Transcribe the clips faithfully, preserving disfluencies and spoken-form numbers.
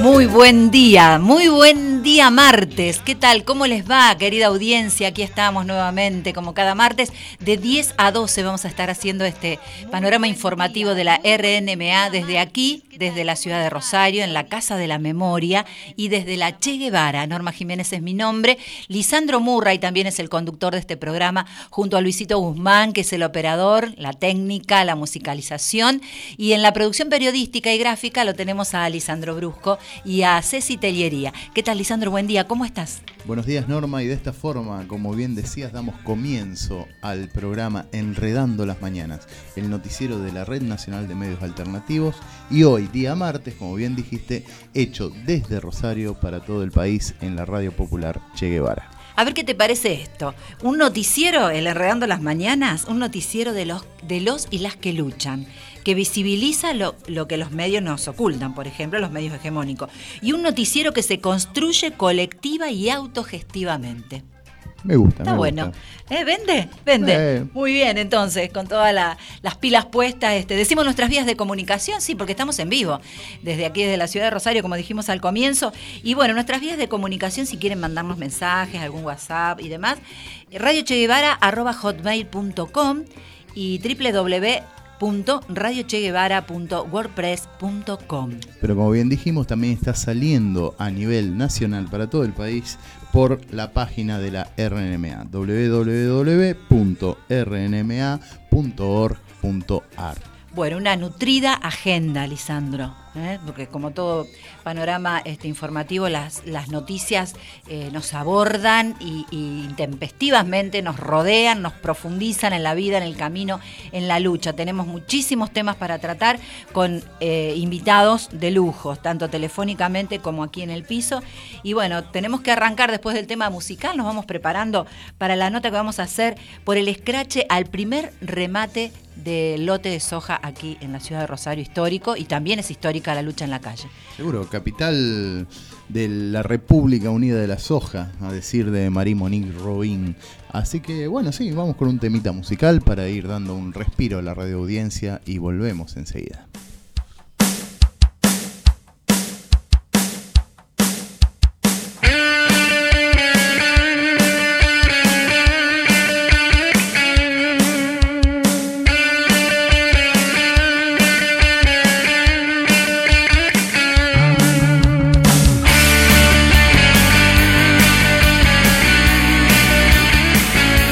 Muy buen día, muy buen día martes. ¿Qué tal? ¿Cómo les va, querida audiencia? Aquí estamos nuevamente, como cada martes, de diez a doce vamos a estar haciendo este panorama informativo de la R N M A desde aquí, desde la ciudad de Rosario, en la Casa de la Memoria, y desde la Che Guevara. Norma Jiménez es mi nombre. Lisandro Murray también es el conductor de este programa, junto a Luisito Guzmán, que es el operador, la técnica, la musicalización. Y en la producción periodística y gráfica lo tenemos a Lisandro Brusco y a Ceci Tellería. ¿Qué tal, Lisandro? Buen día, ¿cómo estás? Buenos días, Norma, y de esta forma, como bien decías, damos comienzo al programa Enredando las Mañanas, el noticiero de la Red Nacional de Medios Alternativos, y hoy, día martes, como bien dijiste, hecho desde Rosario para todo el país en la Radio Popular Che Guevara. A ver qué te parece esto. Un noticiero, el Enredando las Mañanas, un noticiero de los, de los y las que luchan, que visibiliza lo, lo que los medios nos ocultan, por ejemplo, los medios hegemónicos. Y un noticiero que se construye colectiva y autogestivamente. Me gusta, Está me bueno. gusta. ¿Eh? ¿Vende? Vende. Eh. Muy bien, entonces, con todas la, las pilas puestas. Este, decimos nuestras vías de comunicación, sí, porque estamos en vivo. Desde aquí, desde la ciudad de Rosario, como dijimos al comienzo. Y bueno, nuestras vías de comunicación, si quieren mandarnos mensajes, algún WhatsApp y demás, radiocheguevara arroba hotmail punto com y doble u doble u doble u punto radio che guevara punto wordpress punto com. Pero como bien dijimos, también está saliendo a nivel nacional para todo el país por la página de la R N M A, doble u doble u doble u punto r n m a punto org punto a r. Bueno, una nutrida agenda, Lisandro, ¿eh? Porque como todo panorama este, informativo, las, las noticias eh, nos abordan y, y intempestivamente nos rodean, nos profundizan en la vida, en el camino, en la lucha. Tenemos muchísimos temas para tratar con eh, invitados de lujo, tanto telefónicamente como aquí en el piso. Y bueno, tenemos que arrancar después del tema musical, nos vamos preparando para la nota que vamos a hacer por el escrache al primer remate de lote de soja aquí en la ciudad de Rosario, histórico, y también es histórica la lucha en la calle. Seguro, capital de la República Unida de la Soja, a decir de Marie-Monique Robin. Así que bueno, sí, vamos con un temita musical para ir dando un respiro a la radio audiencia y volvemos enseguida.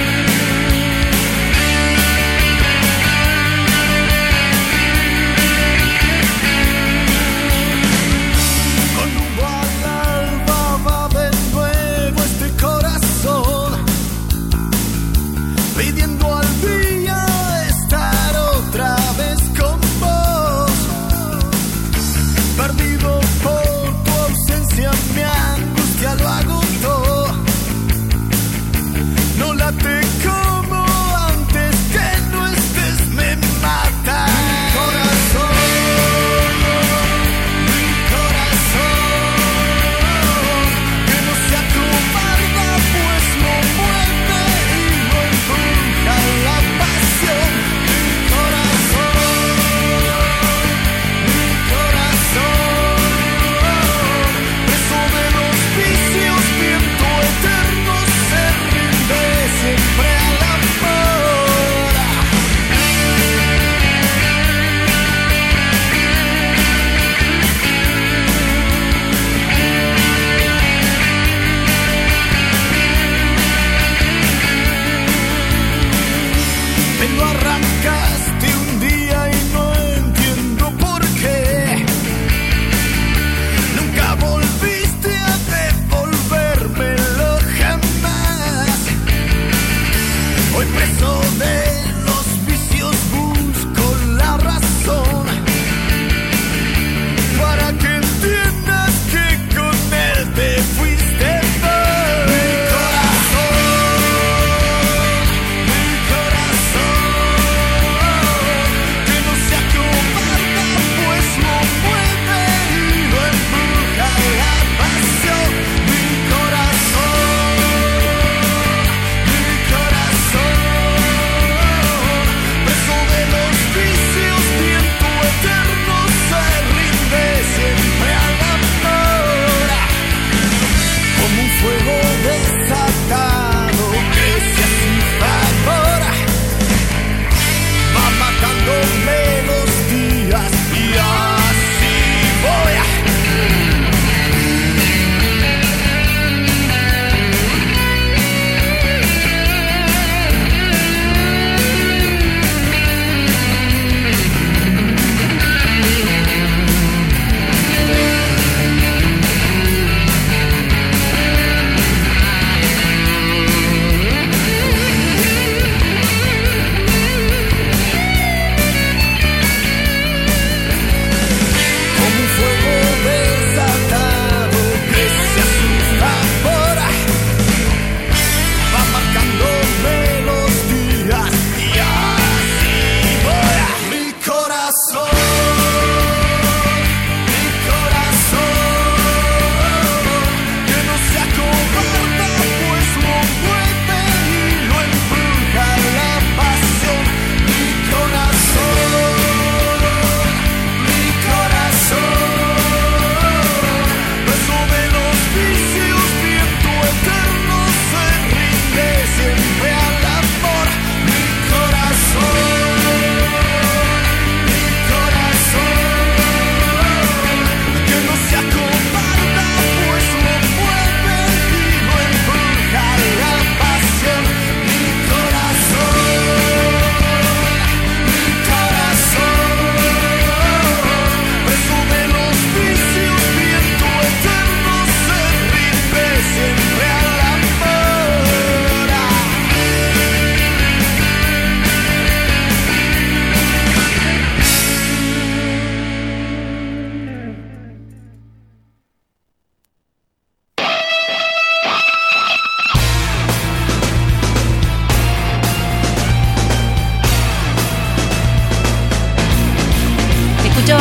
We'll be right back.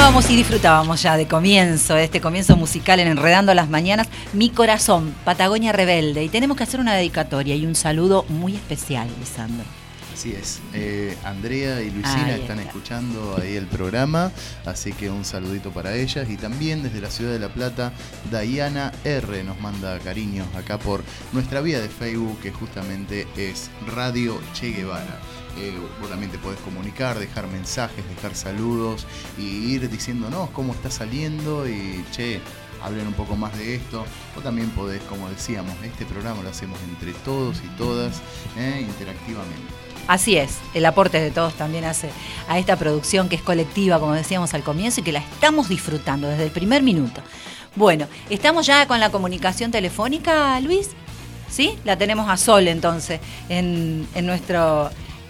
Escuchábamos y disfrutábamos ya de comienzo, este comienzo musical en Enredando las Mañanas, Mi Corazón, Patagonia Rebelde. Y tenemos que hacer una dedicatoria y un saludo muy especial, Lisandro. Así es, eh, Andrea y Luisina ahí están está. escuchando ahí el programa, así que un saludito para ellas. Y también desde la ciudad de La Plata, Diana R. nos manda cariños acá por nuestra vía de Facebook, que justamente es Radio Che Guevara. Eh, vos también te podés comunicar, dejar mensajes, dejar saludos y ir diciéndonos cómo está saliendo y che, hablen un poco más de esto. O también podés, como decíamos, este programa lo hacemos entre todos y todas, eh, interactivamente. Así es, el aporte de todos también hace a esta producción que es colectiva, como decíamos al comienzo, y que la estamos disfrutando desde el primer minuto. Bueno, ¿estamos ya con la comunicación telefónica, Luis? ¿Sí? La tenemos a Sol entonces, en, en nuestro...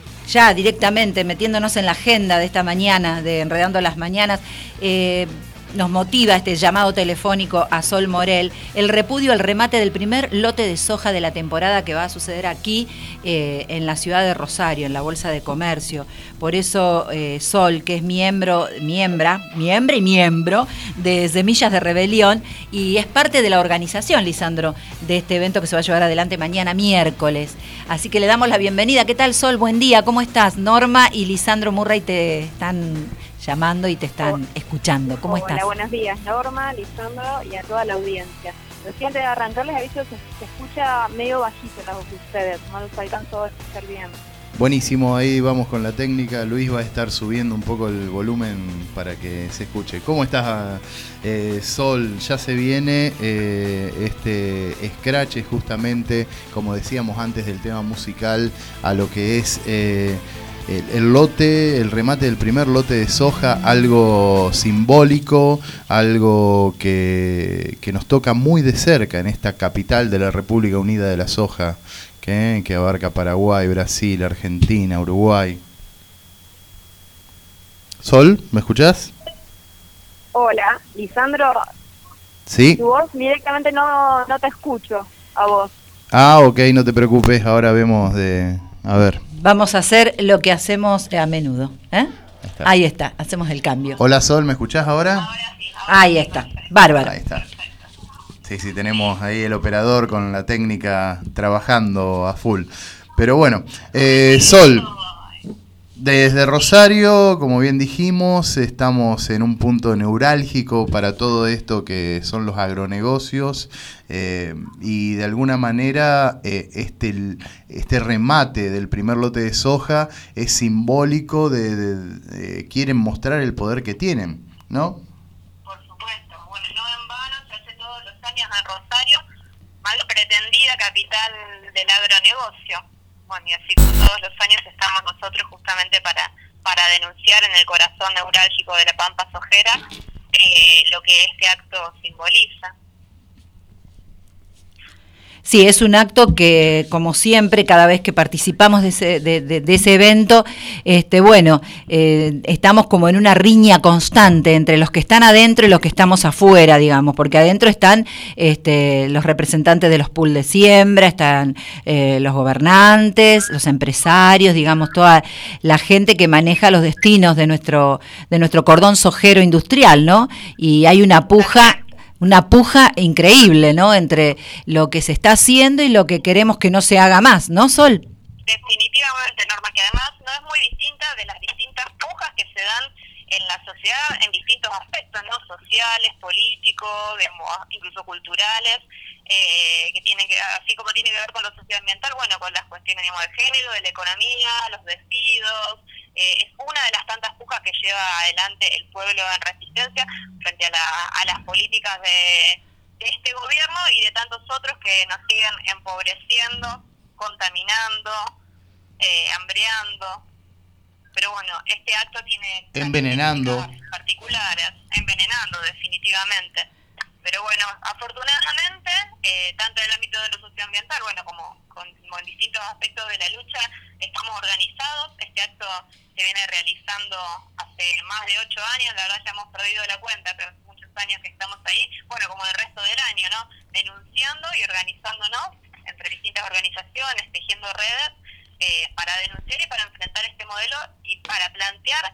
ya directamente metiéndonos en la agenda de esta mañana, de Enredando las Mañanas, eh, nos motiva este llamado telefónico a Sol Morel, el repudio al remate del primer lote de soja de la temporada que va a suceder aquí eh, en la ciudad de Rosario, en la Bolsa de Comercio. Por eso eh, Sol, que es miembro, miembra, miembro y miembro de Semillas de Rebelión, y es parte de la organización, Lisandro, de este evento que se va a llevar adelante mañana miércoles. Así que le damos la bienvenida. ¿Qué tal, Sol? Buen día, ¿cómo estás? Norma y Lisandro Murray te están llamando y te están oh. escuchando. ¿Cómo Hola, estás? Hola, buenos días, Norma, Lisandro y a toda la audiencia. Recién antes de arrancar les aviso que se, se escucha medio bajito la voz de ustedes, no los alcanzo a escuchar bien. Buenísimo, ahí vamos con la técnica. Luis va a estar subiendo un poco el volumen para que se escuche. ¿Cómo estás, eh, Sol? Ya se viene eh, este scratch justamente, como decíamos antes del tema musical, a lo que es... Eh, El, el lote, el remate del primer lote de soja, algo simbólico, algo que, que nos toca muy de cerca en esta capital de la República Unida de la Soja, que, que abarca Paraguay, Brasil, Argentina, Uruguay. Sol, ¿me escuchás? Hola, Lisandro. Sí. Tu voz directamente no, no te escucho, a vos. Ah, ok, no te preocupes, ahora vemos de... A ver. Vamos a hacer lo que hacemos a menudo. ¿eh? Ahí está. Ahí está, hacemos el cambio. Hola Sol, ¿me escuchás ahora? Ahí está, bárbaro. Ahí está. Sí, sí, tenemos ahí el operador con la técnica trabajando a full. Pero bueno, eh, Sol, desde Rosario, como bien dijimos, estamos en un punto neurálgico para todo esto que son los agronegocios. Eh, y de alguna manera eh, este, este remate del primer lote de soja es simbólico de, de, de quieren mostrar el poder que tienen, ¿no? Por supuesto, bueno, no en vano se hace todos los años en Rosario, mal pretendida capital del agronegocio. Bueno, y así como todos los años estamos nosotros justamente para, para denunciar en el corazón neurálgico de la pampa sojera eh, lo que este acto simboliza. Sí, es un acto que, como siempre, cada vez que participamos de ese, de, de, de ese evento, este, bueno, eh, estamos como en una riña constante entre los que están adentro y los que estamos afuera, digamos, porque adentro están este, los representantes de los pools de siembra, están eh, los gobernantes, los empresarios, digamos, toda la gente que maneja los destinos de nuestro, de nuestro cordón sojero industrial, ¿no? Y hay una puja... Una puja increíble, ¿no? Entre lo que se está haciendo y lo que queremos que no se haga más, ¿no, Sol? Definitivamente, Norma, que además no es muy distinta de las distintas pujas que se dan en la sociedad en distintos aspectos, ¿no? Sociales, políticos, digamos, incluso culturales, eh, que tienen que, así como tiene que ver con lo socioambiental, bueno, con las cuestiones, digamos, de género, de la economía, los despidos. Eh, es una de las tantas pujas que lleva adelante el pueblo en resistencia frente a, la, a las políticas de, de este gobierno y de tantos otros que nos siguen empobreciendo, contaminando, eh, hambreando. Pero bueno, este acto tiene envenenando particulares, envenenando definitivamente. Pero bueno, afortunadamente, eh, tanto en el ámbito de lo socioambiental, bueno, como, con, como en distintos aspectos de la lucha, estamos organizados. Este acto se viene realizando hace más de ocho años, la verdad ya hemos perdido la cuenta, pero hace muchos años que estamos ahí, bueno, como el resto del año, ¿no? Denunciando y organizándonos entre distintas organizaciones, tejiendo redes, eh, para denunciar y para enfrentar este modelo y para plantear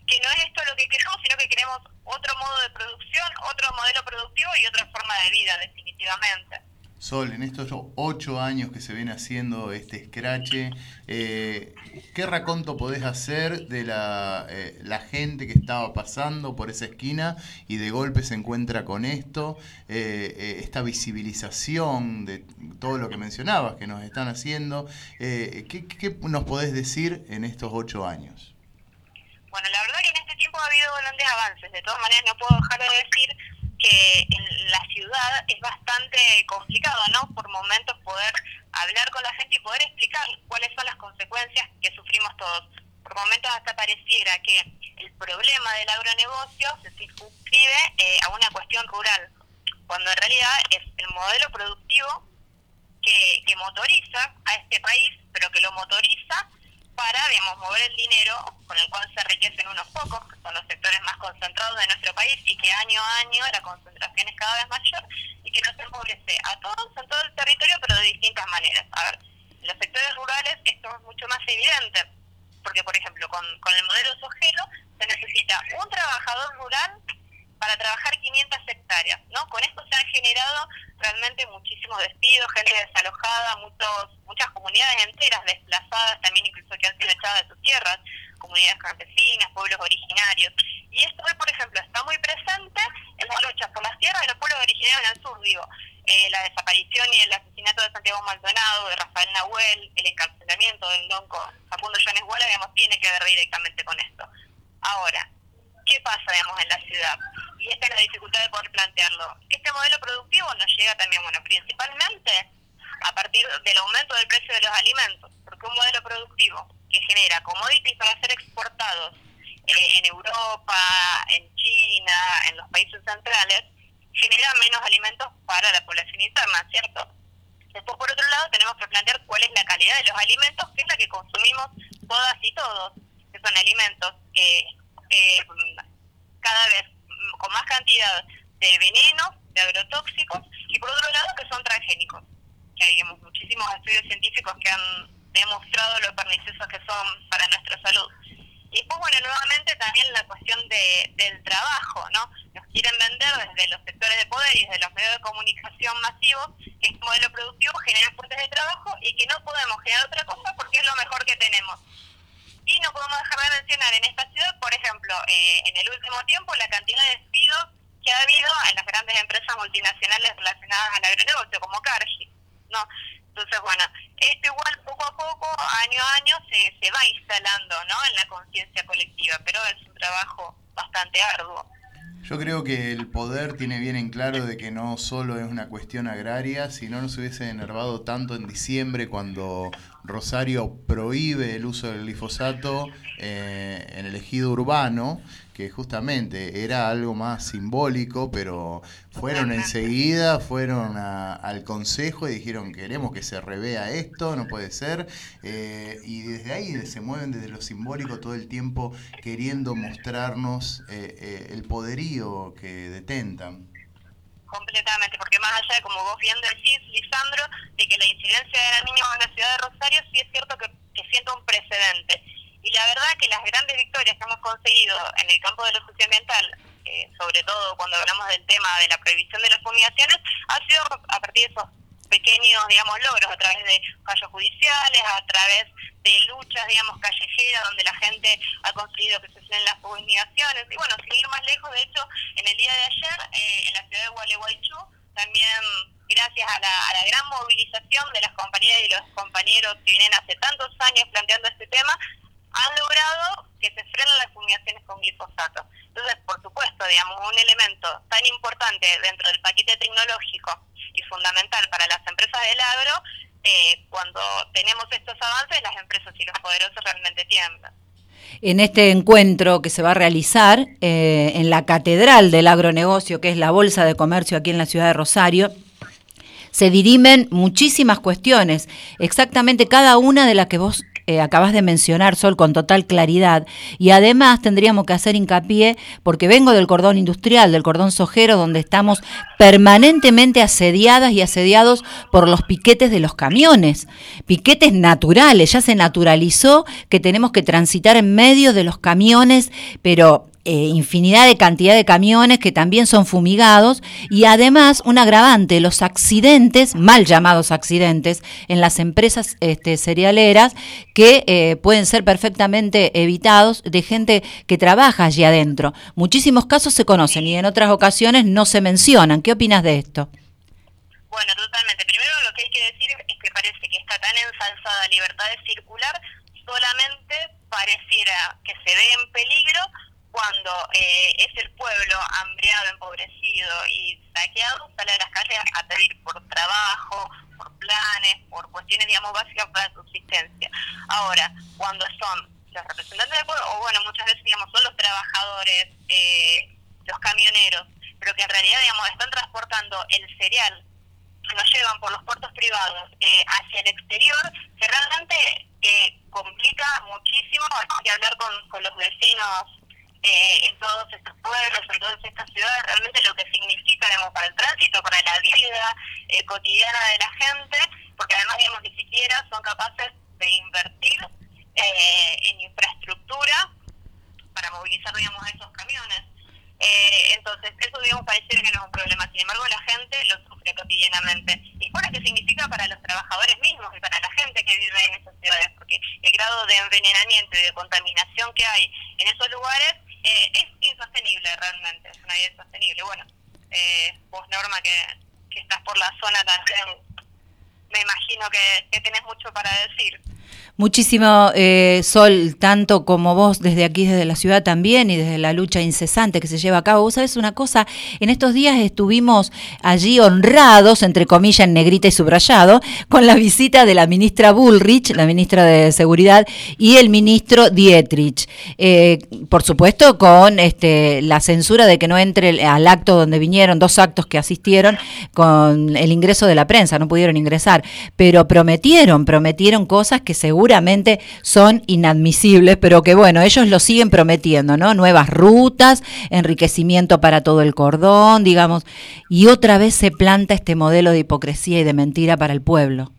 que no es esto lo que queremos, sino que queremos otro modo de producción, otro modelo productivo y otra forma de vida, definitivamente. Sol, en estos ocho años que se viene haciendo este escrache, eh, ¿qué raconto podés hacer de la, eh, la gente que estaba pasando por esa esquina y de golpe se encuentra con esto, eh, eh, esta visibilización de todo lo que mencionabas que nos están haciendo? Eh, ¿qué, ¿Qué nos podés decir en estos ocho años? Bueno, la verdad que en este tiempo ha habido grandes avances. De todas maneras, no puedo dejar de decir que en la ciudad es bastante complicado, ¿no? Por momentos poder hablar con la gente y poder explicar cuáles son las consecuencias que sufrimos todos. Por momentos hasta pareciera que el problema del agronegocio se circunscribe eh, a una cuestión rural, cuando en realidad es el modelo productivo que, que motoriza a este país, pero que lo motoriza para, digamos, mover el dinero con el cual se enriquecen unos pocos, que son los sectores más concentrados de nuestro país, y que año a año la concentración es cada vez mayor y que nos empobrece a todos en todo el territorio, pero de distintas maneras. A ver, en los sectores rurales esto es mucho más evidente, porque, por ejemplo, con, con el modelo sojero se necesita un trabajador rural para trabajar quinientas hectáreas, ¿no? Con esto se han generado realmente muchísimos despidos, gente desalojada, muchos, muchas comunidades enteras desplazadas, también incluso que han sido echadas de sus tierras, comunidades campesinas, pueblos originarios. Y esto hoy, por ejemplo, está muy presente en las luchas por las tierras de los pueblos originarios en el sur, digo. Eh, la desaparición y el asesinato de Santiago Maldonado, de Rafael Nahuel, el encarcelamiento del lonco Facundo Llanes Guala, digamos, tiene que ver directamente con esto. Ahora, ¿qué pasa, digamos, en la ciudad? Y esta es la dificultad de poder plantearlo. Este modelo productivo nos llega también, bueno, principalmente a partir del aumento del precio de los alimentos, porque un modelo productivo que genera commodities para ser exportados eh, en Europa, en China, en los países centrales, genera menos alimentos para la población interna, ¿cierto? Después, por otro lado, tenemos que plantear cuál es la calidad de los alimentos, que es la que consumimos todas y todos, que son alimentos que eh, cada vez con más cantidad de venenos, de agrotóxicos, y por otro lado que son transgénicos, que hay digamos, muchísimos estudios científicos que han demostrado lo perniciosos que son para nuestra salud. Y después, bueno, nuevamente también la cuestión de, del trabajo, ¿no? Nos quieren vender desde los sectores de poder y desde los medios de comunicación masivos que este modelo productivo genera fuentes de trabajo y que no podemos generar otra cosa porque es lo mejor que tenemos. Y no podemos dejar de mencionar en esta ciudad, por ejemplo, eh, en el último tiempo, la cantidad de despidos que ha habido en las grandes empresas multinacionales relacionadas al agronegocio, como Cargill, ¿no? Entonces, bueno, esto igual poco a poco, año a año, se, se va instalando, ¿no?, en la conciencia colectiva, pero es un trabajo bastante arduo. Yo creo que el poder tiene bien en claro de que no solo es una cuestión agraria, si no nos hubiese enervado tanto en diciembre cuando Rosario prohíbe el uso del glifosato eh, en el ejido urbano, que justamente era algo más simbólico, pero fueron enseguida, fueron a, al consejo y dijeron queremos que se revea esto, no puede ser, eh, y desde ahí se mueven desde lo simbólico todo el tiempo queriendo mostrarnos eh, eh, el poderío que detentan. Completamente, porque más allá de, como vos bien decís, Lisandro, de que la incidencia de la niños en la ciudad de Rosario, sí es cierto que, que sienta un precedente. Y la verdad que las grandes victorias que hemos conseguido en el campo de lo socioambiental, eh, sobre todo cuando hablamos del tema de la prohibición de las fumigaciones, ha sido a partir de esos pequeños, digamos, logros, a través de fallos judiciales, a través de luchas, digamos, callejeras, donde la gente ha conseguido que se cesen las fumigaciones. Y bueno, sin ir más lejos, de hecho, en el día de ayer, eh, en la ciudad de Gualeguaychú, también gracias a la, a la gran movilización de las compañeras y los compañeros que vienen hace tantos años planteando este tema, han logrado que se frenen las fumigaciones con glifosato. Entonces, por supuesto, digamos, un elemento tan importante dentro del paquete tecnológico y fundamental para las empresas del agro, eh, cuando tenemos estos avances, las empresas y los poderosos realmente tiemblan. En este encuentro que se va a realizar eh, en la Catedral del Agronegocio, que es la Bolsa de Comercio aquí en la ciudad de Rosario, se dirimen muchísimas cuestiones, exactamente cada una de las que vos eh, acabas de mencionar, Sol, con total claridad. Y además tendríamos que hacer hincapié, porque vengo del cordón industrial, del cordón sojero, donde estamos permanentemente asediadas y asediados por los piquetes de los camiones, piquetes naturales. Ya se naturalizó que tenemos que transitar en medio de los camiones, pero Eh, infinidad de cantidad de camiones que también son fumigados, y además un agravante, los accidentes, mal llamados accidentes, en las empresas este, cerealeras, que eh, pueden ser perfectamente evitados de gente que trabaja allí adentro. Muchísimos casos se conocen y en otras ocasiones no se mencionan. ¿Qué opinas de esto? Bueno, totalmente. Primero lo que hay que decir es que parece que está tan ensalzada libertad de circular, solamente pareciera que se ve en peligro cuando eh, es el pueblo hambriado, empobrecido y saqueado, sale a las calles a pedir por trabajo, por planes, por cuestiones, digamos, básicas para subsistencia. Ahora, cuando son los representantes del pueblo, o bueno, muchas veces, digamos, son los trabajadores, eh, los camioneros, pero que en realidad, digamos, están transportando el cereal, lo llevan por los puertos privados eh, hacia el exterior, que realmente eh, complica muchísimo. Hay que hablar con, con los vecinos Eh, en todos estos pueblos, en todas estas ciudades, realmente lo que significa, digamos, para el tránsito, para la vida eh, cotidiana de la gente, porque además, digamos, ni siquiera son capaces de invertir eh, en infraestructura para movilizar, digamos, esos camiones. Eh, entonces, eso, digamos, pareciera que no es un problema. Sin embargo, la gente lo sufre cotidianamente. ¿Y cuál es que significa para los trabajadores mismos y para la gente que vive en esas ciudades? Porque el grado de envenenamiento y de contaminación que hay en esos lugares eh, es insostenible realmente, es una vida insostenible. Bueno, eh, vos, Norma, que, que estás por la zona también, me imagino que, que tenés mucho para decir. Muchísimo, eh, Sol, tanto como vos desde aquí, desde la ciudad también, y desde la lucha incesante que se lleva a cabo. Vos sabés una cosa, en estos días estuvimos allí honrados, entre comillas, en negrita y subrayado, con la visita de la ministra Bullrich, la ministra de Seguridad, y el ministro Dietrich. Eh, por supuesto, con este, la censura de que no entre al acto donde vinieron, dos actos que asistieron, con el ingreso de la prensa, no pudieron ingresar, pero prometieron, prometieron cosas que seguro seguramente son inadmisibles, pero que bueno, ellos lo siguen prometiendo, ¿no? Nuevas rutas, enriquecimiento para todo el cordón, digamos, y otra vez se planta este modelo de hipocresía y de mentira para el pueblo.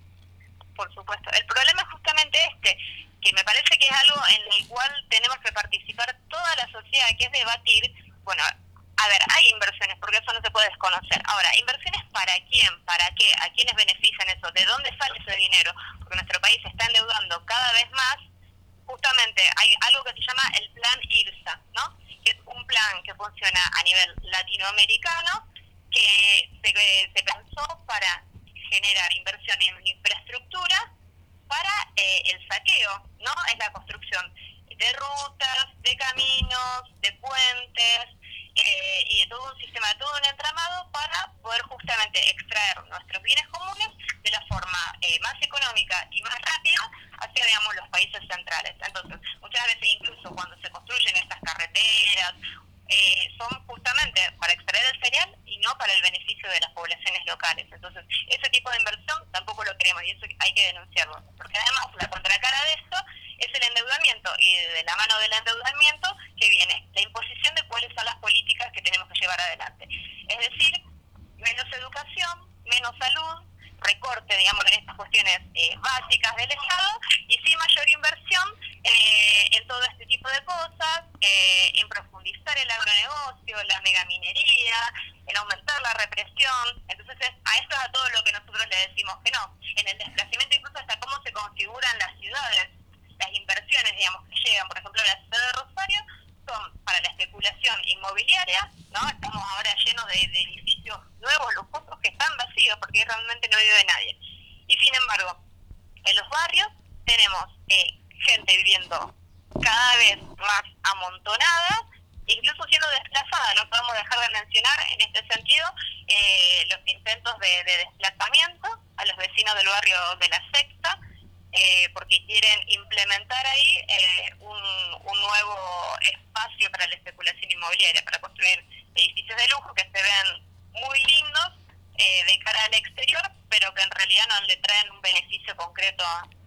Por supuesto. El problema es justamente este, que me parece que es algo en el cual tenemos que participar toda la sociedad, que es debatir, bueno, a ver, hay inversiones, porque eso no se puede desconocer. Ahora, ¿inversiones para quién? ¿Para qué? ¿A quiénes benefician eso? ¿De dónde sale ese dinero? Porque nuestro país se está endeudando cada vez más. Justamente hay algo que se llama el plan IRSA, ¿no? Que es un plan que funciona a nivel latinoamericano, que se, se pensó para generar inversión en infraestructura para eh, el saqueo, ¿no? Es la construcción de rutas, de caminos, de puentes, Eh, y de todo un sistema, de todo un entramado para poder justamente extraer nuestros bienes comunes de la forma eh, más económica y más rápida hacia, digamos, los países centrales. Entonces, muchas veces incluso cuando se construyen estas carreteras, eh, son justamente para extraer el cereal y no para el beneficio de las poblaciones locales. Entonces, ese tipo de inversión tampoco lo queremos y eso hay que denunciarlo. Porque además, la contracara de esto es el endeudamiento, y de la mano del endeudamiento que viene la imposición de cuáles son las políticas que tenemos que llevar adelante. Es decir, menos educación, menos salud, recorte, digamos, en estas cuestiones eh, básicas del Estado, y sí mayor inversión eh, en todo este tipo de cosas, eh, en profundizar el agronegocio, la megaminería, en aumentar la represión. Entonces, es, a esto es a todo lo que nosotros le decimos que no. En el desplazamiento, incluso hasta cómo se configuran las ciudades, las inversiones, digamos, que llegan, por ejemplo, a la ciudad de Rosario, son para la especulación inmobiliaria, ¿no? Estamos ahora llenos de, de edificios nuevos, lujosos, que están vacíos porque realmente no vive nadie. Y sin embargo, en los barrios tenemos eh, gente viviendo cada vez más amontonada, incluso siendo desplazada. No podemos dejar de mencionar en este sentido eh, los intentos de, de desplazamiento a los vecinos del barrio de La Sexta, Eh, porque quieren implementar ahí eh, un, un nuevo espacio para la especulación inmobiliaria, para construir edificios de lujo que se ven muy lindos eh, de cara al exterior, pero que en realidad no le traen un beneficio concreto a,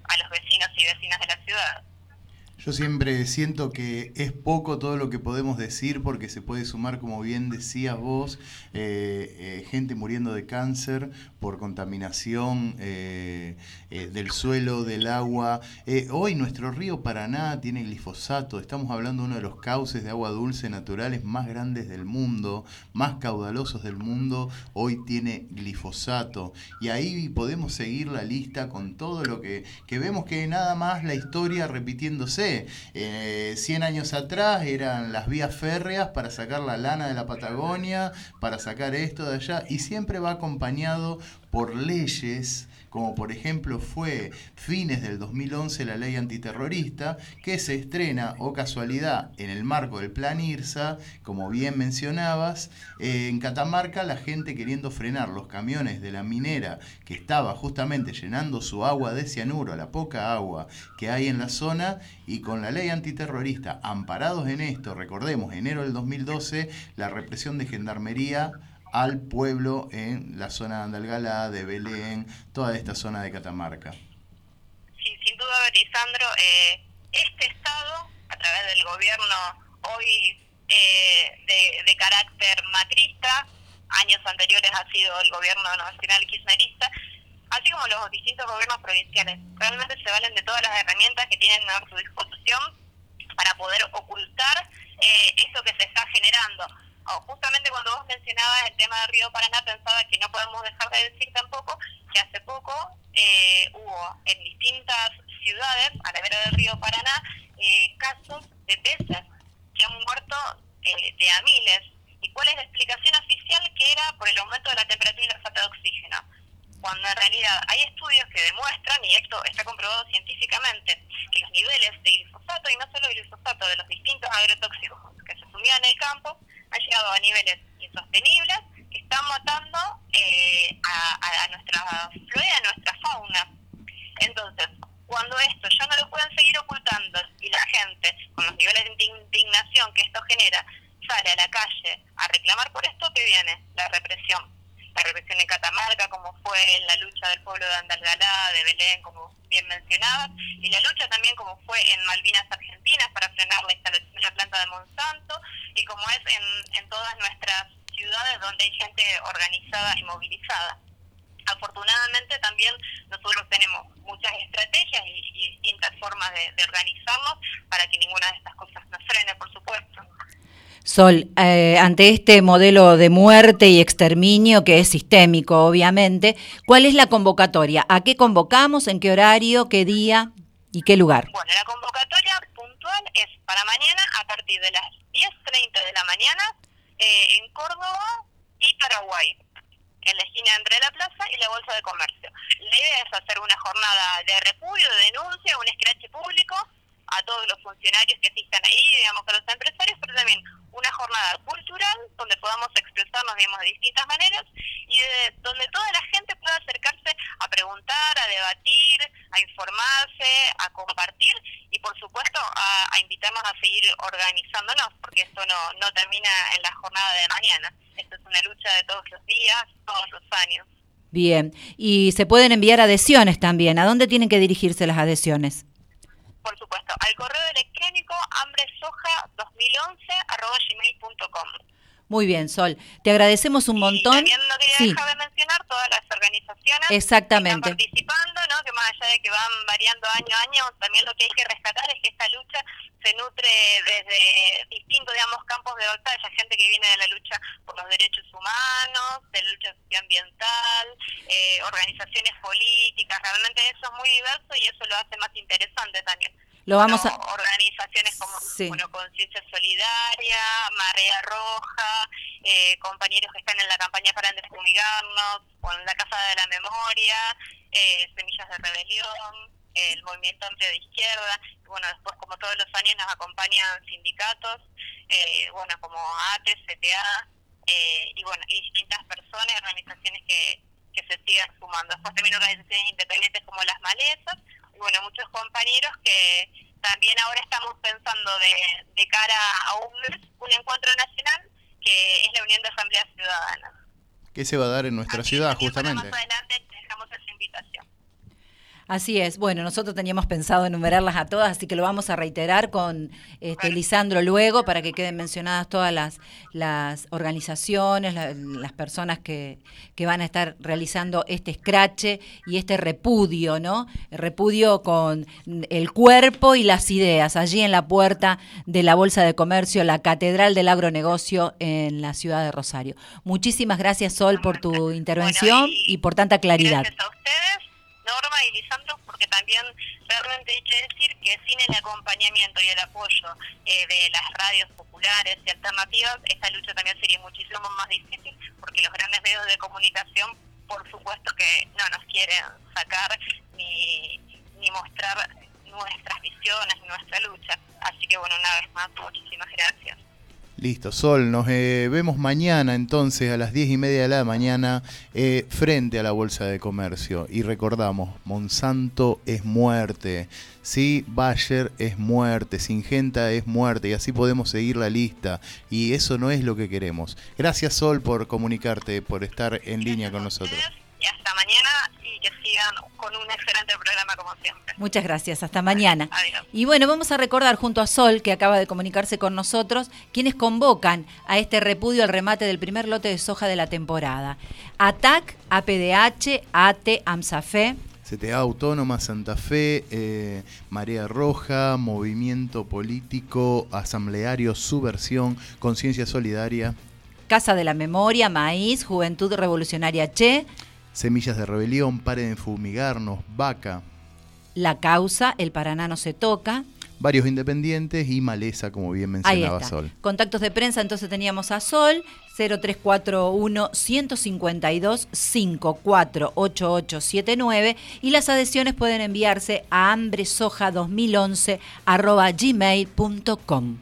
a los vecinos y vecinas de la ciudad. Yo siempre siento que es poco todo lo que podemos decir porque se puede sumar, como bien decías vos, eh, eh, gente muriendo de cáncer por contaminación eh, eh, del suelo, del agua. Eh, hoy nuestro río Paraná tiene glifosato, estamos hablando de uno de los cauces de agua dulce naturales más grandes del mundo, más caudalosos del mundo, hoy tiene glifosato. Y ahí podemos seguir la lista con todo lo que, que vemos que nada más la historia repitiéndose. Eh, cien años atrás eran las vías férreas para sacar la lana de la Patagonia, para sacar esto de allá, y siempre va acompañado por leyes, como por ejemplo fue fines del dos mil once la ley antiterrorista, que se estrena, o casualidad, en el marco del Plan IRSA, como bien mencionabas, eh, en Catamarca la gente queriendo frenar los camiones de la minera que estaba justamente llenando su agua de cianuro, la poca agua que hay en la zona, y con la ley antiterrorista, amparados en esto, recordemos, enero del dos mil doce, la represión de Gendarmería al pueblo en la zona de Andalgalá, de Belén, toda esta zona de Catamarca. Sí, sin duda, Lisandro, eh, este Estado, a través del gobierno hoy eh, de, de carácter macrista, años anteriores ha sido el gobierno nacional kirchnerista, así como los distintos gobiernos provinciales, realmente se valen de todas las herramientas que tienen a su disposición para poder ocultar eh, esto que se está generando. Oh, justamente cuando vos mencionabas el tema del río Paraná, pensaba que no podemos dejar de decir tampoco que hace poco eh, hubo en distintas ciudades a la vera del río Paraná eh, casos de peces que han muerto eh, de a miles. ¿Y cuál es la explicación oficial? Que era por el aumento de la temperatura y la falta de oxígeno. Cuando en realidad hay estudios que demuestran, y esto está comprobado científicamente, que los niveles de glifosato, y no solo glifosato, de los distintos agrotóxicos que se sumían en el campo, han llegado a niveles insostenibles que están matando eh, a, a nuestra flora, a nuestra fauna. Entonces, cuando esto ya no lo pueden seguir ocultando y la gente, con los niveles de indignación que esto genera, sale a la calle a reclamar por esto, ¿qué viene? La represión. La represión en Catamarca, como fue la lucha del pueblo de Andalgalá, de Belén, como bien mencionabas, y la lucha también como fue en Malvinas Argentinas para frenar la instalación de la planta de Monsanto, y como es en, en todas nuestras ciudades donde hay gente organizada y movilizada. Afortunadamente también nosotros tenemos muchas estrategias y, y distintas formas de, de organizarnos para que ninguna de estas cosas nos frene, por supuesto. Sol, eh, ante este modelo de muerte y exterminio que es sistémico, obviamente, ¿cuál es la convocatoria? ¿A qué convocamos? ¿En qué horario? ¿Qué día? ¿Y qué lugar? Bueno, la convocatoria puntual es para mañana a partir de las diez treinta de la mañana eh, en Córdoba y Paraguay, en la esquina entre la plaza y la Bolsa de Comercio. La idea es hacer una jornada de repudio, de denuncia, un escrache público a todos los funcionarios que asistan ahí, digamos, a los empresarios, pero también una jornada cultural donde podamos expresarnos, digamos, de distintas maneras y de, donde toda la gente pueda acercarse a preguntar, a debatir, a informarse, a compartir y, por supuesto, a, a invitarnos a seguir organizándonos, porque esto no, no termina en la jornada de mañana. Esto es una lucha de todos los días, todos los años. Bien, y se pueden enviar adhesiones también. ¿A dónde tienen que dirigirse las adhesiones? Por supuesto, al correo electrónico hambresoja dos mil once arroba gmail punto com. Muy bien, Sol. Te agradecemos un montón. Y también no quería sí. dejar de mencionar todas las organizaciones Exactamente. que están participando, ¿no? Que más allá de que van variando año a año, también lo que hay que rescatar es que esta lucha se nutre desde distintos, digamos, campos de batalla, gente que viene de la lucha por los derechos humanos, de la lucha socioambiental, eh, organizaciones políticas, realmente eso es muy diverso y eso lo hace más interesante también. Lo vamos bueno, a... organizaciones como sí. bueno, Conciencia Solidaria, Marea Roja, eh, compañeros que están en la campaña para desfumigarnos, con la Casa de la Memoria, eh, Semillas de Rebelión, eh, el Movimiento Amplio de Izquierda, y bueno, después como todos los años nos acompañan sindicatos, eh, bueno, como A T E, C T A, eh, y bueno, y distintas personas, organizaciones que, que se siguen sumando. Después también organizaciones independientes como Las Malezas, y bueno, muchos compañeros que también ahora estamos pensando de, de cara a un, un encuentro nacional que es la Unión de Asambleas Ciudadanas. ¿Qué se va a dar en nuestra Así ciudad, justamente? justamente? Más adelante dejamos esa invitación. Así es. Bueno, nosotros teníamos pensado enumerarlas a todas, así que lo vamos a reiterar con este, Lisandro luego para que queden mencionadas todas las, las organizaciones, la, las personas que, que van a estar realizando este escrache y este repudio, ¿no? El repudio con el cuerpo y las ideas, allí en la puerta de la Bolsa de Comercio, la Catedral del Agronegocio en la ciudad de Rosario. Muchísimas gracias, Sol, por tu intervención bueno, y, y por tanta claridad. Gracias a ustedes, Norma y Lisandro, porque también realmente hay que decir que sin el acompañamiento y el apoyo eh, de las radios populares y alternativas, esta lucha también sería muchísimo más difícil, porque los grandes medios de comunicación, por supuesto que no nos quieren sacar ni, ni mostrar nuestras visiones, nuestra lucha. Así que bueno, una vez más, muchísimas gracias. Listo, Sol, nos eh, vemos mañana entonces a las diez y media de la mañana eh, frente a la Bolsa de Comercio. Y recordamos, Monsanto es muerte, sí, Bayer es muerte, Syngenta es muerte, y así podemos seguir la lista. Y eso no es lo que queremos. Gracias, Sol, por comunicarte, por estar en gracias línea con nosotros. Y hasta mañana, y que sigan con un excelente programa como siempre. Muchas gracias, hasta mañana. Adiós. Y bueno, vamos a recordar junto a Sol, que acaba de comunicarse con nosotros, quienes convocan a este repudio al remate del primer lote de soja de la temporada. ATAC, A P D H, ATE, AMSAFE, C T A Autónoma Santa Fe, eh, Marea Roja, Movimiento Político, Asambleario Subversión, Conciencia Solidaria, Casa de la Memoria, Maíz, Juventud Revolucionaria Che, Semillas de Rebelión, Paren de Fumigarnos, Vaca, La Causa, El Paraná no se toca, varios independientes y Maleza, como bien mencionaba Sol. Contactos de prensa, entonces teníamos a Sol, cero tres cuatro uno, uno cinco dos, cinco cuatro ocho ocho siete nueve, y las adhesiones pueden enviarse a hambresoja dos mil once arroba gmail punto com.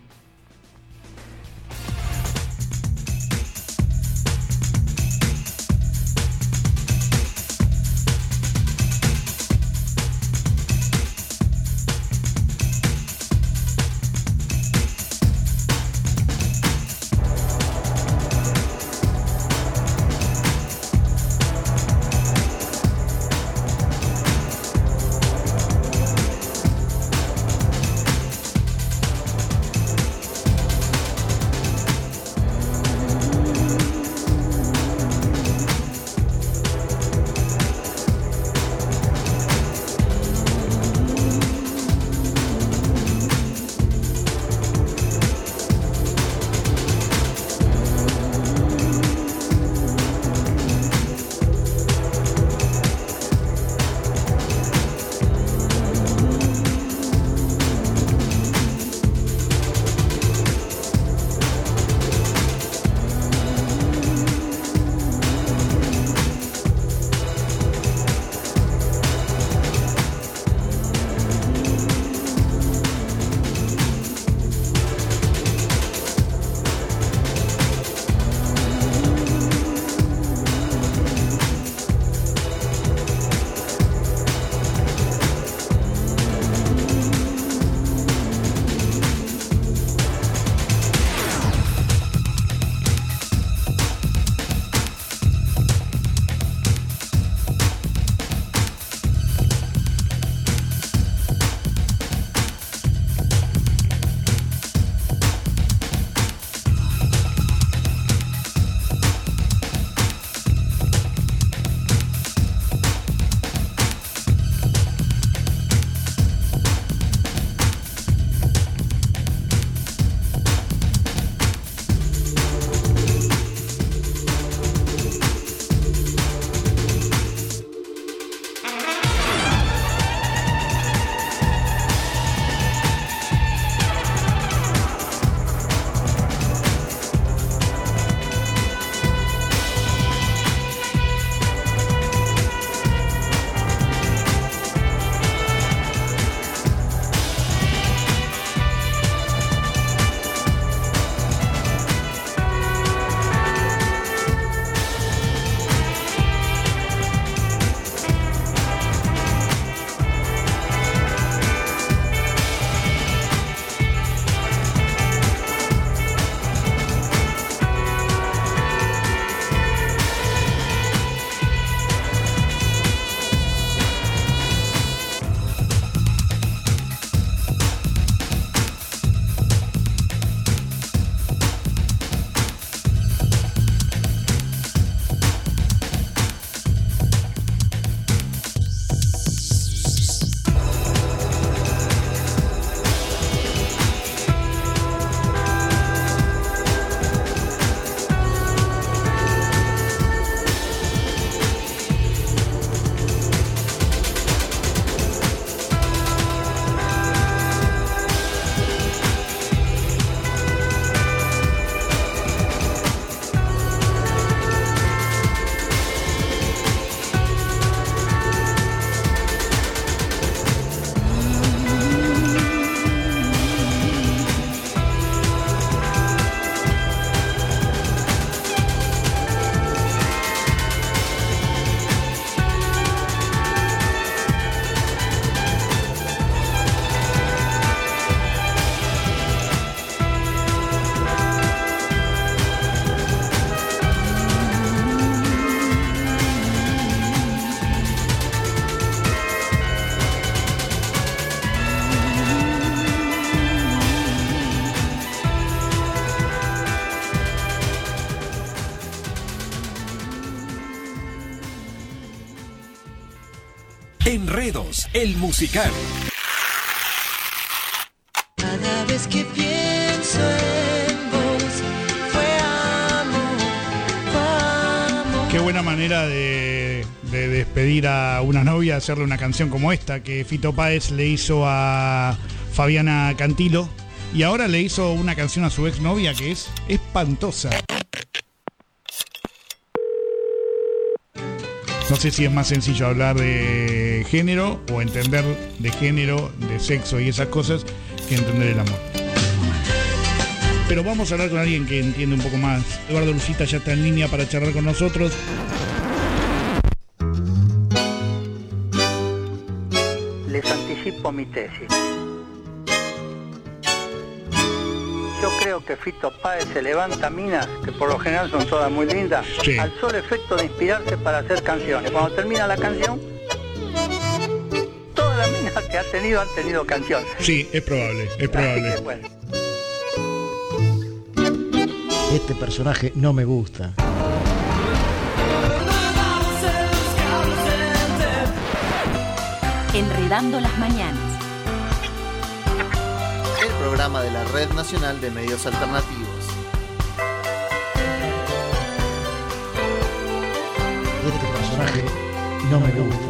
Enredos, el musical. Cada vez que pienso en vos, fue amor, fue amor. Qué buena manera de, de despedir a una novia, hacerle una canción como esta que Fito Páez le hizo a Fabiana Cantilo, y ahora le hizo una canción a su exnovia que es espantosa. No sé si es más sencillo hablar de género o entender de género, de sexo y esas cosas que entender el amor. Pero vamos a hablar con alguien que entiende un poco más. Eduardo Lucita ya está en línea para charlar con nosotros. Les anticipo mi tesis. Yo creo que Fito Páez se levanta minas, que por lo general son todas muy lindas, sí, al solo efecto de inspirarse para hacer canciones. Cuando termina la canción, todas las minas que ha tenido han tenido canciones. Sí, es probable, es probable. Así que, bueno. Este personaje no me gusta. Enredando las mañanas. El programa de la Red Nacional de Medios Alternativos. Este personaje no me gusta.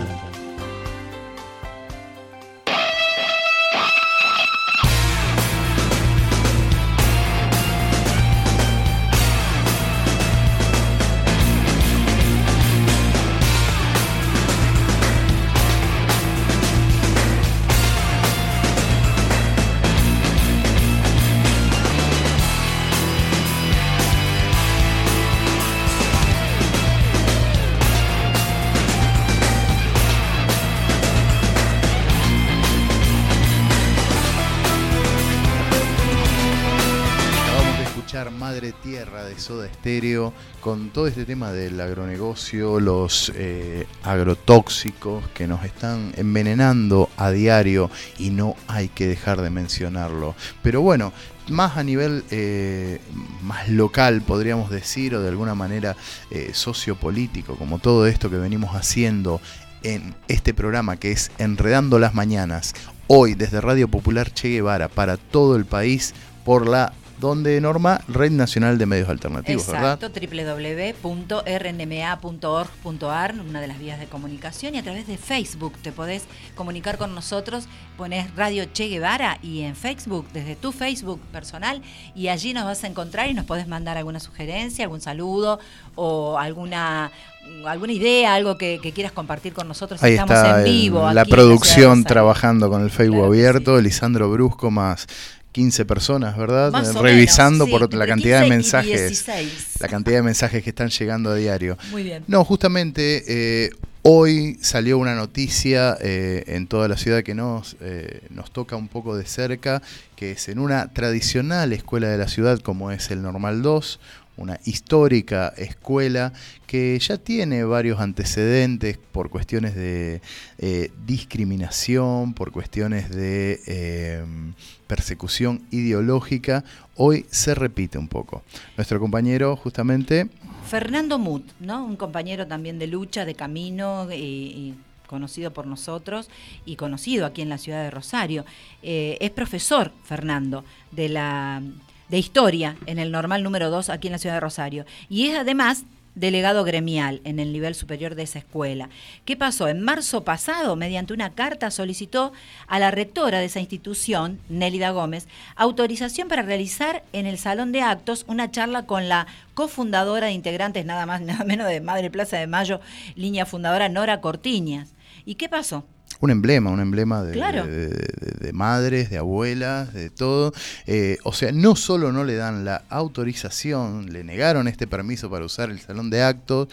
Madre Tierra de Soda Stereo, con todo este tema del agronegocio, los eh, agrotóxicos que nos están envenenando a diario y no hay que dejar de mencionarlo. Pero bueno, más a nivel eh, más local, podríamos decir, o de alguna manera eh, sociopolítico, como todo esto que venimos haciendo en este programa que es Enredando las Mañanas, hoy desde Radio Popular Che Guevara para todo el país por la donde Norma, Red Nacional de Medios Alternativos, exacto, ¿verdad? doble u doble u doble u punto r n m a punto org punto a r, una de las vías de comunicación, y a través de Facebook te podés comunicar con nosotros, ponés Radio Che Guevara y en Facebook, desde tu Facebook personal, y allí nos vas a encontrar y nos podés mandar alguna sugerencia, algún saludo o alguna alguna idea, algo que, que quieras compartir con nosotros. Ahí Estamos está en vivo. El, la aquí producción en la trabajando con el Facebook claro abierto, sí. Lisandro Brusco más quince personas, ¿verdad? Más o Revisando menos, sí, por la cantidad de mensajes, dieciséis. la cantidad de mensajes que están llegando a diario. Muy bien. No, justamente eh, hoy salió una noticia eh, en toda la ciudad que nos eh, nos toca un poco de cerca, que es en una tradicional escuela de la ciudad como es el Normal dos, una histórica escuela que ya tiene varios antecedentes por cuestiones de eh, discriminación, por cuestiones de eh, persecución ideológica. Hoy se repite un poco. Nuestro compañero, justamente... Fernando Muth, ¿no? Un compañero también de lucha, de camino, y, y conocido por nosotros y conocido aquí en la ciudad de Rosario. Eh, es profesor, Fernando, de la... de historia en el Normal número dos aquí en la ciudad de Rosario, y es además delegado gremial en el nivel superior de esa escuela. ¿Qué pasó? En marzo pasado, mediante una carta, solicitó a la rectora de esa institución, Nélida Gómez, autorización para realizar en el Salón de Actos una charla con la cofundadora de integrantes, nada más nada menos de Madre Plaza de Mayo, línea fundadora Nora Cortiñas. ¿Y qué pasó? Un emblema, un emblema de, claro. de, de, de madres, de abuelas, de todo. Eh, o sea, no solo no le dan la autorización, le negaron este permiso para usar el salón de actos,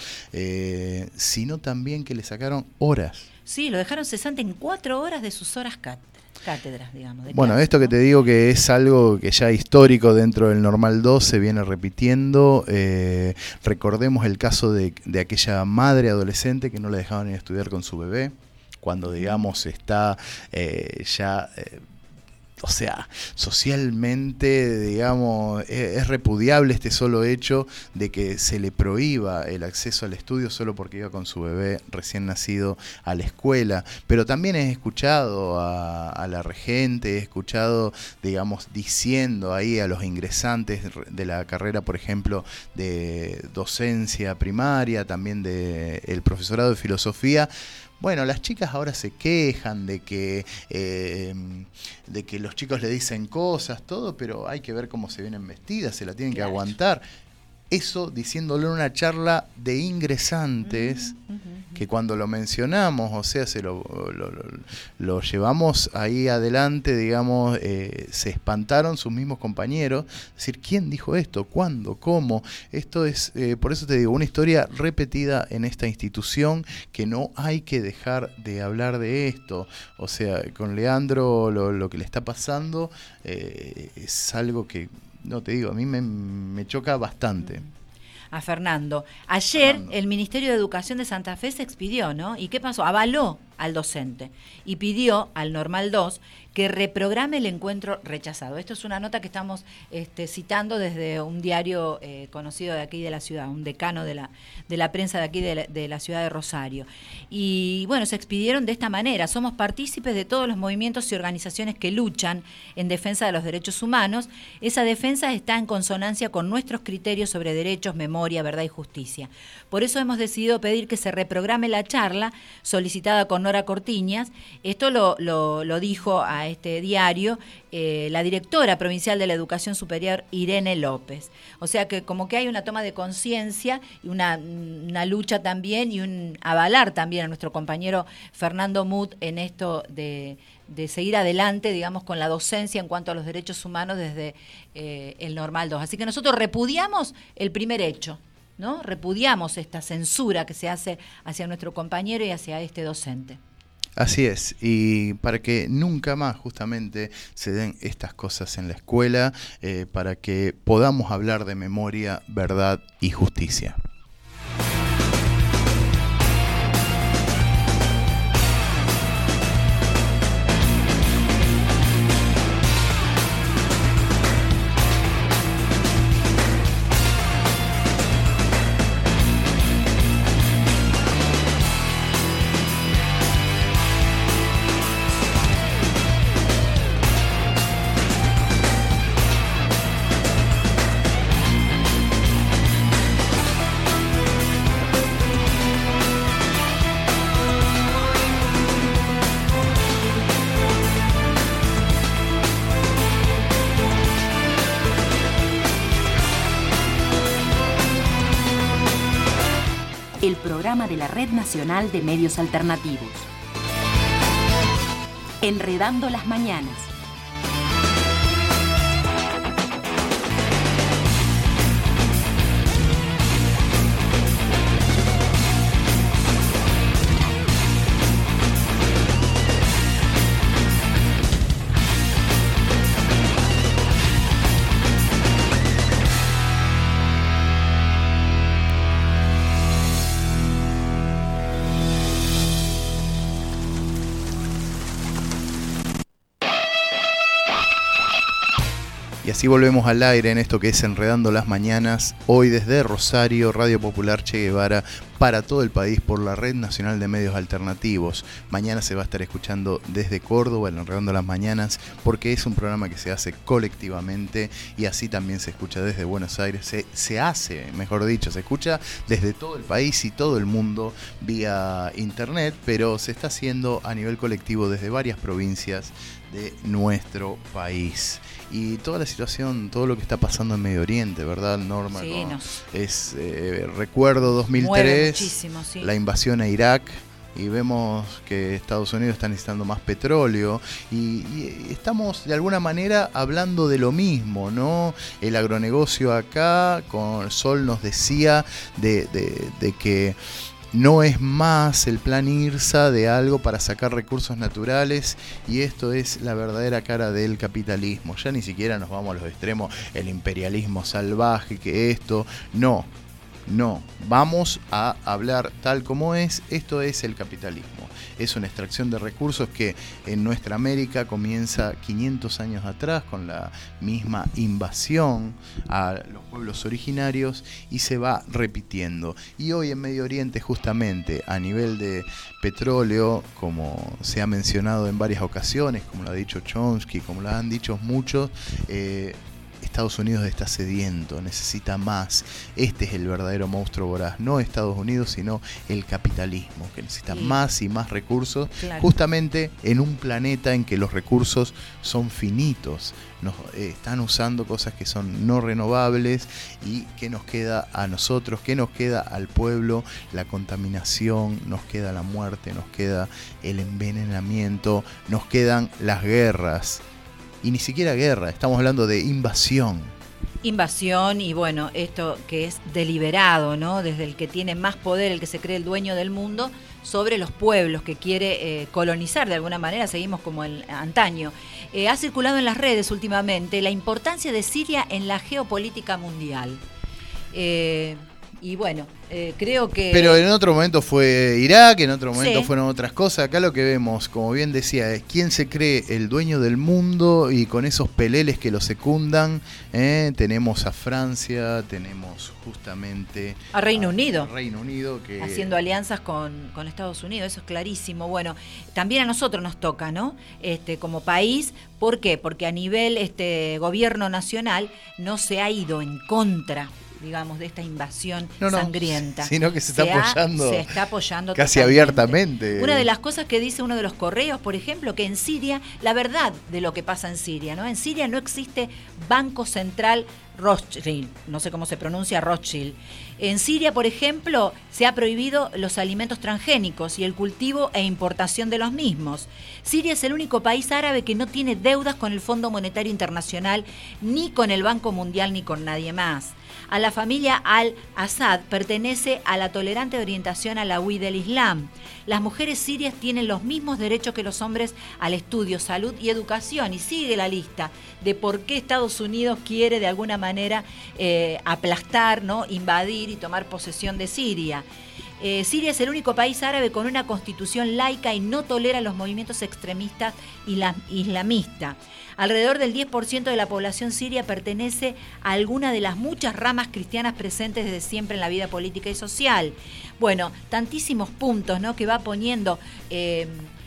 eh, sino también que le sacaron horas. Sí, lo dejaron cesante en cuatro horas de sus horas cátedras. Cátedras, digamos. De bueno, clase, esto ¿no? que te digo que es algo que ya histórico dentro del Normal dos, se viene repitiendo. Eh, recordemos el caso de, de aquella madre adolescente que no le dejaban ir a estudiar con su bebé, cuando digamos está eh, ya eh, o sea, socialmente, digamos, es, es repudiable este solo hecho de que se le prohíba el acceso al estudio solo porque iba con su bebé recién nacido a la escuela. Pero también he escuchado a, a la regente, he escuchado, digamos, diciendo ahí a los ingresantes de la carrera, por ejemplo, de docencia primaria, también del profesorado de filosofía. Bueno, las chicas ahora se quejan de que eh, de que los chicos le dicen cosas, todo, pero hay que ver cómo se vienen vestidas, se la tienen que aguantar. Eso diciéndolo en una charla de ingresantes, uh-huh, uh-huh. que cuando lo mencionamos, o sea, se lo, lo, lo, lo llevamos ahí adelante, digamos, eh, se espantaron sus mismos compañeros. Es decir, ¿quién dijo esto? ¿Cuándo? ¿Cómo? Esto es, eh, por eso te digo, una historia repetida en esta institución que no hay que dejar de hablar de esto. O sea, con Leandro lo, lo que le está pasando eh, es algo que... No, te digo, a mí me, me choca bastante. A Fernando. Ayer Fernando. El Ministerio de Educación de Santa Fe se expidió, ¿no? ¿Y qué pasó? Avaló al docente y pidió al Normal dos que reprograme el encuentro rechazado. Esto es una nota que estamos este, citando desde un diario eh, conocido de aquí de la ciudad, un decano de la, de la prensa de aquí de la, de la ciudad de Rosario. Y bueno, se expidieron de esta manera. Somos partícipes de todos los movimientos y organizaciones que luchan en defensa de los derechos humanos. Esa defensa está en consonancia con nuestros criterios sobre derechos, memoria, verdad y justicia. Por eso hemos decidido pedir que se reprograme la charla solicitada con Nora Cortiñas. Esto lo, lo, lo dijo a este diario eh, la directora provincial de la Educación Superior, Irene López. O sea que como que hay una toma de conciencia y una, una lucha también y un avalar también a nuestro compañero Fernando Muth en esto de, de seguir adelante, digamos, con la docencia en cuanto a los derechos humanos desde eh, el Normal dos. Así que nosotros repudiamos el primer hecho, ¿no? Repudiamos esta censura que se hace hacia nuestro compañero y hacia este docente. Así es, y para que nunca más justamente se den estas cosas en la escuela, eh, para que podamos hablar de memoria, verdad y justicia. El programa de la Red Nacional de Medios Alternativos. Enredando las Mañanas. Y así volvemos al aire en esto que es Enredando las Mañanas, hoy desde Rosario, Radio Popular Che Guevara, para todo el país por la Red Nacional de Medios Alternativos. Mañana se va a estar escuchando desde Córdoba, el Enredando las Mañanas, porque es un programa que se hace colectivamente y así también se escucha desde Buenos Aires, se, se hace, mejor dicho, se escucha desde todo el país y todo el mundo vía internet, pero se está haciendo a nivel colectivo desde varias provincias de nuestro país. Y toda la situación, todo lo que está pasando en Medio Oriente, ¿verdad, Norma? Sí, ¿no? no. Es, eh, recuerdo dos mil tres, sí. La invasión a Irak, y vemos que Estados Unidos está necesitando más petróleo, y, y estamos de alguna manera hablando de lo mismo, ¿no? El agronegocio acá, con Sol nos decía de, de, de que no es más el plan IRSA de algo para sacar recursos naturales, y esto es la verdadera cara del capitalismo. Ya ni siquiera nos vamos a los extremos, el imperialismo salvaje, que esto, no. No, vamos a hablar tal como es. Esto es el capitalismo. Es una extracción de recursos que en nuestra América comienza quinientos años atrás con la misma invasión a los pueblos originarios y se va repitiendo. Y hoy en Medio Oriente, justamente a nivel de petróleo, como se ha mencionado en varias ocasiones, como lo ha dicho Chomsky, como lo han dicho muchos, eh, Estados Unidos está sediento, necesita más. Este es el verdadero monstruo voraz, no Estados Unidos, sino el capitalismo, que necesita sí. más y más recursos, claro. justamente en un planeta en que los recursos son finitos. Nos eh, están usando cosas que son no renovables. Y ¿qué nos queda a nosotros? ¿Qué nos queda al pueblo? La contaminación, nos queda la muerte, nos queda el envenenamiento, nos quedan las guerras. Y ni siquiera guerra, estamos hablando de invasión. Invasión y bueno, esto que es deliberado, ¿no? Desde el que tiene más poder, el que se cree el dueño del mundo, sobre los pueblos que quiere eh, colonizar de alguna manera, seguimos como el antaño. Eh, ha circulado en las redes últimamente la importancia de Siria en la geopolítica mundial. Eh, y bueno, eh, creo que... Pero en otro momento fue Irak, en otro momento sí. fueron otras cosas. Acá lo que vemos, como bien decía, es quién se cree el dueño del mundo y con esos peleles que lo secundan. ¿eh? Tenemos a Francia, tenemos justamente... A Reino Unido. A Reino Unido que... Haciendo alianzas con, con Estados Unidos, eso es clarísimo. Bueno, también a nosotros nos toca, ¿no? Este, como país, ¿por qué? Porque a nivel este gobierno nacional no se ha ido en contra, digamos, de esta invasión no, no, sangrienta. Sino que se está se apoyando. Ha, se está apoyando casi totalmente. abiertamente. Una de las cosas que dice uno de los correos, por ejemplo, que en Siria, la verdad de lo que pasa en Siria, ¿no? En Siria no existe Banco Central Rothschild, no sé cómo se pronuncia Rothschild. En Siria, por ejemplo, se ha prohibido los alimentos transgénicos y el cultivo e importación de los mismos. Siria es el único país árabe que no tiene deudas con el Fondo Monetario Internacional, ni con el Banco Mundial, ni con nadie más. A la familia al-Assad pertenece a la tolerante orientación alawí del Islam. Las mujeres sirias tienen los mismos derechos que los hombres al estudio, salud y educación. Y sigue la lista de por qué Estados Unidos quiere de alguna manera eh, aplastar, ¿no? invadir y tomar posesión de Siria. Eh, Siria es el único país árabe con una constitución laica y no tolera los movimientos extremistas y la, islamista. Alrededor del diez por ciento de la población siria pertenece a alguna de las muchas ramas cristianas presentes desde siempre en la vida política y social. Bueno, tantísimos puntos, ¿no? que va poniendo eh,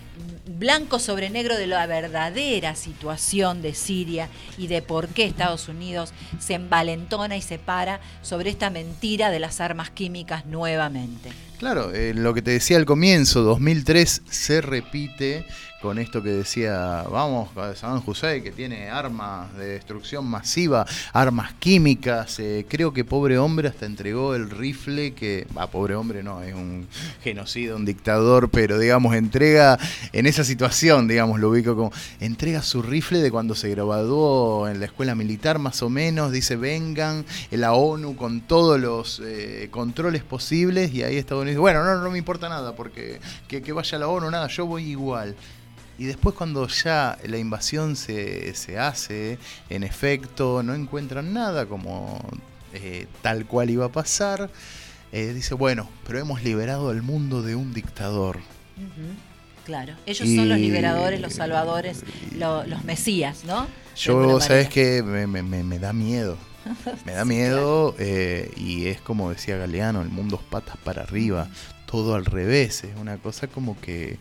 blanco sobre negro de la verdadera situación de Siria y de por qué Estados Unidos se envalentona y se para sobre esta mentira de las armas químicas nuevamente. Claro, eh, lo que te decía al comienzo, dos mil tres se repite con esto que decía, vamos, Saddam Hussein, que tiene armas de destrucción masiva, armas químicas, eh, creo que pobre hombre hasta entregó el rifle que, ah, pobre hombre no, es un genocida, un dictador, pero digamos, entrega en esa situación, digamos, lo ubico como, entrega su rifle de cuando se graduó en la escuela militar, más o menos, dice, vengan, la ONU con todos los eh, controles posibles, y ahí Estados Unidos dice, bueno, no, no me importa nada, porque que, que vaya la ONU, nada, yo voy igual. Y después cuando ya la invasión se, se hace, en efecto, no encuentran nada como eh, tal cual iba a pasar, eh, dice, bueno, pero hemos liberado al mundo de un dictador. Uh-huh. Claro, ellos y, son los liberadores, los salvadores, lo, los mesías, ¿no? Yo, ¿sabes qué? Me, me, me da miedo. Me da miedo eh, y es como decía Galeano, el mundo es patas para arriba, todo al revés, es una cosa como que...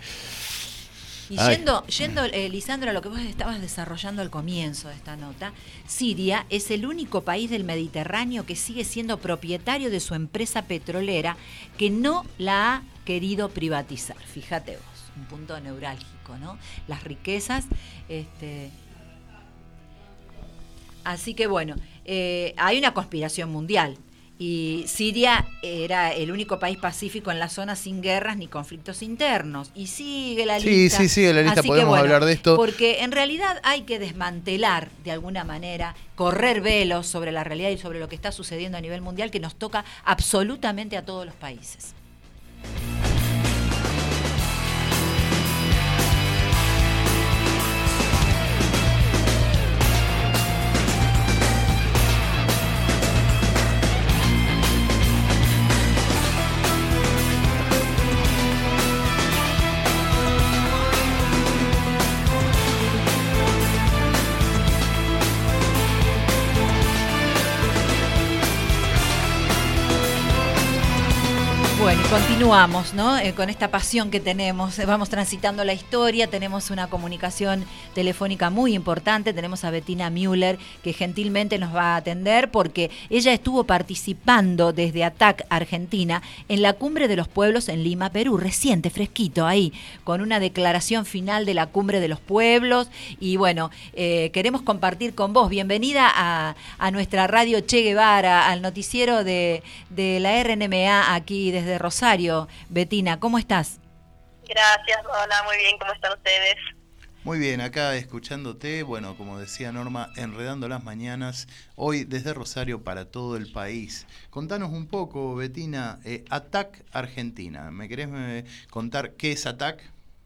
Y yendo, yendo eh, Lisandro, a lo que vos estabas desarrollando al comienzo de esta nota, Siria es el único país del Mediterráneo que sigue siendo propietario de su empresa petrolera que no la ha querido privatizar. Fíjate vos, un punto neurálgico, ¿no? Las riquezas... este Así que bueno, eh, hay una conspiración mundial. Y Siria era el único país pacífico en la zona sin guerras ni conflictos internos. Y sigue la lista. Sí, sí, sigue la lista, Así podemos bueno, hablar de esto. Porque en realidad hay que desmantelar de alguna manera, correr velos sobre la realidad y sobre lo que está sucediendo a nivel mundial, que nos toca absolutamente a todos los países. continuamos, ¿no? Eh, con esta pasión que tenemos, eh, vamos transitando la historia, tenemos una comunicación telefónica muy importante, tenemos a Bettina Müller, que gentilmente nos va a atender porque ella estuvo participando desde ATAC Argentina en la Cumbre de los Pueblos en Lima, Perú, reciente, fresquito, ahí, con una declaración final de la Cumbre de los Pueblos, y bueno, eh, queremos compartir con vos, bienvenida a, a nuestra radio Che Guevara, al noticiero de, de la R N M A aquí desde Rosario. Bettina, ¿cómo estás? Gracias, hola, muy bien, ¿cómo están ustedes? Muy bien, acá escuchándote, bueno, como decía Norma, enredando las mañanas, hoy desde Rosario para todo el país. Contanos un poco, Bettina, eh, ATAC Argentina. ¿Me querés eh, contar qué es ATAC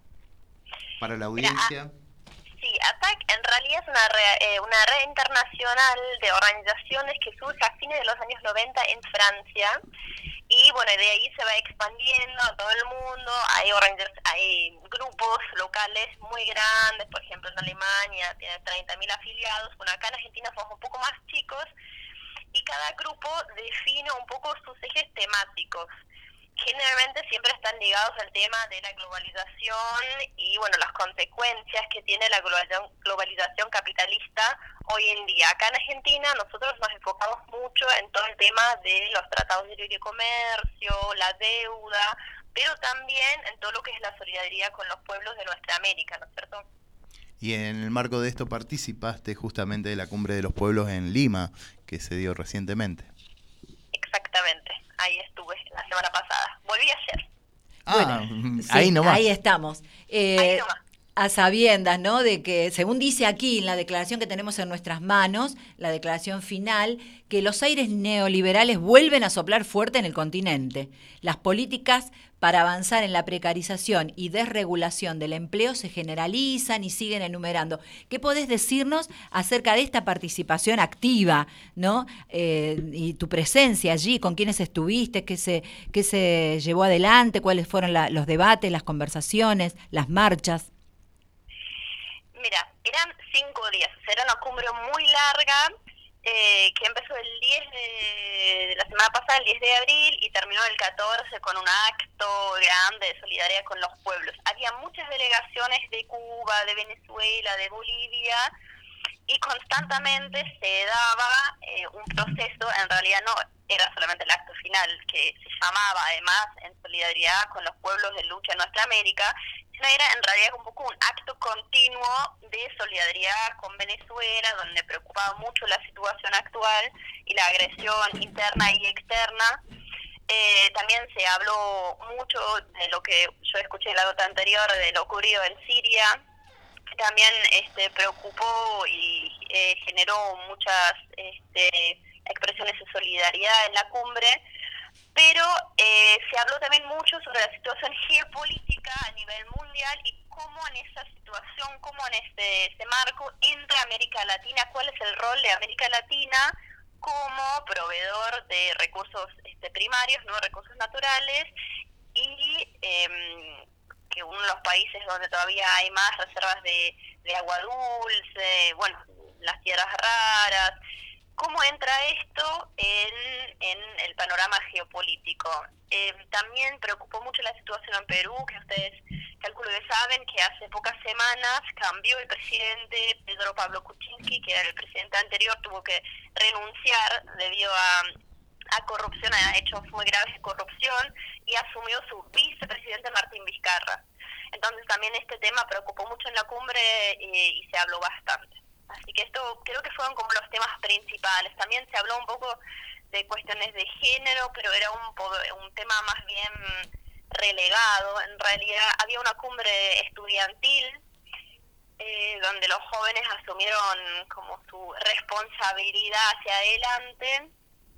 para la audiencia? Mira, sí, ATAC en realidad es una, re, eh, una red internacional de organizaciones que surge a fines de los años noventa en Francia. Y bueno, de ahí se va expandiendo a todo el mundo, hay, hay grupos locales muy grandes, por ejemplo en Alemania tiene treinta mil afiliados, bueno, acá en Argentina somos un poco más chicos, y cada grupo define un poco sus ejes temáticos. Generalmente siempre están ligados al tema de la globalización y bueno, las consecuencias que tiene la globalización capitalista hoy en día. Acá en Argentina nosotros nos enfocamos mucho en todo el tema de los tratados de libre comercio, la deuda, pero también en todo lo que es la solidaridad con los pueblos de nuestra América, ¿no es cierto? Y en el marco de esto participaste justamente de la Cumbre de los Pueblos en Lima, que se dio recientemente. Exactamente, ahí estuve la semana pasada, volví ayer. Ah, bueno, sí, ahí nomás. Ahí estamos. Eh, ahí nomás. A sabiendas, ¿no?, de que, según dice aquí en la declaración que tenemos en nuestras manos, la declaración final, que los aires neoliberales vuelven a soplar fuerte en el continente. Las políticas para avanzar en la precarización y desregulación del empleo se generalizan y siguen enumerando. ¿Qué podés decirnos acerca de esta participación activa, ¿no? Eh, y tu presencia allí, con quiénes estuviste, qué se, qué se llevó adelante, cuáles fueron la, los debates, las conversaciones, las marchas? Mira, eran cinco días, era una cumbre muy larga, eh, que empezó el diez de, de la semana pasada, el diez de abril, y terminó el catorce con un acto grande de solidaridad con los pueblos. Había muchas delegaciones de Cuba, de Venezuela, de Bolivia, y constantemente se daba eh, un proceso, en realidad no era solamente el acto final, que se llamaba además en solidaridad con los pueblos de lucha en nuestra América, sino era en realidad un poco un acto continuo de solidaridad con Venezuela, donde preocupaba mucho la situación actual y la agresión interna y externa. Eh, también se habló mucho de lo que yo escuché en la nota anterior, de lo ocurrido en Siria, que también este, preocupó y eh, generó muchas este, expresiones de solidaridad en la cumbre, pero eh, se habló también mucho sobre la situación geopolítica a nivel mundial y cómo en esa situación, cómo en este, este marco entra América Latina, cuál es el rol de América Latina como proveedor de recursos este, primarios, no recursos naturales, y eh, que uno de los países donde todavía hay más reservas de, de agua dulce, bueno, las tierras raras. ¿Cómo entra esto en, en el panorama geopolítico? Eh, también preocupó mucho la situación en Perú, que ustedes calculo que saben que hace pocas semanas cambió el presidente Pedro Pablo Kuczynski, que era el presidente anterior, tuvo que renunciar debido a, a corrupción, a hechos muy graves de corrupción, y asumió su vicepresidente Martín Vizcarra. Entonces también este tema preocupó mucho en la cumbre eh, y se habló bastante. Así que esto creo que fueron como los temas principales. También se habló un poco de cuestiones de género, pero era un, un tema más bien relegado. En realidad había una cumbre estudiantil eh, donde los jóvenes asumieron como su responsabilidad hacia adelante.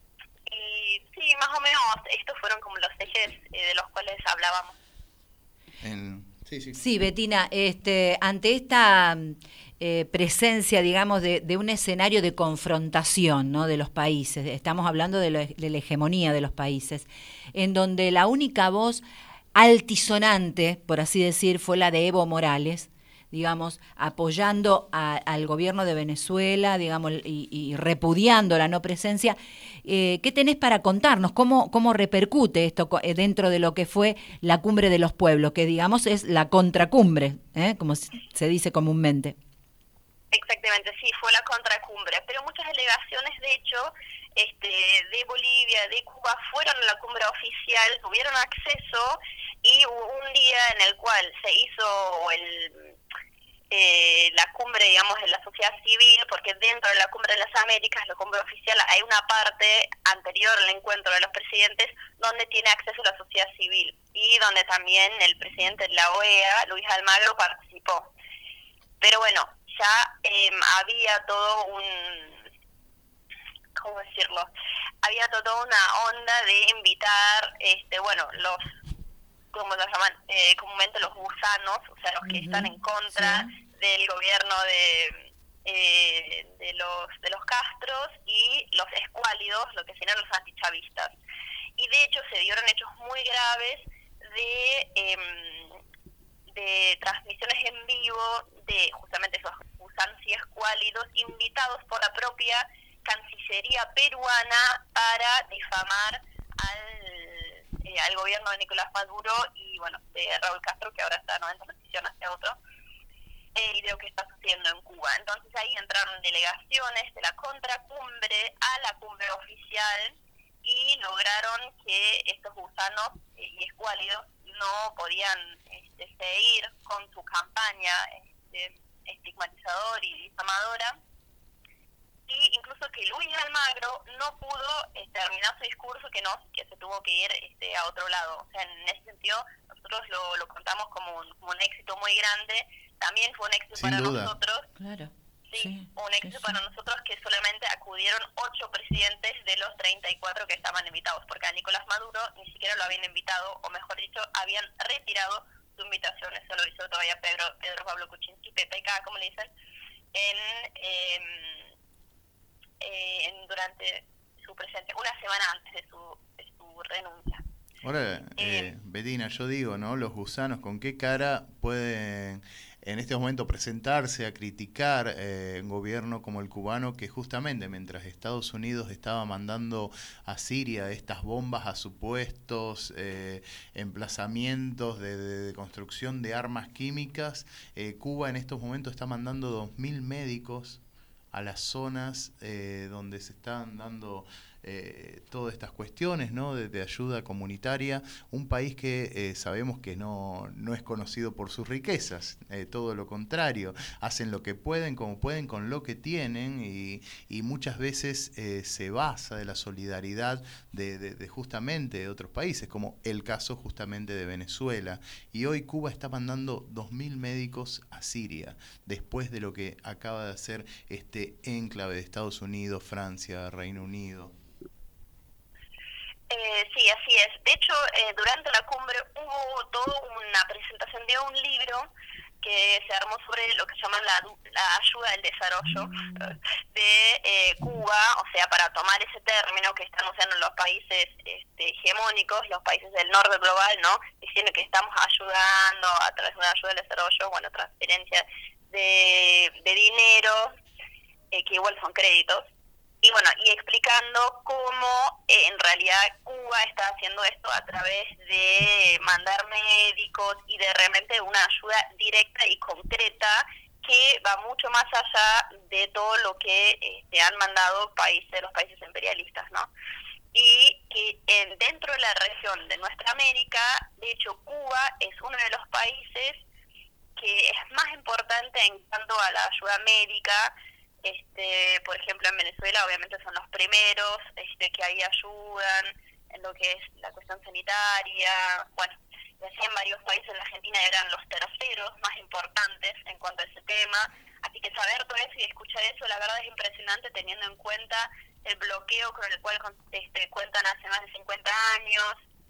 Y sí, más o menos estos fueron como los ejes eh, de los cuales hablábamos. En... Sí, sí. Sí, Bettina, este, ante esta eh, presencia, digamos, de, de un escenario de confrontación, ¿no?, de los países, estamos hablando de, lo, de la hegemonía de los países, en donde la única voz altisonante, por así decir, fue la de Evo Morales, digamos, apoyando a, al gobierno de Venezuela, digamos, y, y repudiando la no presencia. Eh, ¿Qué tenés para contarnos? ¿Cómo, cómo repercute esto dentro de lo que fue la Cumbre de los Pueblos, que digamos es la contracumbre, ¿eh? como se dice comúnmente? Exactamente, sí, fue la contracumbre, pero muchas delegaciones, de hecho, este, de Bolivia, de Cuba, fueron a la cumbre oficial, tuvieron acceso, y hubo un día en el cual se hizo el, eh, la cumbre, digamos, de la sociedad civil, porque dentro de la cumbre de las Américas, la cumbre oficial, hay una parte anterior al encuentro de los presidentes donde tiene acceso la sociedad civil, y donde también el presidente de la O E A, Luis Almagro, participó. Pero bueno, ya eh, había todo un, ¿cómo decirlo? Había toda una onda de invitar, este, bueno, los, ¿cómo lo llaman? Eh, comúnmente los gusanos, o sea, los que uh-huh. están en contra sí. del gobierno de, eh, de los de los Castros, y los escuálidos, lo que serían los antichavistas. Y de hecho se dieron hechos muy graves de... Eh, de transmisiones en vivo de justamente esos gusanos y escuálidos invitados por la propia Cancillería peruana para difamar al, eh, al gobierno de Nicolás Maduro y bueno, de Raúl Castro, que ahora está ¿no? en transición hacia otro, eh, y de lo que está sucediendo en Cuba. Entonces ahí entraron delegaciones de la contracumbre a la cumbre oficial y lograron que estos gusanos eh, y escuálidos no podían este, seguir con su campaña este, estigmatizadora y difamadora, y incluso que Luis Almagro no pudo eh, terminar su discurso, que no que se tuvo que ir este, a otro lado. O sea, en ese sentido nosotros lo, lo contamos como un, como un éxito muy grande. También fue un éxito Sin para duda. nosotros. Claro. Sí, sí, un éxito sí. para nosotros que solamente acudieron ocho presidentes de los treinta y cuatro que estaban invitados, porque a Nicolás Maduro ni siquiera lo habían invitado, o mejor dicho, habían retirado su invitación. Eso lo hizo todavía Pedro, Pedro Pablo Kuczynski, P P K, como le dicen, en, eh, eh, en durante su presencia, una semana antes de su, de su renuncia. Ahora, eh, eh, Betina, yo digo, ¿no? Los gusanos, ¿con qué cara pueden en este momento presentarse a criticar eh, un gobierno como el cubano, que justamente mientras Estados Unidos estaba mandando a Siria estas bombas a supuestos eh, emplazamientos de, de, de construcción de armas químicas, eh, Cuba en estos momentos está mandando dos mil médicos a las zonas eh, donde se están dando eh, todas estas cuestiones, ¿no? de, de ayuda comunitaria, un país que eh, sabemos que no, no es conocido por sus riquezas, eh, todo lo contrario, hacen lo que pueden, como pueden, con lo que tienen, y, y muchas veces eh, se basa de la solidaridad de, de, de justamente de otros países, como el caso justamente de Venezuela, y hoy Cuba está mandando dos mil médicos a Siria, después de lo que acaba de hacer este enclave de Estados Unidos, Francia, Reino Unido. Eh, sí, así es. De hecho, eh, durante la cumbre hubo toda una presentación de un libro que se armó sobre lo que llaman la, la ayuda al desarrollo de eh, Cuba, o sea, para tomar ese término que están usando los países este, hegemónicos, los países del norte global, ¿no? Diciendo que estamos ayudando a través de una ayuda al desarrollo, bueno, transferencia de, de dinero, eh, que igual son créditos. Y bueno, y explicando cómo eh, en realidad Cuba está haciendo esto a través de mandar médicos y de realmente una ayuda directa y concreta que va mucho más allá de todo lo que este, han mandado países, los países imperialistas, ¿no? Y que en, dentro de la región de nuestra América, de hecho Cuba es uno de los países que es más importante en cuanto a la ayuda médica. Este, por ejemplo, en Venezuela obviamente son los primeros este, que ahí ayudan en lo que es la cuestión sanitaria, bueno, y así en varios países. En Argentina eran los terceros más importantes en cuanto a ese tema, así que saber todo eso y escuchar eso, la verdad es impresionante, teniendo en cuenta el bloqueo con el cual este, cuentan hace más de cincuenta años.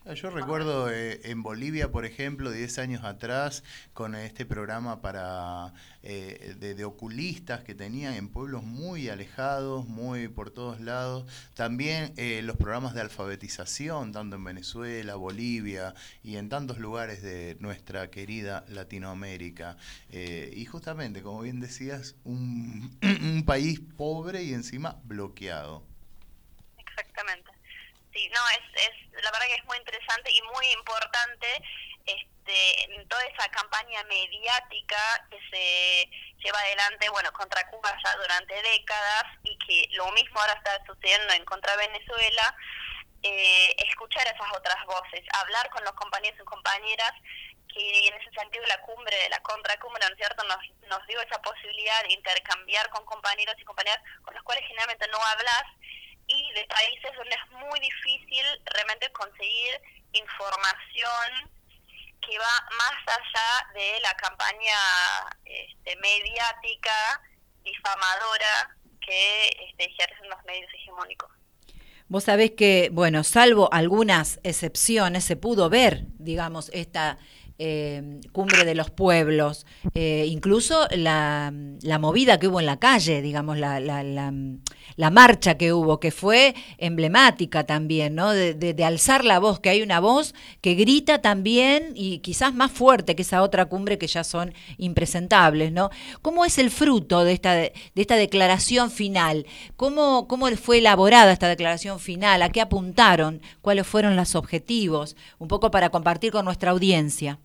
Yo recuerdo eh, en Bolivia, por ejemplo, diez años atrás, con este programa para eh, de, de oculistas que tenían en pueblos muy alejados, muy por todos lados. También eh, los programas de alfabetización, tanto en Venezuela, Bolivia y en tantos lugares de nuestra querida Latinoamérica. Eh, y justamente, como bien decías, un, un país pobre y encima bloqueado. Exactamente. Sí, no, es, es la verdad que es muy interesante y muy importante este, en toda esa campaña mediática que se lleva adelante, bueno, contra Cuba ya durante décadas y que lo mismo ahora está sucediendo en contra Venezuela, eh, escuchar esas otras voces, hablar con los compañeros y compañeras, que en ese sentido la cumbre, la contracumbre, ¿no es cierto?, nos, nos dio esa posibilidad de intercambiar con compañeros y compañeras con los cuales generalmente no hablas, y de países donde es muy difícil realmente conseguir información que va más allá de la campaña este, mediática, difamadora, que este, ejercen los medios hegemónicos. Vos sabés que, bueno, salvo algunas excepciones, se pudo ver, digamos, esta eh, cumbre de los pueblos, eh, incluso la, la movida que hubo en la calle, digamos, la, la, la, la marcha que hubo, que fue emblemática también, ¿no? De, de, de alzar la voz, que hay una voz que grita también y quizás más fuerte que esa otra cumbre que ya son impresentables, ¿no? ¿Cómo es el fruto de esta, de esta declaración final? ¿Cómo, cómo fue elaborada esta declaración final? ¿A qué apuntaron? ¿Cuáles fueron los objetivos? Un poco para compartir con nuestra audiencia.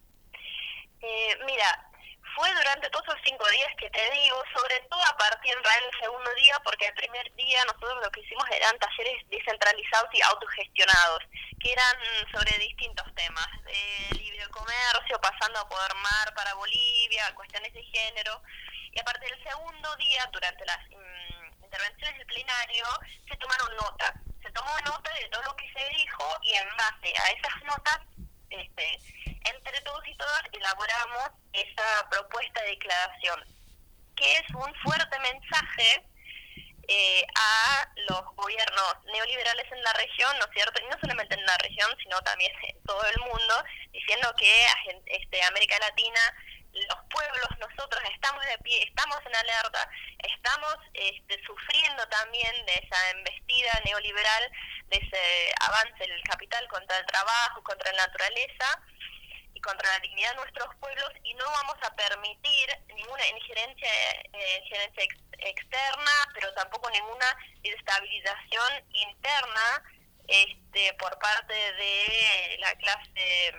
Eh, mira, fue durante todos esos cinco días que te digo, sobre todo a partir del segundo día, porque el primer día nosotros lo que hicimos eran talleres descentralizados y autogestionados, que eran sobre distintos temas, de libre comercio, pasando por mar para Bolivia, cuestiones de género, y a partir del segundo día, durante las mm, intervenciones del plenario, se tomaron notas, se tomó nota de todo lo que se dijo, y en base a esas notas, este, entre todos y todas elaboramos esa propuesta de declaración, que es un fuerte mensaje eh, a los gobiernos neoliberales en la región, ¿no es cierto? Y no solamente en la región, sino también en todo el mundo, diciendo que este, América Latina, los pueblos, nosotros estamos de pie, estamos en alerta, estamos este, sufriendo también de esa embestida neoliberal, de ese avance del capital contra el trabajo, contra la naturaleza y contra la dignidad de nuestros pueblos, y no vamos a permitir ninguna injerencia, eh, injerencia ex, externa, pero tampoco ninguna desestabilización interna este, por parte de la clase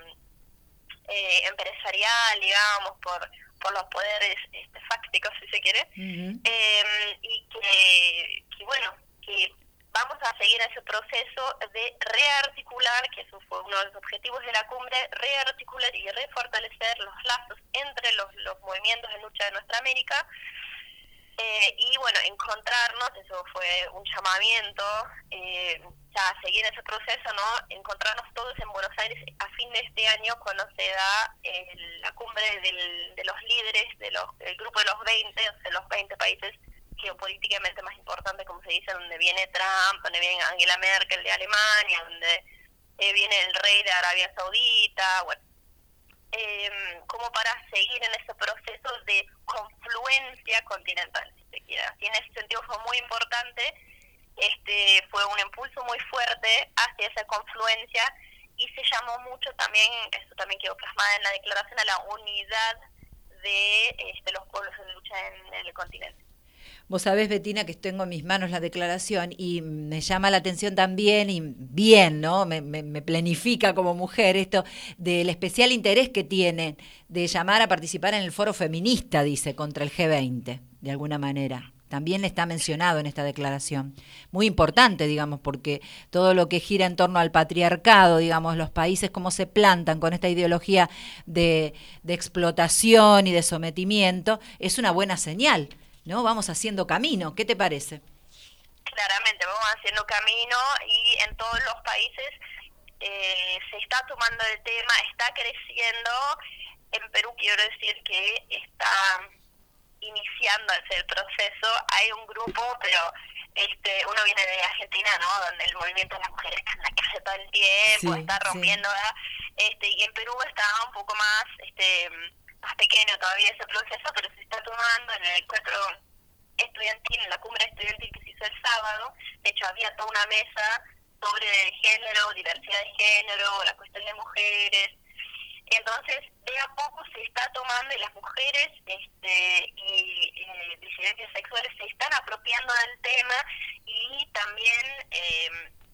eh, empresarial, digamos, por por los poderes este, fácticos, si se quiere, uh-huh. eh, y que, que, bueno, que vamos a seguir ese proceso de rearticular, que eso fue uno de los objetivos de la cumbre, rearticular y refortalecer los lazos entre los, los movimientos de lucha de nuestra América, eh, y bueno, encontrarnos, eso fue un llamamiento, eh, ya a seguir ese proceso, ¿no? Encontrarnos todos en Buenos Aires a fin de este año, cuando se da eh, la cumbre del, de los líderes de los, del grupo de los veinte, de los veinte países geopolíticamente más importantes, como se dice, donde viene Trump, donde viene Angela Merkel de Alemania, donde eh, viene el rey de Arabia Saudita, bueno, eh, como para seguir en ese proceso de confluencia continental, si se quiere. Así, en ese sentido fue muy importante. Este fue un impulso muy fuerte hacia esa confluencia, y se llamó mucho también, eso también quedó plasmada en la declaración, a la unidad de este, los pueblos en lucha en, en el continente. Vos sabés, Betina, que tengo en mis manos la declaración y me llama la atención también, y bien, ¿no? Me, me, me planifica como mujer esto del especial interés que tienen de llamar a participar en el foro feminista, dice, contra el G veinte, de alguna manera. También está mencionado en esta declaración. Muy importante, digamos, porque todo lo que gira en torno al patriarcado, digamos, los países cómo se plantan con esta ideología de, de explotación y de sometimiento, es una buena señal, ¿no? Vamos haciendo camino. ¿Qué te parece? Claramente, vamos haciendo camino, y en todos los países eh, se está tomando el tema, está creciendo. En Perú quiero decir que está iniciando el proceso, hay un grupo, pero este, uno viene de Argentina, ¿no? Donde el movimiento de las mujeres está en la calle todo el tiempo, Sí, está rompiendo, sí. ¿verdad? Este, y en Perú está un poco más, este, más pequeño todavía ese proceso, pero se está tomando en el encuentro estudiantil, en la cumbre estudiantil que se hizo el sábado. De hecho, había toda una mesa sobre género, diversidad de género, la cuestión de mujeres. Entonces, de a poco se está tomando, y las mujeres este, y eh, disidencias sexuales se están apropiando del tema, y también, eh,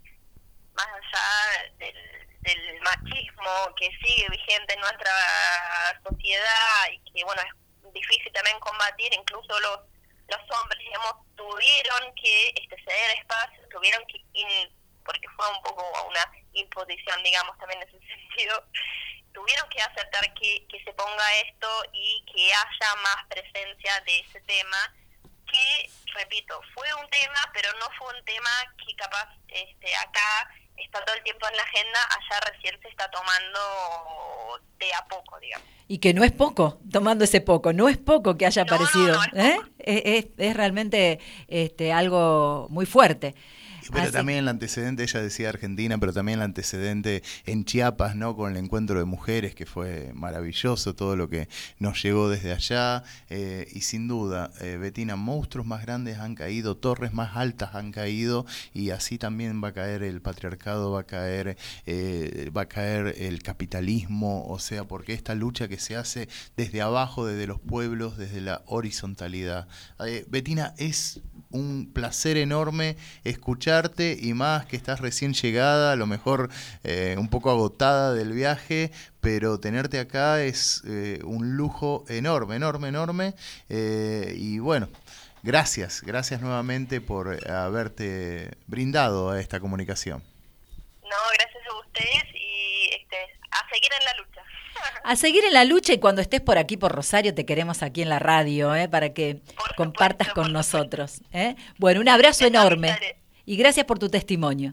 más allá del, del machismo que sigue vigente en nuestra sociedad y que, bueno, es difícil también combatir, incluso los los hombres, digamos, tuvieron que este, ceder espacio, tuvieron que, in, porque fue un poco una imposición, digamos, también en ese sentido, tuvieron que aceptar que, que se ponga esto y que haya más presencia de ese tema, que, repito, fue un tema, pero no fue un tema que capaz este, acá está todo el tiempo en la agenda, allá recién se está tomando de a poco, digamos. Y que no es poco, tomando ese poco, no es poco que haya No, aparecido, no, no es ¿eh? Es, es, es realmente este, algo muy fuerte. Pero Así- también el antecedente, ella decía Argentina, pero también el antecedente en Chiapas, ¿no? Con el encuentro de mujeres, que fue maravilloso, todo lo que nos llegó desde allá. Eh, y sin duda, eh, Bettina, monstruos más grandes han caído, torres más altas han caído, y así también va a caer el patriarcado, va a caer, eh, va a caer el capitalismo, o sea, porque esta lucha que se hace desde abajo, desde los pueblos, desde la horizontalidad. Eh, Bettina, es un placer enorme escucharte, y más que estás recién llegada, a lo mejor eh, un poco agotada del viaje, pero tenerte acá es eh, un lujo enorme, enorme, enorme. Eh, y bueno, gracias, gracias nuevamente por haberte brindado a esta comunicación. No, gracias a ustedes y este, a seguir en la lucha. A seguir en la lucha, y cuando estés por aquí, por Rosario, te queremos aquí en la radio, ¿eh? Para que Por compartas supuesto, con por nosotros. ¿eh? Bueno, un abrazo Les enorme avisaré. y gracias por tu testimonio.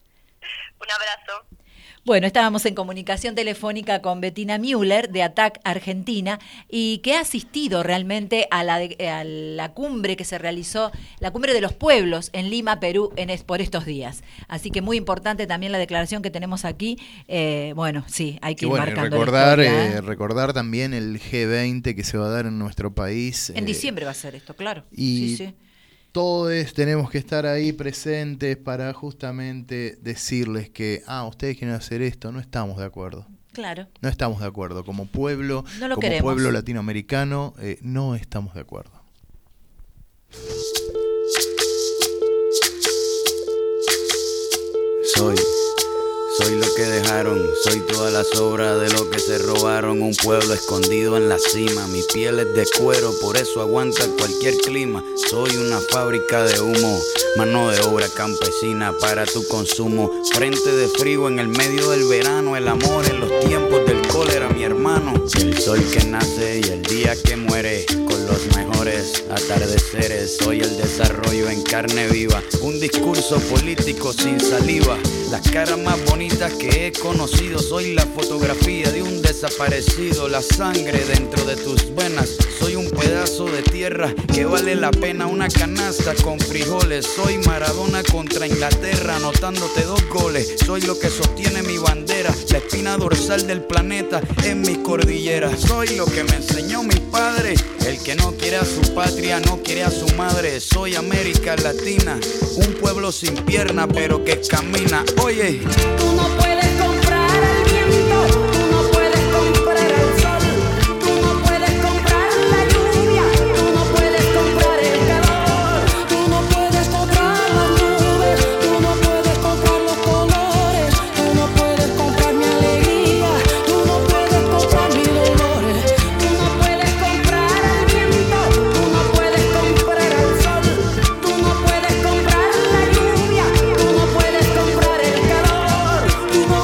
Un abrazo. Bueno, estábamos en comunicación telefónica con Bettina Müller de A T A C Argentina, y que ha asistido realmente a la, de- a la cumbre que se realizó, la cumbre de los pueblos en Lima, Perú, en es, por estos días. Así que muy importante también la declaración que tenemos aquí. Eh, bueno, sí, hay que Y ir bueno, y marcando la recordar, historia, eh, ¿eh? recordar también el G veinte que se va a dar en nuestro país. En eh, diciembre va a ser esto, claro. y sí, sí. todos tenemos que estar ahí presentes para justamente decirles que, ah, ustedes quieren hacer esto, no estamos de acuerdo. Claro. No estamos de acuerdo. Como pueblo, No lo como queremos. pueblo latinoamericano, eh, no estamos de acuerdo. Soy, soy lo que dejaron, soy toda la sobra de lo que se robaron. Un pueblo escondido en la cima, mi piel es de cuero, por eso aguanta cualquier clima. Soy una fábrica de humo, mano de obra campesina para tu consumo. Frente de frío en el medio del verano, el amor en los tiempos del cólera, mi hermano. El sol que nace y el día que muere, con los mejores atardeceres. Soy el desarrollo en carne viva, un discurso político sin saliva. Las caras más bonitas que he conocido, soy la fotografía de un desaparecido. La sangre dentro de tus venas, soy un pedazo de tierra que vale la pena una canasta con frijoles. Soy Maradona contra Inglaterra, anotándote dos goles. Soy lo que sostiene mi bandera, la espina dorsal del planeta en mis cordilleras. Soy lo que me enseñó mi padre, el que no quiere a su patria, no quiere a su madre. Soy América Latina, un pueblo sin pierna pero que camina. Oye, Tú no puedes comprar el viento, tú no puedes comprar el sol, tú no puedes comprar la lluvia, tú no puedes comprar el calor, tú no puedes comprar las nubes, tú no puedes comprar los colores, tú no puedes comprar mi alegría, tú no puedes comprar mis dolores, tú no puedes comprar el viento, tú no puedes comprar el sol, tú no puedes comprar la lluvia, tú no puedes comprar el calor, tú no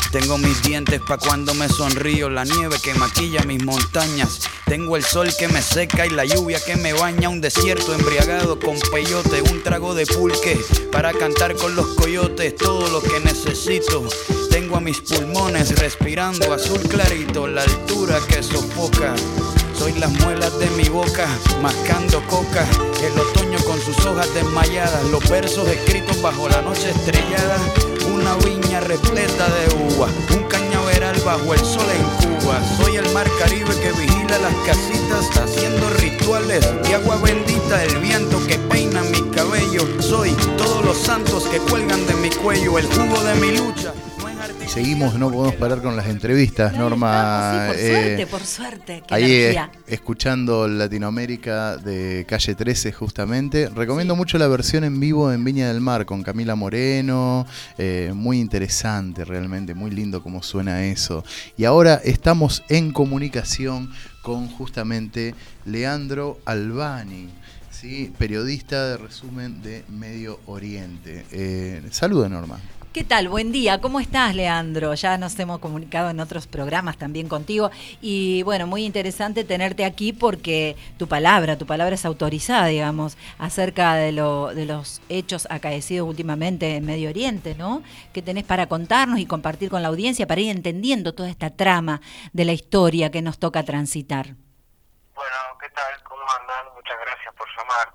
Tengo mis dientes pa' cuando me sonrío, la nieve que maquilla mis montañas. Tengo el sol que me seca y la lluvia que me baña. Un desierto embriagado con peyote, un trago de pulque para cantar con los coyotes. Todo lo que necesito. Tengo a mis pulmones respirando azul clarito, la altura que sofoca. Soy las muelas de mi boca, mascando coca. El otoño con sus hojas desmayadas, los versos escritos bajo la noche estrellada. Una viña repleta de uvas, un cañaveral bajo el sol en Cuba. Soy el mar Caribe que vigila las casitas, haciendo rituales de agua bendita. El viento que peina mi cabello. Soy todos los santos que cuelgan de mi cuello, el jugo de mi lucha. Seguimos, no podemos parar con las entrevistas, Ahí Norma. estamos, sí, por eh, suerte, por suerte. Qué ahí energía. eh, escuchando Latinoamérica de Calle trece justamente. Recomiendo mucho la versión en vivo en Viña del Mar con Camila Moreno. Eh, muy interesante realmente, muy lindo cómo suena eso. Y ahora estamos en comunicación con justamente Leandro Albani, ¿sí? Periodista de resumen de Medio Oriente. Eh, saluda, Norma. ¿Qué tal? Buen día. ¿Cómo estás, Leandro? Ya nos hemos comunicado en otros programas también contigo. Y bueno, muy interesante tenerte aquí porque tu palabra, tu palabra es autorizada, digamos, acerca de, lo, de los hechos acaecidos últimamente en Medio Oriente, ¿no? ¿Qué tenés para contarnos y compartir con la audiencia para ir entendiendo toda esta trama de la historia que nos toca transitar? Bueno, ¿qué tal? ¿Cómo andan? Muchas gracias por llamar.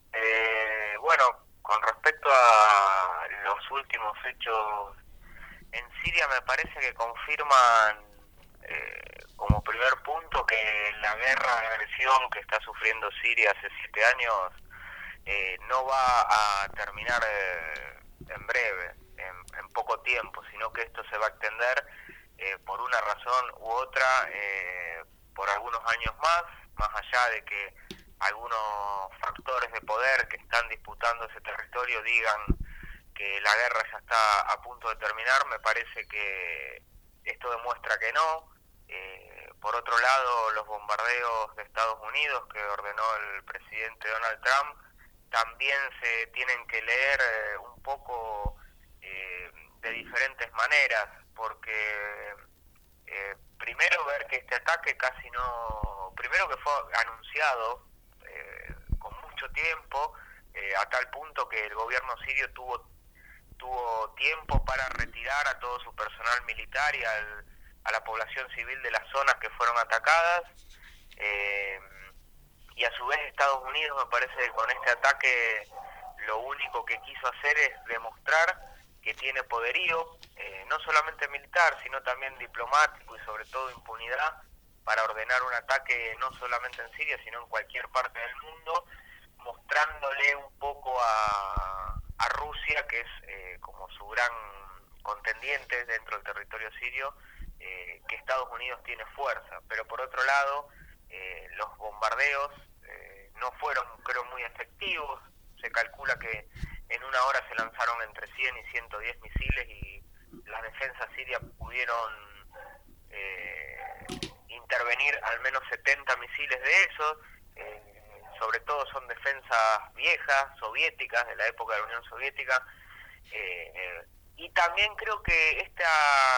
Eh, bueno, con respecto a los últimos hechos en Siria, me parece que confirman eh, como primer punto que la guerra de agresión que está sufriendo Siria hace siete años eh, no va a terminar eh, en breve, en, en poco tiempo, sino que esto se va a extender eh, por una razón u otra, eh, por algunos años más, más allá de que algunos factores de poder que están disputando ese territorio digan que la guerra ya está a punto de terminar. Me parece que esto demuestra que no. Eh, por otro lado, los bombardeos de Estados Unidos que ordenó el presidente Donald Trump también se tienen que leer eh, un poco eh, de diferentes maneras, porque eh, primero ver que este ataque casi no, primero que fue anunciado Eh, con mucho tiempo, eh, a tal punto que el gobierno sirio tuvo tuvo tiempo para retirar a todo su personal militar y al, a la población civil de las zonas que fueron atacadas, eh, y a su vez Estados Unidos, me parece que con este ataque lo único que quiso hacer es demostrar que tiene poderío, eh, no solamente militar, sino también diplomático y sobre todo impunidad, para ordenar un ataque no solamente en Siria, sino en cualquier parte del mundo, mostrándole un poco a, a Rusia, que es eh, como su gran contendiente dentro del territorio sirio, eh, que Estados Unidos tiene fuerza. Pero por otro lado, eh, los bombardeos eh, no fueron, creo, muy efectivos. Se calcula que en una hora se lanzaron entre cien y ciento diez misiles y las defensas sirias pudieron eh, intervenir al menos setenta misiles de esos, eh, sobre todo son defensas viejas, soviéticas, de la época de la Unión Soviética, eh, eh, y también creo que esta,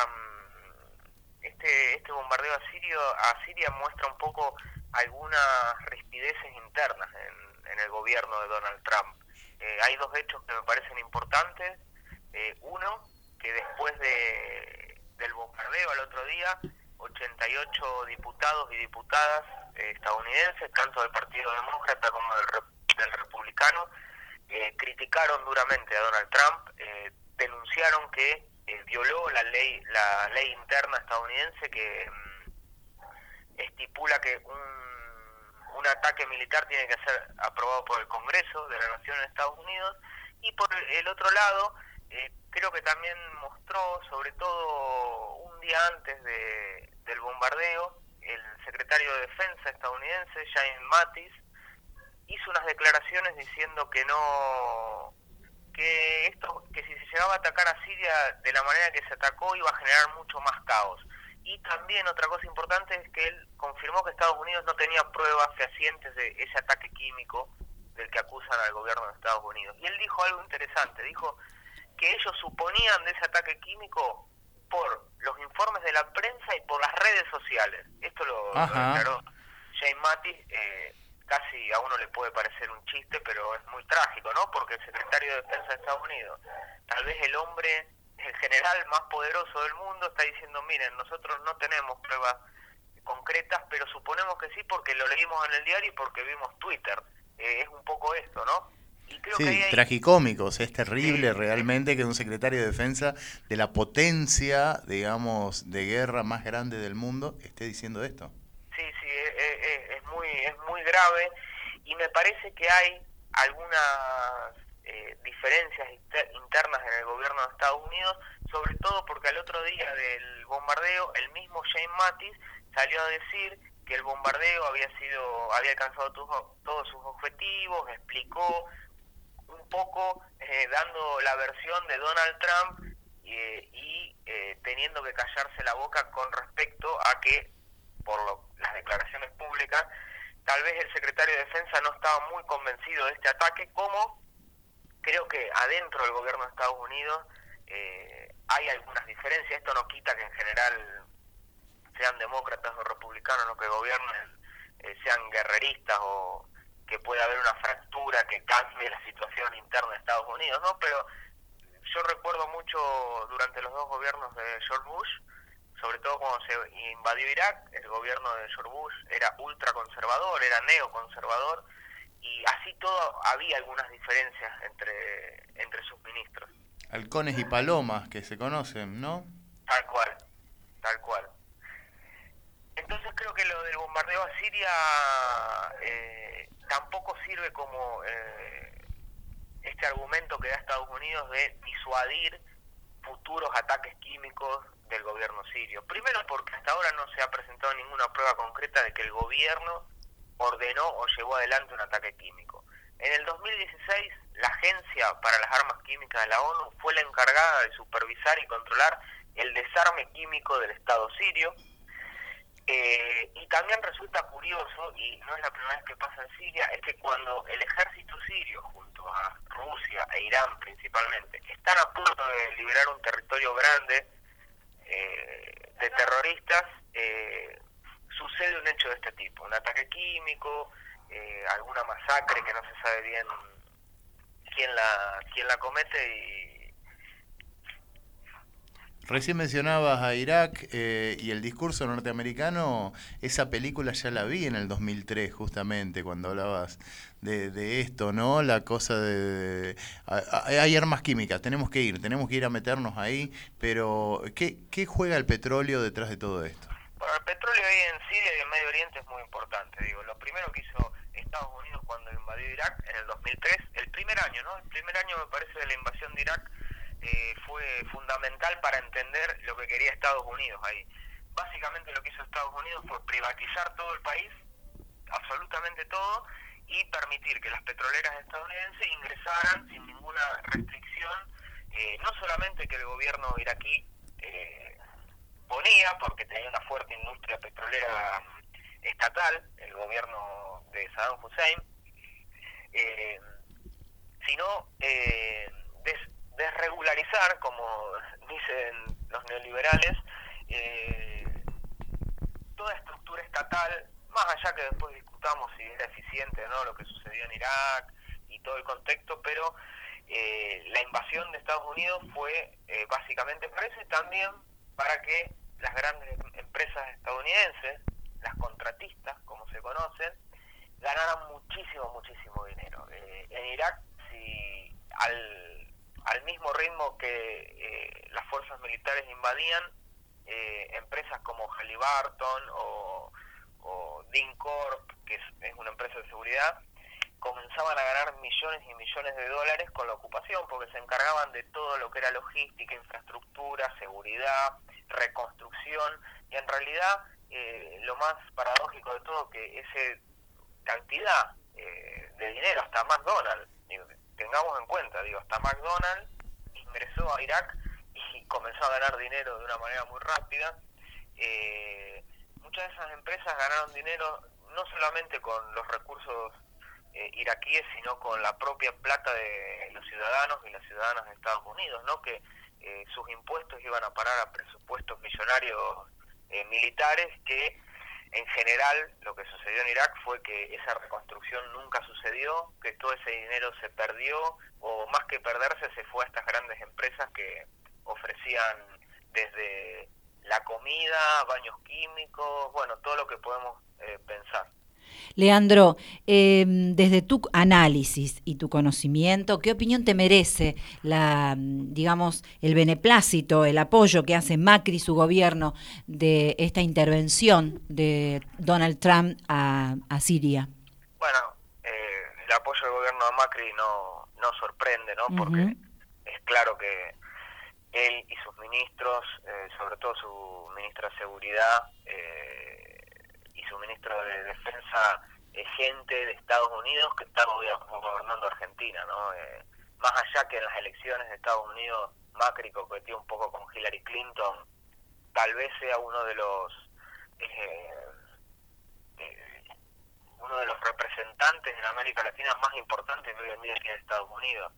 este, este bombardeo a, Sirio, a Siria muestra un poco algunas rispideces internas en, en el gobierno de Donald Trump. Eh, hay dos hechos que me parecen importantes. Eh, uno, que después de, del bombardeo al otro día, ochenta y ocho diputados y diputadas eh, estadounidenses, tanto del Partido Demócrata como del, del Republicano, eh, criticaron duramente a Donald Trump, eh, denunciaron que eh, violó la ley la ley interna estadounidense que mm, estipula que un, un ataque militar tiene que ser aprobado por el Congreso de la Nación en Estados Unidos. Y por el otro lado, eh, creo que también mostró, sobre todo un día antes de, del bombardeo, el secretario de Defensa estadounidense, James Mattis, hizo unas declaraciones diciendo que no, que esto, que si se llegaba a atacar a Siria de la manera que se atacó iba a generar mucho más caos. Y también otra cosa importante es que él confirmó que Estados Unidos no tenía pruebas fehacientes de ese ataque químico del que acusan al gobierno de Estados Unidos. Y él dijo algo interesante, dijo que ellos suponían de ese ataque químico por los informes de la prensa y por las redes sociales. Esto lo, lo declaró James Mattis. Eh, casi a uno le puede parecer un chiste, pero es muy trágico, ¿no? Porque el secretario de Defensa de Estados Unidos, tal vez el hombre, el general más poderoso del mundo, está diciendo, miren, nosotros no tenemos pruebas concretas, pero suponemos que sí porque lo leímos en el diario y porque vimos Twitter. Eh, es un poco esto, ¿no? Y creo sí, que hay... tragicómicos, es terrible sí, realmente que un secretario de Defensa de la potencia, digamos, de guerra más grande del mundo esté diciendo esto. Sí, sí, es, es, es muy es muy grave y me parece que hay algunas eh, diferencias inter internas en el gobierno de Estados Unidos, sobre todo porque al otro día del bombardeo el mismo James Mattis salió a decir que el bombardeo había sido había alcanzado tu, todos sus objetivos, explicó un poco eh, dando la versión de Donald Trump eh, y eh, teniendo que callarse la boca con respecto a que por lo, las declaraciones públicas, tal vez el secretario de Defensa no estaba muy convencido de este ataque, como creo que adentro del gobierno de Estados Unidos eh, hay algunas diferencias. Esto no quita que en general sean demócratas o republicanos los que gobiernen, eh, sean guerreristas o que pueda haber una fractura que cambie la situación interna de Estados Unidos, ¿no? Pero yo recuerdo mucho durante los dos gobiernos de George Bush, sobre todo cuando se invadió Irak, el gobierno de George Bush era ultraconservador, era neoconservador, y así todo había algunas diferencias entre, entre sus ministros. Halcones y palomas que se conocen, ¿no? Tal cual, tal cual. Entonces creo que lo del bombardeo a Siria eh, tampoco sirve como eh, este argumento que da Estados Unidos de disuadir futuros ataques químicos del gobierno sirio. Primero porque hasta ahora no se ha presentado ninguna prueba concreta de que el gobierno ordenó o llevó adelante un ataque químico. En el dos mil dieciséis, la Agencia para las Armas Químicas de la ONU fue la encargada de supervisar y controlar el desarme químico del Estado sirio. Eh, y también resulta curioso, y no es la primera vez que pasa en Siria, es que cuando el ejército sirio, junto a Rusia e Irán principalmente, están a punto de liberar un territorio grande eh, de terroristas, eh, sucede un hecho de este tipo, un ataque químico, eh, alguna masacre que no se sabe bien quién la quién la comete. Y recién mencionabas a Irak eh, y el discurso norteamericano. Esa película ya la vi en el dos mil tres, justamente, cuando hablabas de, de esto, ¿no? La cosa de... de a, a, hay armas químicas, tenemos que ir, tenemos que ir a meternos ahí, pero ¿qué, qué juega el petróleo detrás de todo esto? Bueno, el petróleo ahí en Siria y en Medio Oriente es muy importante. Digo, lo primero que hizo Estados Unidos cuando invadió Irak en el dos mil tres, el primer año, ¿no? El primer año, me parece, de la invasión de Irak, eh, fue fundamental para entender lo que quería Estados Unidos ahí. Básicamente lo que hizo Estados Unidos fue privatizar todo el país, absolutamente todo, y permitir que las petroleras estadounidenses ingresaran sin ninguna restricción, eh, no solamente que el gobierno iraquí eh, ponía, porque tenía una fuerte industria petrolera estatal, el gobierno de Saddam Hussein, eh, sino eh, des, desregularizar, como dicen los neoliberales, eh, toda estructura estatal, más allá que después discutamos si era eficiente o no lo que sucedió en Irak y todo el contexto, pero eh, la invasión de Estados Unidos fue eh, básicamente para eso, y también para que las grandes empresas estadounidenses, las contratistas, como se conocen, ganaran muchísimo, muchísimo dinero. Eh, en Irak, si al, al mismo ritmo que eh, las fuerzas militares invadían, eh, empresas como Halliburton o, o DynCorp, que es, es una empresa de seguridad, comenzaban a ganar millones y millones de dólares con la ocupación, porque se encargaban de todo lo que era logística, infraestructura, seguridad, reconstrucción, y en realidad eh, lo más paradójico de todo, que esa cantidad eh, de dinero, hasta McDonald's, digo, tengamos en cuenta, digo, hasta McDonald's ingresó a Irak y comenzó a ganar dinero de una manera muy rápida. Eh, muchas de esas empresas ganaron dinero no solamente con los recursos eh, iraquíes, sino con la propia plata de los ciudadanos y las ciudadanas de Estados Unidos, ¿no? Que eh, sus impuestos iban a parar a presupuestos millonarios eh, militares, que en general lo que sucedió en Irak fue que esa reconstrucción nunca sucedió, que todo ese dinero se perdió, o más que perderse se fue a estas grandes empresas que ofrecían desde la comida, baños químicos, bueno, todo lo que podemos eh, pensar. Leandro, eh, desde tu análisis y tu conocimiento, ¿qué opinión te merece la, digamos, el beneplácito, el apoyo que hace Macri y su gobierno de esta intervención de Donald Trump a, a Siria? Bueno, eh, el apoyo del gobierno de Macri no, no sorprende, ¿no? Porque uh-huh. es claro que él y sus ministros, eh, sobre todo su ministra de Seguridad, eh, y su ministro de Defensa, es gente de Estados Unidos que está gobernando Argentina, ¿no? Eh, más allá que en las elecciones de Estados Unidos Macri coqueteó un poco con Hillary Clinton, tal vez sea uno de los eh, eh, uno de los representantes en América Latina más importantes que hoy en día tiene Estados Unidos,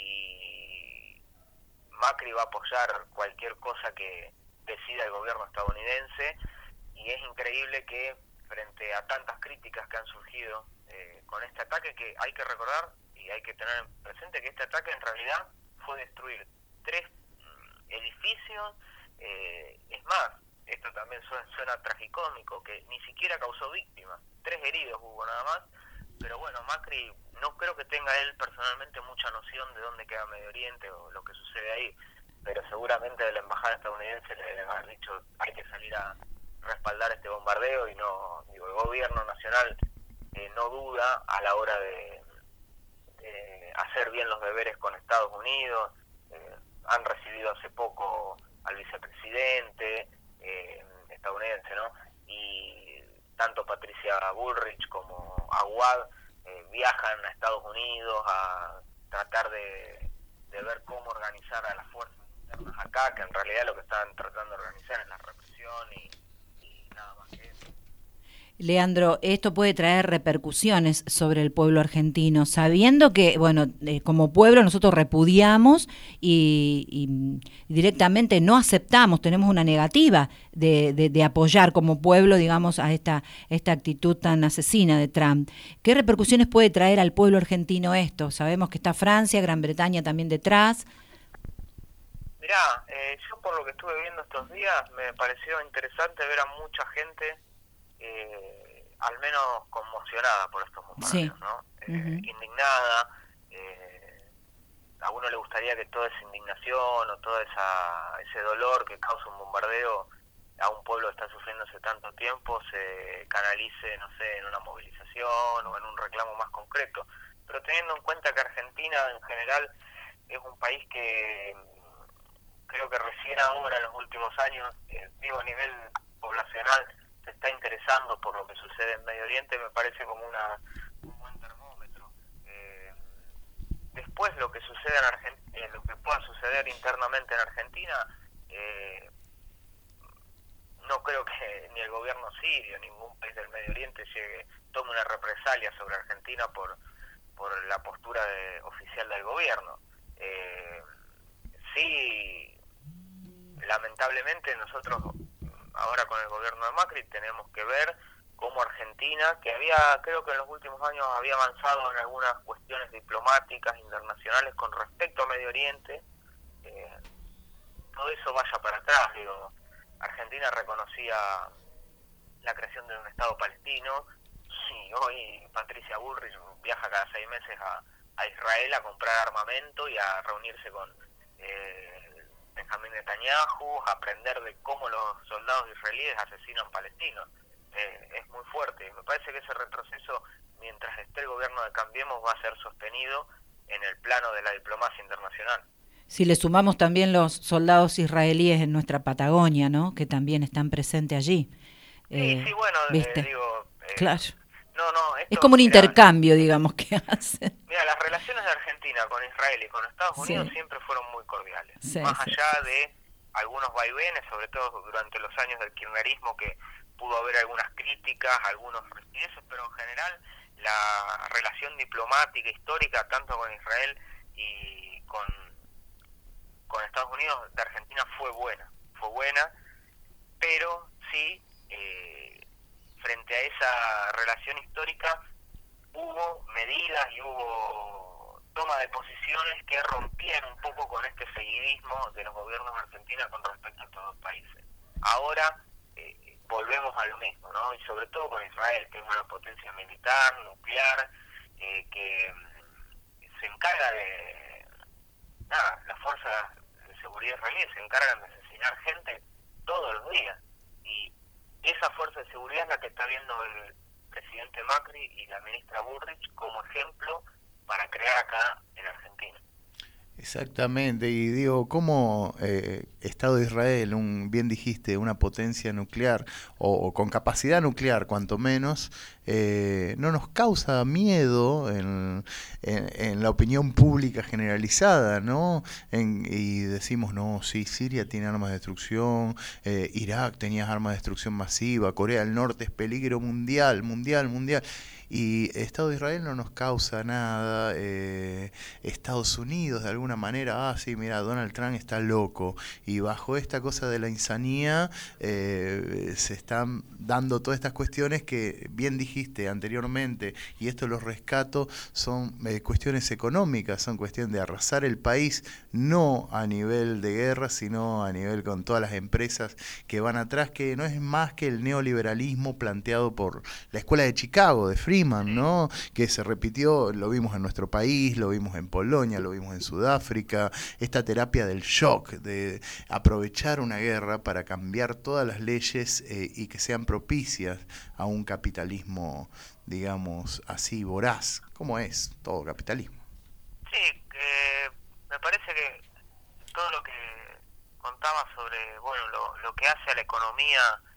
y Macri va a apoyar cualquier cosa que decida el gobierno estadounidense. Y es increíble que frente a tantas críticas que han surgido eh, con este ataque, que hay que recordar y hay que tener presente que este ataque en realidad fue destruir tres mm, edificios, eh, es más, esto también suena, suena tragicómico, que ni siquiera causó víctimas, tres heridos hubo nada más, pero bueno, Macri no creo que tenga él personalmente mucha noción de dónde queda Medio Oriente o lo que sucede ahí, pero seguramente de la embajada estadounidense le deben haber dicho hay que salir a respaldar este bombardeo, y no, digo, el gobierno nacional eh, no duda a la hora de, de hacer bien los deberes con Estados Unidos. Eh, han recibido hace poco al vicepresidente eh, estadounidense, ¿no? Y tanto Patricia Bullrich como Aguad eh, viajan a Estados Unidos a tratar de, de ver cómo organizar a las fuerzas internas acá, que en realidad lo que están tratando de organizar es la represión y nada más que eso. Leandro, esto puede traer repercusiones sobre el pueblo argentino, sabiendo que, bueno, eh, como pueblo nosotros repudiamos y, y directamente no aceptamos, tenemos una negativa de, de, de apoyar como pueblo, digamos, a esta, esta actitud tan asesina de Trump. ¿Qué repercusiones puede traer al pueblo argentino esto? Sabemos que está Francia, Gran Bretaña también detrás. Mirá, eh, yo por lo que estuve viendo estos días me pareció interesante ver a mucha gente eh, al menos conmocionada por estos bombardeos, sí. ¿no? Eh, uh-huh. Indignada, eh, a uno le gustaría que toda esa indignación o todo esa, ese dolor que causa un bombardeo a un pueblo que está sufriendo hace tanto tiempo se canalice, no sé, en una movilización o en un reclamo más concreto, pero teniendo en cuenta que Argentina en general es un país que creo que recién ahora, en los últimos años, eh, digo, a nivel poblacional, se está interesando por lo que sucede en Medio Oriente, me parece como una, un buen termómetro. Eh, después, lo que sucede en Argentina, eh, lo que pueda suceder internamente en Argentina, eh, no creo que ni el gobierno sirio, ningún país del Medio Oriente llegue, tome una represalia sobre Argentina por, por la postura de, oficial del gobierno. Eh, sí, lamentablemente nosotros ahora con el gobierno de Macri tenemos que ver cómo Argentina, que había, creo que en los últimos años había avanzado en algunas cuestiones diplomáticas internacionales con respecto a Medio Oriente, eh, todo eso vaya para atrás. Digo, Argentina reconocía la creación de un Estado palestino, sí, hoy Patricia Bullrich viaja cada seis meses a, a Israel a comprar armamento y a reunirse con eh, Benjamín Netanyahu, aprender de cómo los soldados israelíes asesinan palestinos. Eh, es muy fuerte, y me parece que ese retroceso, mientras esté el gobierno de Cambiemos, va a ser sostenido en el plano de la diplomacia internacional. Si le sumamos también los soldados israelíes en nuestra Patagonia, ¿no?, que también están presentes allí. Sí, eh, sí, bueno, ¿viste? Eh, digo... Eh, claro. No, no, esto, es como un mirá, intercambio, digamos, que hacen. Mira, las relaciones de Argentina con Israel y con Estados Unidos sí. siempre fueron muy cordiales. Sí, Más sí, allá sí. de algunos vaivenes, sobre todo durante los años del kirchnerismo, que pudo haber algunas críticas, algunos respideces, pero en general la relación diplomática, histórica, tanto con Israel y con, con Estados Unidos de Argentina fue buena, fue buena, pero sí, eh, frente a esa relación histórica, hubo medidas y hubo toma de posiciones que rompían un poco con este seguidismo de los gobiernos argentinos con respecto a estos dos países. Ahora eh, volvemos a lo mismo, ¿no? Y sobre todo con Israel, que es una potencia militar, nuclear, eh, que se encarga de... Nada, las fuerzas de seguridad israelíes se encargan de asesinar gente todos los días. Y esa fuerza de seguridad es la que está viendo el presidente Macri y la ministra Bullrich como ejemplo para crear acá en Argentina. Exactamente, y digo, ¿cómo eh, Estado de Israel, un bien dijiste, una potencia nuclear, o, o con capacidad nuclear cuanto menos, eh, no nos causa miedo en, en, en la opinión pública generalizada, ¿no? En, y decimos, no, sí, Siria tiene armas de destrucción, eh, Irak tenía armas de destrucción masiva, Corea del Norte es peligro mundial, mundial, mundial. Y Estado de Israel no nos causa nada, eh, Estados Unidos de alguna manera, ah sí, mira, Donald Trump está loco, y bajo esta cosa de la insanía eh, se están dando todas estas cuestiones que bien dijiste anteriormente, y esto los rescato, son eh, cuestiones económicas, son cuestiones de arrasar el país, no a nivel de guerra, sino a nivel con todas las empresas que van atrás, que no es más que el neoliberalismo planteado por la Escuela de Chicago, de Freeman, ¿no? Que se repitió, lo vimos en nuestro país, lo vimos en Polonia, lo vimos en Sudáfrica, esta terapia del shock, de aprovechar una guerra para cambiar todas las leyes eh, y que sean propicias a un capitalismo, digamos, así voraz, como es todo capitalismo. Sí, eh, me parece que todo lo que contaba sobre, bueno, lo, lo que hace a la economía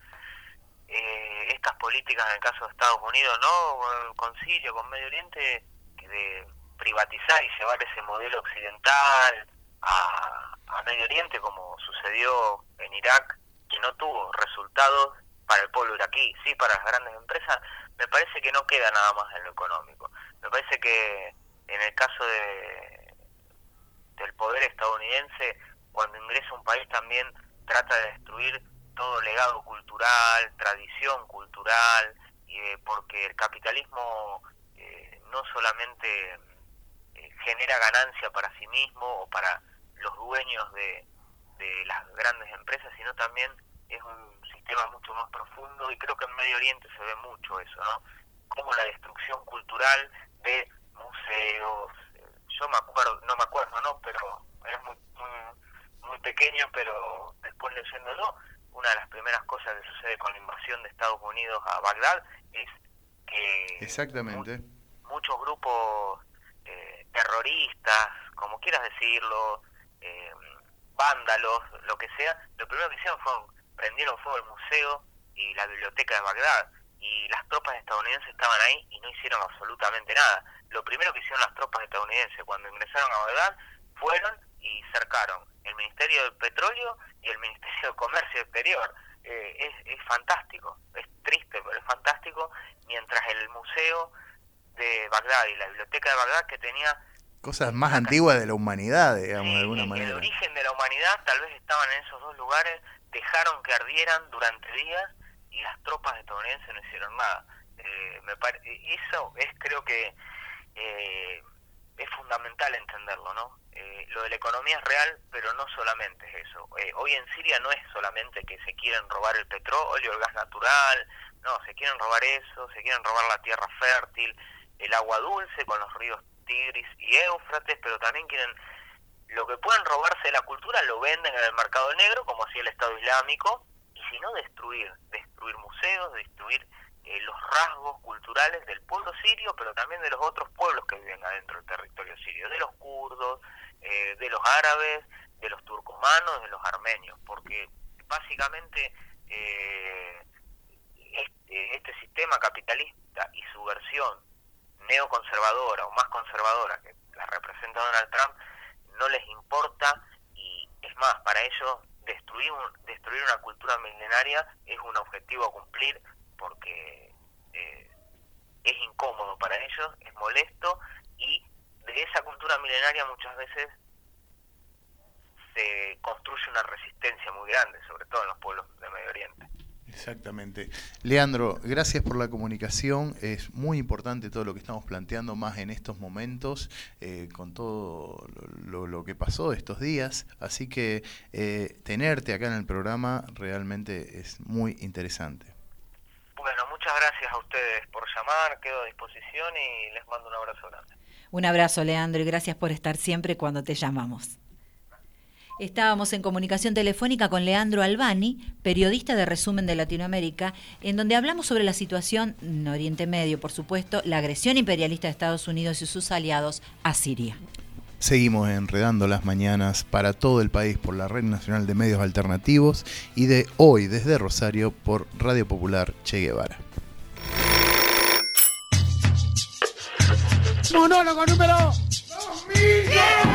Eh, estas políticas en el caso de Estados Unidos, ¿no? Con Siria, con Medio Oriente, de privatizar y llevar ese modelo occidental a, a Medio Oriente, como sucedió en Irak, que no tuvo resultados para el pueblo iraquí, sí para las grandes empresas. Me parece que no queda nada más en lo económico. Me parece que en el caso de del poder estadounidense, cuando ingresa a un país también trata de destruir todo legado cultural, tradición cultural, eh, porque el capitalismo eh, no solamente eh, genera ganancia para sí mismo o para los dueños de, de las grandes empresas, sino también es un sistema mucho más profundo, y creo que en Medio Oriente se ve mucho eso, ¿no? Como la destrucción cultural de museos. Yo me acuerdo, no me acuerdo, ¿no? Pero era muy, muy, muy pequeño, pero después leyéndolo, una de las primeras cosas que sucede con la invasión de Estados Unidos a Bagdad es que exactamente mu muchos grupos eh, terroristas, como quieras decirlo, eh, vándalos, lo que sea, lo primero que hicieron fue prendieron fuego el museo y la biblioteca de Bagdad, y las tropas estadounidenses estaban ahí y no hicieron absolutamente nada. Lo primero que hicieron las tropas estadounidenses cuando ingresaron a Bagdad fueron y cercaron el Ministerio del Petróleo y el Ministerio de Comercio Exterior. Eh, es, es fantástico, es triste, pero es fantástico, mientras el museo de Bagdad y la biblioteca de Bagdad, que tenía cosas más antiguas de la humanidad, digamos, sí, de alguna el, manera. El origen de la humanidad tal vez estaban en esos dos lugares, dejaron que ardieran durante días y las tropas estadounidenses no hicieron nada. Eh, me pare... Eso es, creo que eh, es fundamental entenderlo, ¿no? Eh, lo de la economía es real, pero no solamente es eso. Eh, hoy en Siria no es solamente que se quieren robar el petróleo, el gas natural, no, se quieren robar eso, se quieren robar la tierra fértil, el agua dulce con los ríos Tigris y Éufrates, pero también quieren, lo que pueden robarse de la cultura lo venden en el mercado negro, como hacía el Estado Islámico, y si no destruir, destruir museos, destruir eh, los rasgos culturales del pueblo sirio, pero también de los otros pueblos que viven adentro del territorio sirio, de los kurdos, eh, de los árabes, de los turcomanos, de los armenios, porque básicamente eh, este, este sistema capitalista y su versión neoconservadora o más conservadora que la representa Donald Trump no les importa, y es más, para ellos destruir un, destruir una cultura milenaria es un objetivo a cumplir, porque eh, es incómodo para ellos, es molesto, y de esa cultura milenaria muchas veces se construye una resistencia muy grande, sobre todo en los pueblos de Medio Oriente. Exactamente. Leandro, gracias por la comunicación. Es muy importante todo lo que estamos planteando, más en estos momentos, eh, con todo lo, lo, lo que pasó estos días. Así que eh, tenerte acá en el programa realmente es muy interesante. Bueno, muchas gracias a ustedes por llamar, quedo a disposición y les mando un abrazo grande. Un abrazo, Leandro, y gracias por estar siempre cuando te llamamos. Estábamos en comunicación telefónica con Leandro Albani, periodista de Resumen de Latinoamérica, en donde hablamos sobre la situación en Oriente Medio, por supuesto, la agresión imperialista de Estados Unidos y sus aliados a Siria. Seguimos enredando las mañanas para todo el país por la Red Nacional de Medios Alternativos y de hoy desde Rosario por Radio Popular Che Guevara. Monólogo número dos mil.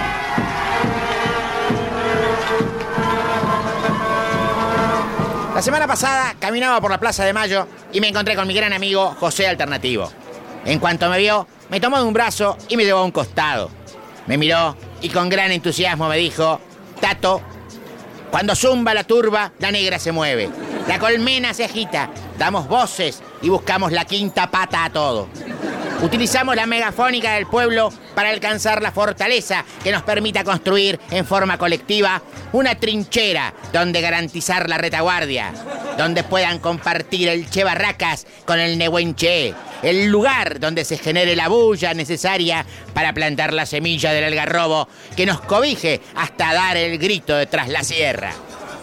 La semana pasada caminaba por la Plaza de Mayo y me encontré con mi gran amigo José Alternativo. En cuanto me vio, me tomó de un brazo y me llevó a un costado. Me miró y con gran entusiasmo me dijo: Tato, cuando zumba la turba, la negra se mueve. La colmena se agita, damos voces y buscamos la quinta pata a todo. Utilizamos la megafónica del pueblo para alcanzar la fortaleza que nos permita construir en forma colectiva una trinchera donde garantizar la retaguardia, donde puedan compartir el Che Barracas con el Nehuen Che, el lugar donde se genere la bulla necesaria para plantar la semilla del algarrobo que nos cobije hasta dar el grito de tras la sierra.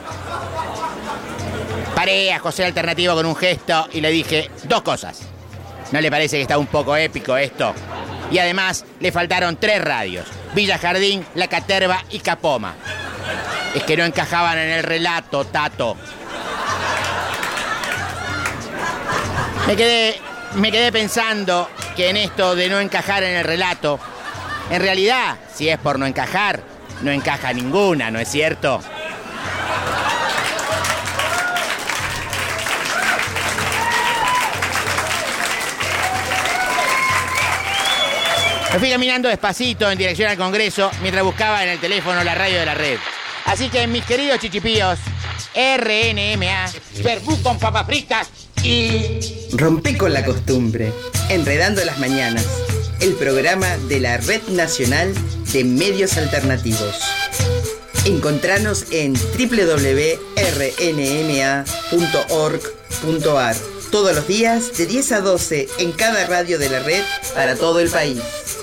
Paré a José Alternativo con un gesto y le dije dos cosas. ¿No le parece que está un poco épico esto? Y además le faltaron tres radios: Villa Jardín, La Caterva y Capoma. Es que no encajaban en el relato, Tato. Me quedé, me quedé pensando que en esto de no encajar en el relato, en realidad, si es por no encajar, no encaja ninguna, ¿no es cierto? Me fui caminando despacito en dirección al Congreso mientras buscaba en el teléfono la radio de la red. Así que, mis queridos chichipíos, R N M A, verbú con papas fritas y... Rompé con la costumbre, Enredando las Mañanas, el programa de la Red Nacional de Medios Alternativos. Encontranos en doble u doble u doble u punto r n m a punto org punto a r todos los días de diez a doce en cada radio de la red para todo el país.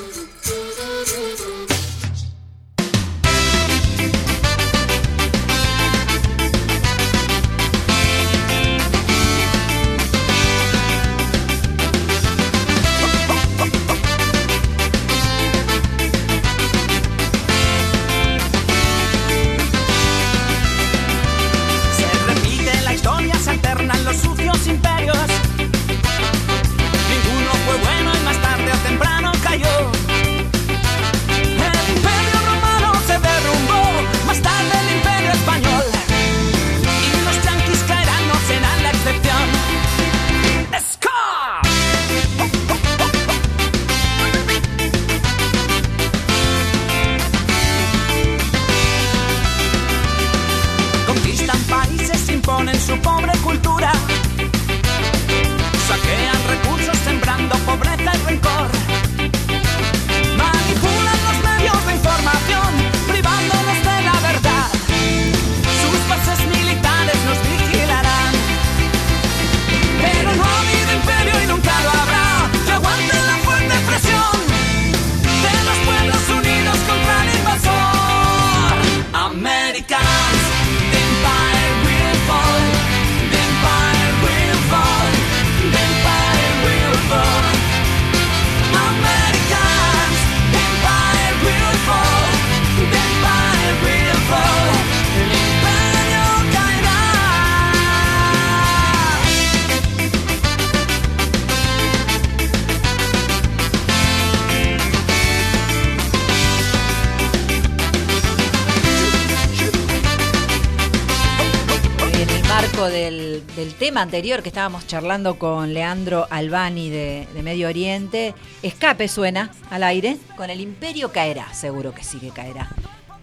Del, del tema anterior que estábamos charlando con Leandro Albani de, de Medio Oriente, Escape suena al aire, con El Imperio caerá, seguro que sí que caerá.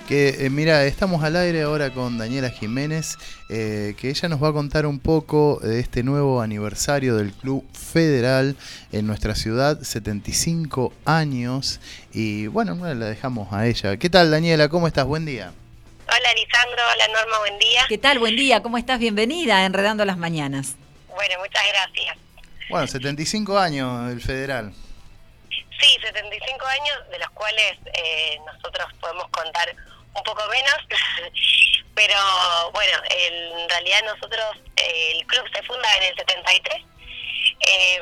Que eh, mira, estamos al aire ahora con Daniela Jiménez, eh, que ella nos va a contar un poco de este nuevo aniversario del Club Federal en nuestra ciudad, setenta y cinco años, y bueno, bueno, la dejamos a ella. ¿Qué tal, Daniela? ¿Cómo estás? Buen día. Hola, Lisandro. Hola, Norma. Buen día. ¿Qué tal? Buen día. ¿Cómo estás? Bienvenida a Enredando las Mañanas. Bueno, muchas gracias. Bueno, setenta y cinco años el Federal. Sí, setenta y cinco años, de los cuales eh, nosotros podemos contar un poco menos, pero bueno, el, en realidad nosotros, eh, el club se funda en el setenta y tres, eh,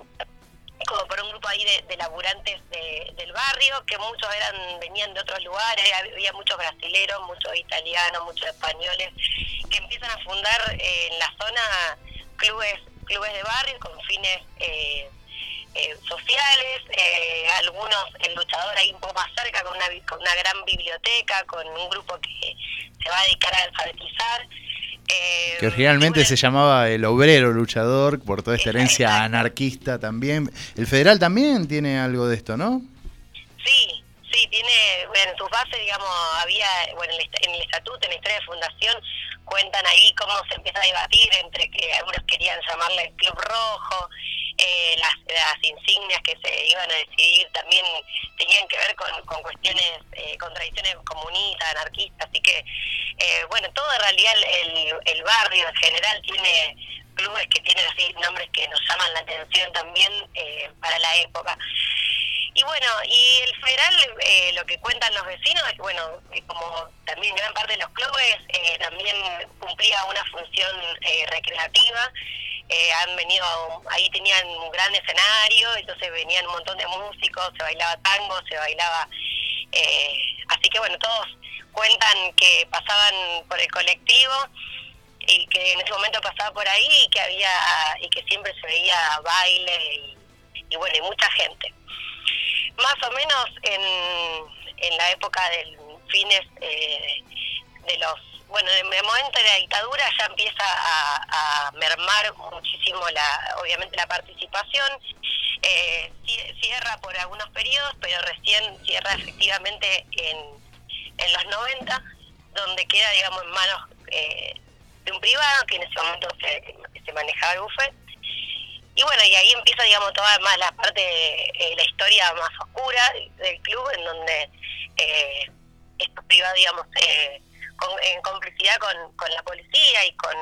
como por un grupo ahí de, de laburantes de, del barrio, que muchos eran venían de otros lugares, había muchos brasileros, muchos italianos, muchos españoles, que empiezan a fundar eh, en la zona clubes clubes de barrio con fines eh, eh, sociales, eh, algunos, el luchador ahí un poco más cerca, con una, con una gran biblioteca, con un grupo que se va a dedicar a alfabetizar. Eh, que originalmente bueno, se llamaba el obrero luchador, por toda esta herencia exacto. anarquista también. El Federal también tiene algo de esto, ¿no? Sí, sí, tiene, bueno, en sus bases, digamos, había, bueno, en el estatuto, en la historia de fundación, cuentan ahí cómo se empieza a debatir entre que algunos querían llamarle Club Rojo, eh, las, las insignias que se iban a decidir también tenían que ver con, con cuestiones, eh, con tradiciones comunistas, anarquistas, así que, eh, bueno, todo en realidad el, el barrio en general tiene clubes que tienen así nombres que nos llaman la atención también eh, para la época. Y bueno, y el Federal, eh, lo que cuentan los vecinos es que, bueno, eh, como también gran parte de los clubes, eh, también cumplía una función eh, recreativa. Eh, han venido, ahí tenían un gran escenario, entonces venían un montón de músicos, se bailaba tango, se bailaba... Eh, así que bueno, todos cuentan que pasaban por el colectivo y que en ese momento pasaba por ahí y que había y que siempre se veía baile y, y bueno, y mucha gente. Más o menos en, en la época del fines eh, de los, bueno, en el momento de la dictadura ya empieza a, a mermar muchísimo la, obviamente la participación, eh, cierra por algunos periodos, pero recién cierra efectivamente en, en los noventa, donde queda, digamos, en manos eh, de un privado, que en ese momento se, se manejaba el buffet. Y bueno, y ahí empieza, digamos, toda más la parte, eh, la historia más oscura del club, en donde eh, esto privado, digamos, eh, con, en complicidad con, con la policía y con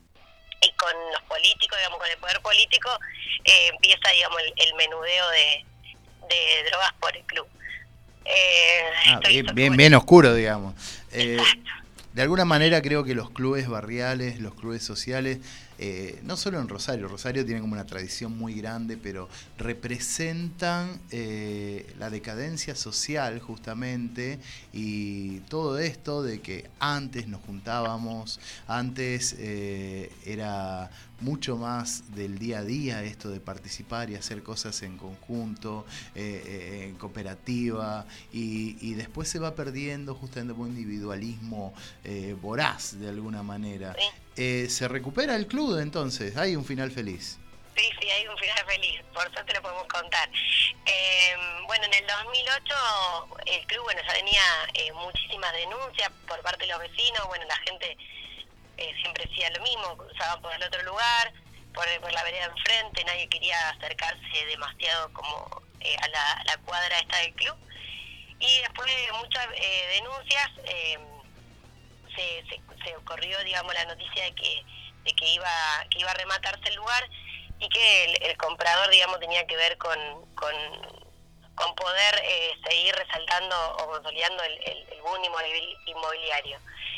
y con los políticos, digamos, con el poder político, eh, empieza, digamos, el, el menudeo de, de drogas por el club. Eh, ah, bien, bien, bien oscuro, digamos. Eh, de alguna manera creo que los clubes barriales, los clubes sociales, Eh, no solo en Rosario, Rosario tiene como una tradición muy grande, pero representan eh, la decadencia social justamente, y todo esto de que antes nos juntábamos, antes eh, era mucho más del día a día esto de participar y hacer cosas en conjunto, eh, eh, en cooperativa, y, y después se va perdiendo justamente por un individualismo eh, voraz de alguna manera. Eh, ¿Se recupera el club entonces? ¿Hay un final feliz? Sí, sí, hay un final feliz, por suerte lo podemos contar. Eh, bueno, en el dos mil ocho el club, bueno, ya tenía eh, muchísimas denuncias por parte de los vecinos, bueno, la gente eh, siempre decía lo mismo, cruzaban por el otro lugar, por, por la vereda enfrente, nadie quería acercarse demasiado como eh, a, la, a la cuadra esta del club. Y después de muchas eh, denuncias, eh, Se, se, se corrió, digamos, la noticia de que de que iba que iba a rematarse el lugar y que el, el comprador, digamos, tenía que ver con con, con poder eh, seguir resaltando o consolidando el, el, el boom inmobiliario.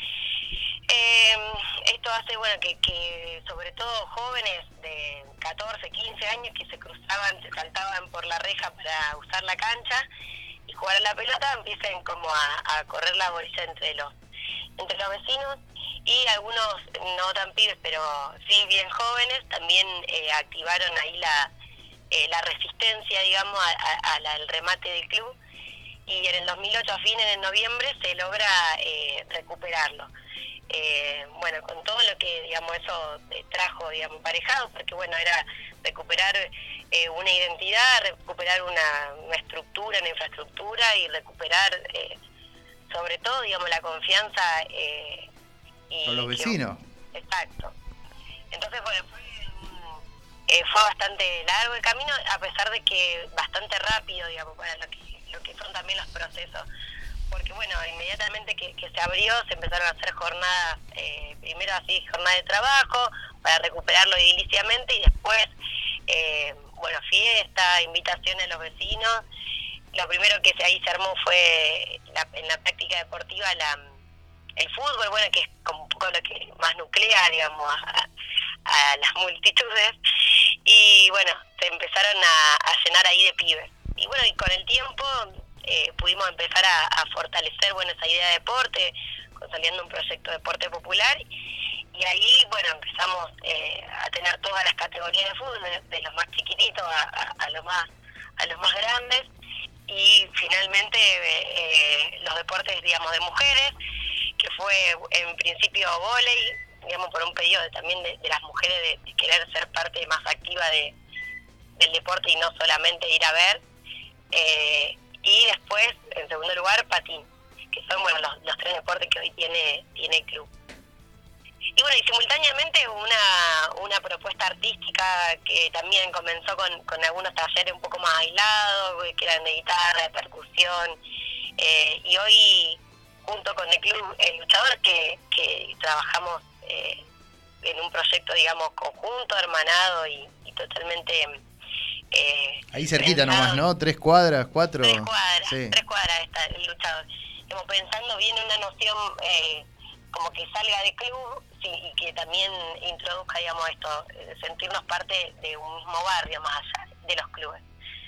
Eh, esto hace, bueno, que, que sobre todo jóvenes de catorce, quince años que se cruzaban, se saltaban por la reja para usar la cancha y jugar a la pelota, empiecen como a, a correr la bolilla entre los entre los vecinos, y algunos no tan pibes, pero sí bien jóvenes, también eh, activaron ahí la eh, la resistencia, digamos, al remate del club, y en el dos mil ocho, a fines de noviembre, se logra eh, recuperarlo. Eh, bueno, con todo lo que, digamos, eso trajo, digamos, emparejado, porque, bueno, era recuperar eh, una identidad, recuperar una, una estructura, una infraestructura, y recuperar... Eh, sobre todo, digamos, la confianza eh, y con los vecinos. Que, exacto. Entonces, bueno, fue, eh, fue bastante largo el camino, a pesar de que bastante rápido, digamos, para lo que, lo que son también los procesos. Porque, bueno, inmediatamente que, que se abrió, se empezaron a hacer jornadas, eh, primero así, jornadas de trabajo, para recuperarlo ediliciamente, y después, eh, bueno, fiesta, invitaciones a los vecinos. Lo primero que se, ahí se armó fue la, en la práctica deportiva la, el fútbol, bueno, que es como un poco lo que más nuclea, digamos, a, a las multitudes. Y bueno, se empezaron a, a llenar ahí de pibes. Y bueno, y con el tiempo eh, pudimos empezar a, a fortalecer, bueno, esa idea de deporte, consolidando un proyecto de deporte popular. Y ahí, bueno, empezamos eh, a tener todas las categorías de fútbol, de, de los más chiquititos a, a, a los más a los más grandes. Y finalmente eh, los deportes, digamos, de mujeres, que fue en principio vóley, digamos, por un pedido de, también de, de las mujeres de, de querer ser parte más activa de, del deporte y no solamente ir a ver. Eh, y después, en segundo lugar, patín, que son, bueno, los, los tres deportes que hoy tiene, tiene el club. Y bueno, y simultáneamente una una propuesta artística que también comenzó con, con algunos talleres un poco más aislados, que eran de guitarra, de percusión, eh, y hoy, junto con el Club El Luchador, que, que trabajamos eh, en un proyecto, digamos, conjunto, hermanado y, y totalmente... Eh, ahí cerquita pensado, nomás, ¿no? ¿Tres cuadras, cuatro? Tres cuadras, sí. tres cuadras está El Luchador. Estamos pensando bien una noción... Eh, como que salga de club, sí, y que también introduzca, digamos, esto, sentirnos parte de un mismo barrio más allá de los clubes.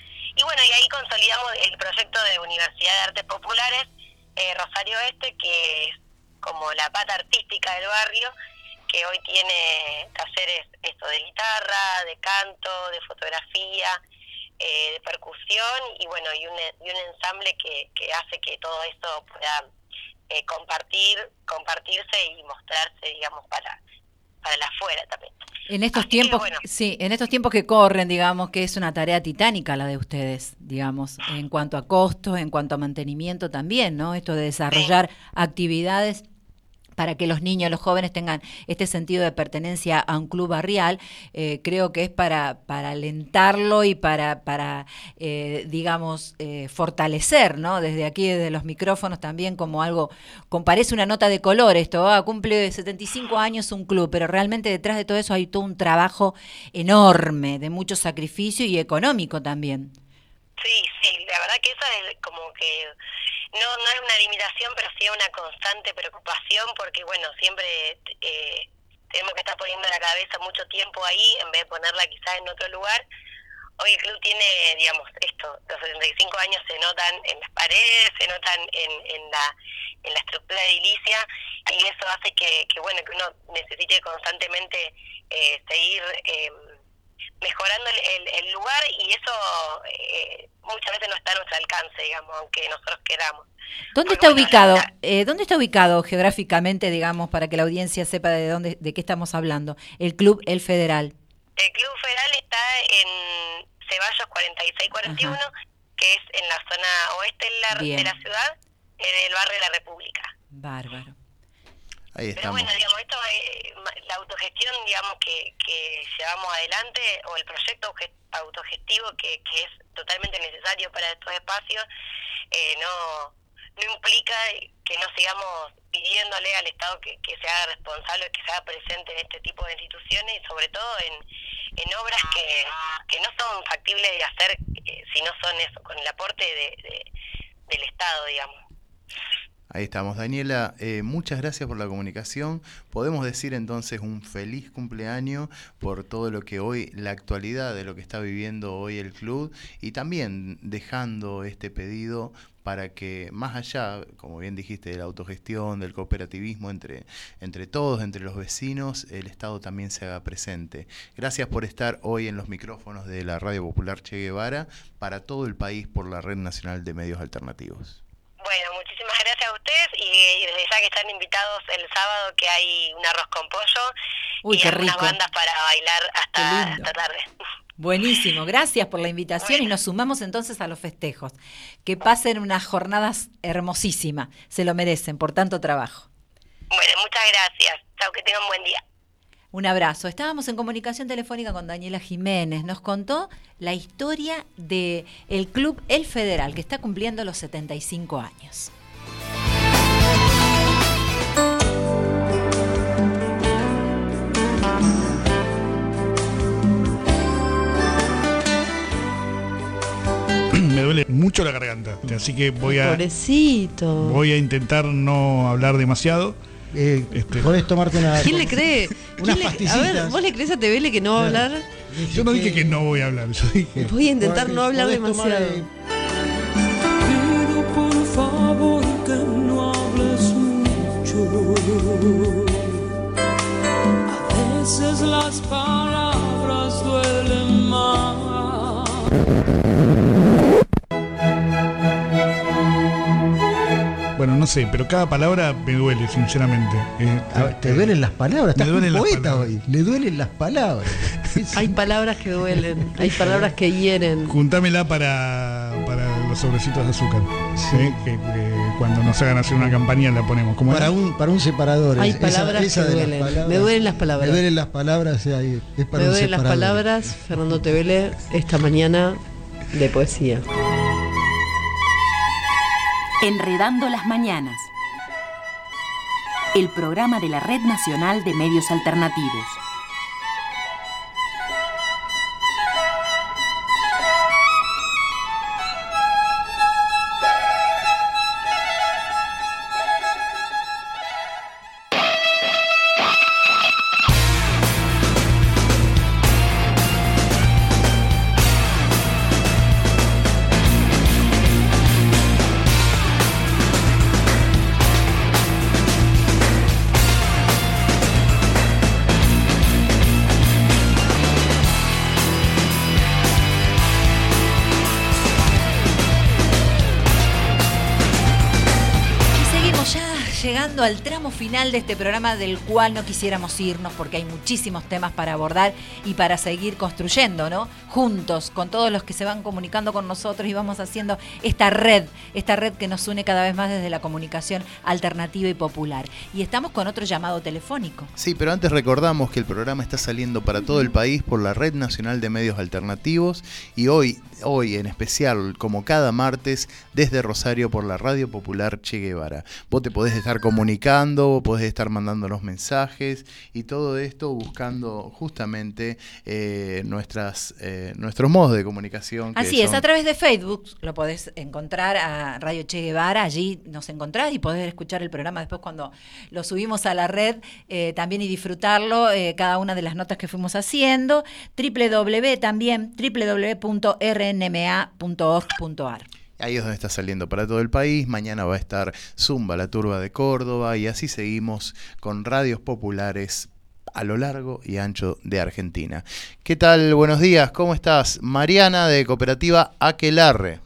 Y bueno, y ahí consolidamos el proyecto de Universidad de Artes Populares eh, Rosario Este, que es como la pata artística del barrio, que hoy tiene talleres esto de guitarra, de canto, de fotografía, eh, de percusión, y bueno, y un, y un ensamble que, que hace que todo esto pueda Eh, compartir, compartirse y mostrarse, digamos, para para la afuera también. En estos Así tiempos, que, bueno. sí, en estos tiempos que corren, digamos, que es una tarea titánica la de ustedes, digamos, en cuanto a costos, en cuanto a mantenimiento también, ¿no? Esto de desarrollar sí. actividades para que los niños, los jóvenes tengan este sentido de pertenencia a un club barrial, eh, creo que es para, para alentarlo y para, para eh, digamos, eh, fortalecer, ¿no? Desde aquí, desde los micrófonos también, como algo, como parece una nota de color esto, ah, cumple setenta y cinco años un club, pero realmente detrás de todo eso hay todo un trabajo enorme, de mucho sacrificio y económico también. Sí, sí, la verdad que eso es como que no no es una limitación, pero sí es una constante preocupación, porque bueno, siempre eh, tenemos que estar poniendo la cabeza mucho tiempo ahí en vez de ponerla quizás en otro lugar. Hoy el club tiene, digamos, esto, los setenta y cinco años se notan en las paredes, se notan en, en la en la estructura edilicia, y eso hace que, que bueno, que uno necesite constantemente eh, seguir eh, mejorando el, el, el lugar, y eso eh, muchas veces no está a nuestro alcance, digamos, aunque nosotros queramos. ¿Dónde está bueno, ubicado? La, eh, ¿Dónde está ubicado geográficamente, digamos, para que la audiencia sepa de dónde, de qué estamos hablando? El Club El Federal. El Club Federal está en Ceballos cuarenta y seis cuarenta y uno, Ajá. que es en la zona oeste de la, de la ciudad, eh, del barrio de la República. Bárbaro. Ahí Pero bueno, digamos, esto eh, la autogestión, digamos, que, que llevamos adelante, o el proyecto autogestivo que, que es totalmente necesario para estos espacios, eh, no no implica que no sigamos pidiéndole al Estado que, que se haga responsable, que se haga presente en este tipo de instituciones, y sobre todo en, en obras que, que no son factibles de hacer eh, si no son eso, con el aporte de, de, del Estado, digamos. Ahí estamos, Daniela, eh, muchas gracias por la comunicación. Podemos decir entonces un feliz cumpleaños por todo lo que hoy, la actualidad de lo que está viviendo hoy el club, y también dejando este pedido para que más allá, como bien dijiste, de la autogestión, del cooperativismo entre, entre todos, entre los vecinos, el Estado también se haga presente. Gracias por estar hoy en los micrófonos de la Radio Popular Che Guevara para todo el país por la Red Nacional de Medios Alternativos. Bueno, muchísimas gracias a ustedes, y desde ya que están invitados el sábado, que hay un arroz con pollo. Uy, y algunas bandas para bailar hasta, hasta tarde. Buenísimo, gracias por la invitación y nos sumamos entonces a los festejos. Que pasen unas jornadas hermosísimas, se lo merecen por tanto trabajo. Bueno, muchas gracias. Chao, que tengan un buen día. Un abrazo. Estábamos en comunicación telefónica con Daniela Jiménez. Nos contó la historia del Club El Federal, que está cumpliendo los setenta y cinco años. Me duele mucho la garganta, así que voy a Pobrecito. voy a intentar no hablar demasiado. Eh, este, Podés tomarte una. ¿Quién le cree? Unas ¿Quién le- pastillitas. A ver, ¿vos le crees a Tevele que no va a hablar? Yo no dije que no voy a hablar, yo dije. Voy a intentar no hablar Podés tomar, demasiado. eh, Pido por favor que no hables mucho. A veces las palabras duelen más. Bueno, no sé, pero cada palabra me duele, sinceramente. Eh, a ver, te duelen las palabras, Me estás duelen un las poeta palabras. hoy. Le duelen las palabras. Hay palabras que duelen, hay palabras que hieren. Juntámela para, para los sobrecitos de azúcar. ¿sí? Que, que cuando nos hagan hacer una campaña la ponemos. ¿Cómo Para era? un, para un separador. Hay esa- palabras esa que de las duelen. palabras. Me duelen las palabras. Me duelen las palabras, eh, ahí, es para Me un duelen las separador. palabras, Fernando Tevele, esta mañana de poesía. Enredando las mañanas. El programa de la Red Nacional de Medios Alternativos. Llegando al tramo final de este programa del cual no quisiéramos irnos porque hay muchísimos temas para abordar y para seguir construyendo, ¿no? Juntos, con todos los que se van comunicando con nosotros y vamos haciendo esta red, esta red que nos une cada vez más desde la comunicación alternativa y popular. Y estamos con otro llamado telefónico. Sí, pero antes recordamos que el programa está saliendo para todo el país por la Red Nacional de Medios Alternativos y hoy, hoy en especial, como cada martes, desde Rosario por la Radio Popular Che Guevara. Vos te podés estar comunicando, podés estar mandando los mensajes y todo esto buscando justamente eh, nuestras, eh, nuestros modos de comunicación. que Así es, son- a través de Facebook lo podés encontrar a Radio Che Guevara, allí nos encontrás y podés escuchar el programa después cuando lo subimos a la red eh, también y disfrutarlo, eh, cada una de las notas que fuimos haciendo, www también, w w w punto r n m a punto org punto a r. Ahí es donde está saliendo para todo el país. Mañana va a estar Zumba, la Turba de Córdoba, y así seguimos con radios populares a lo largo y ancho de Argentina. ¿Qué tal? Buenos días, ¿cómo estás? Mariana de Cooperativa Aquelarre.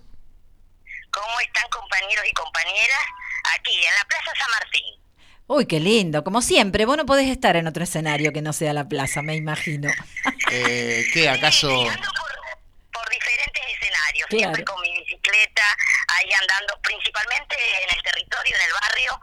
¿Cómo están, compañeros y compañeras? Aquí, en la Plaza San Martín. Uy, qué lindo, como siempre, vos no podés estar en otro escenario que no sea la plaza, me imagino. Eh, ¿Qué, acaso? Por diferentes escenarios, Claro. siempre con mi bicicleta, ahí andando, principalmente en el territorio, en el barrio.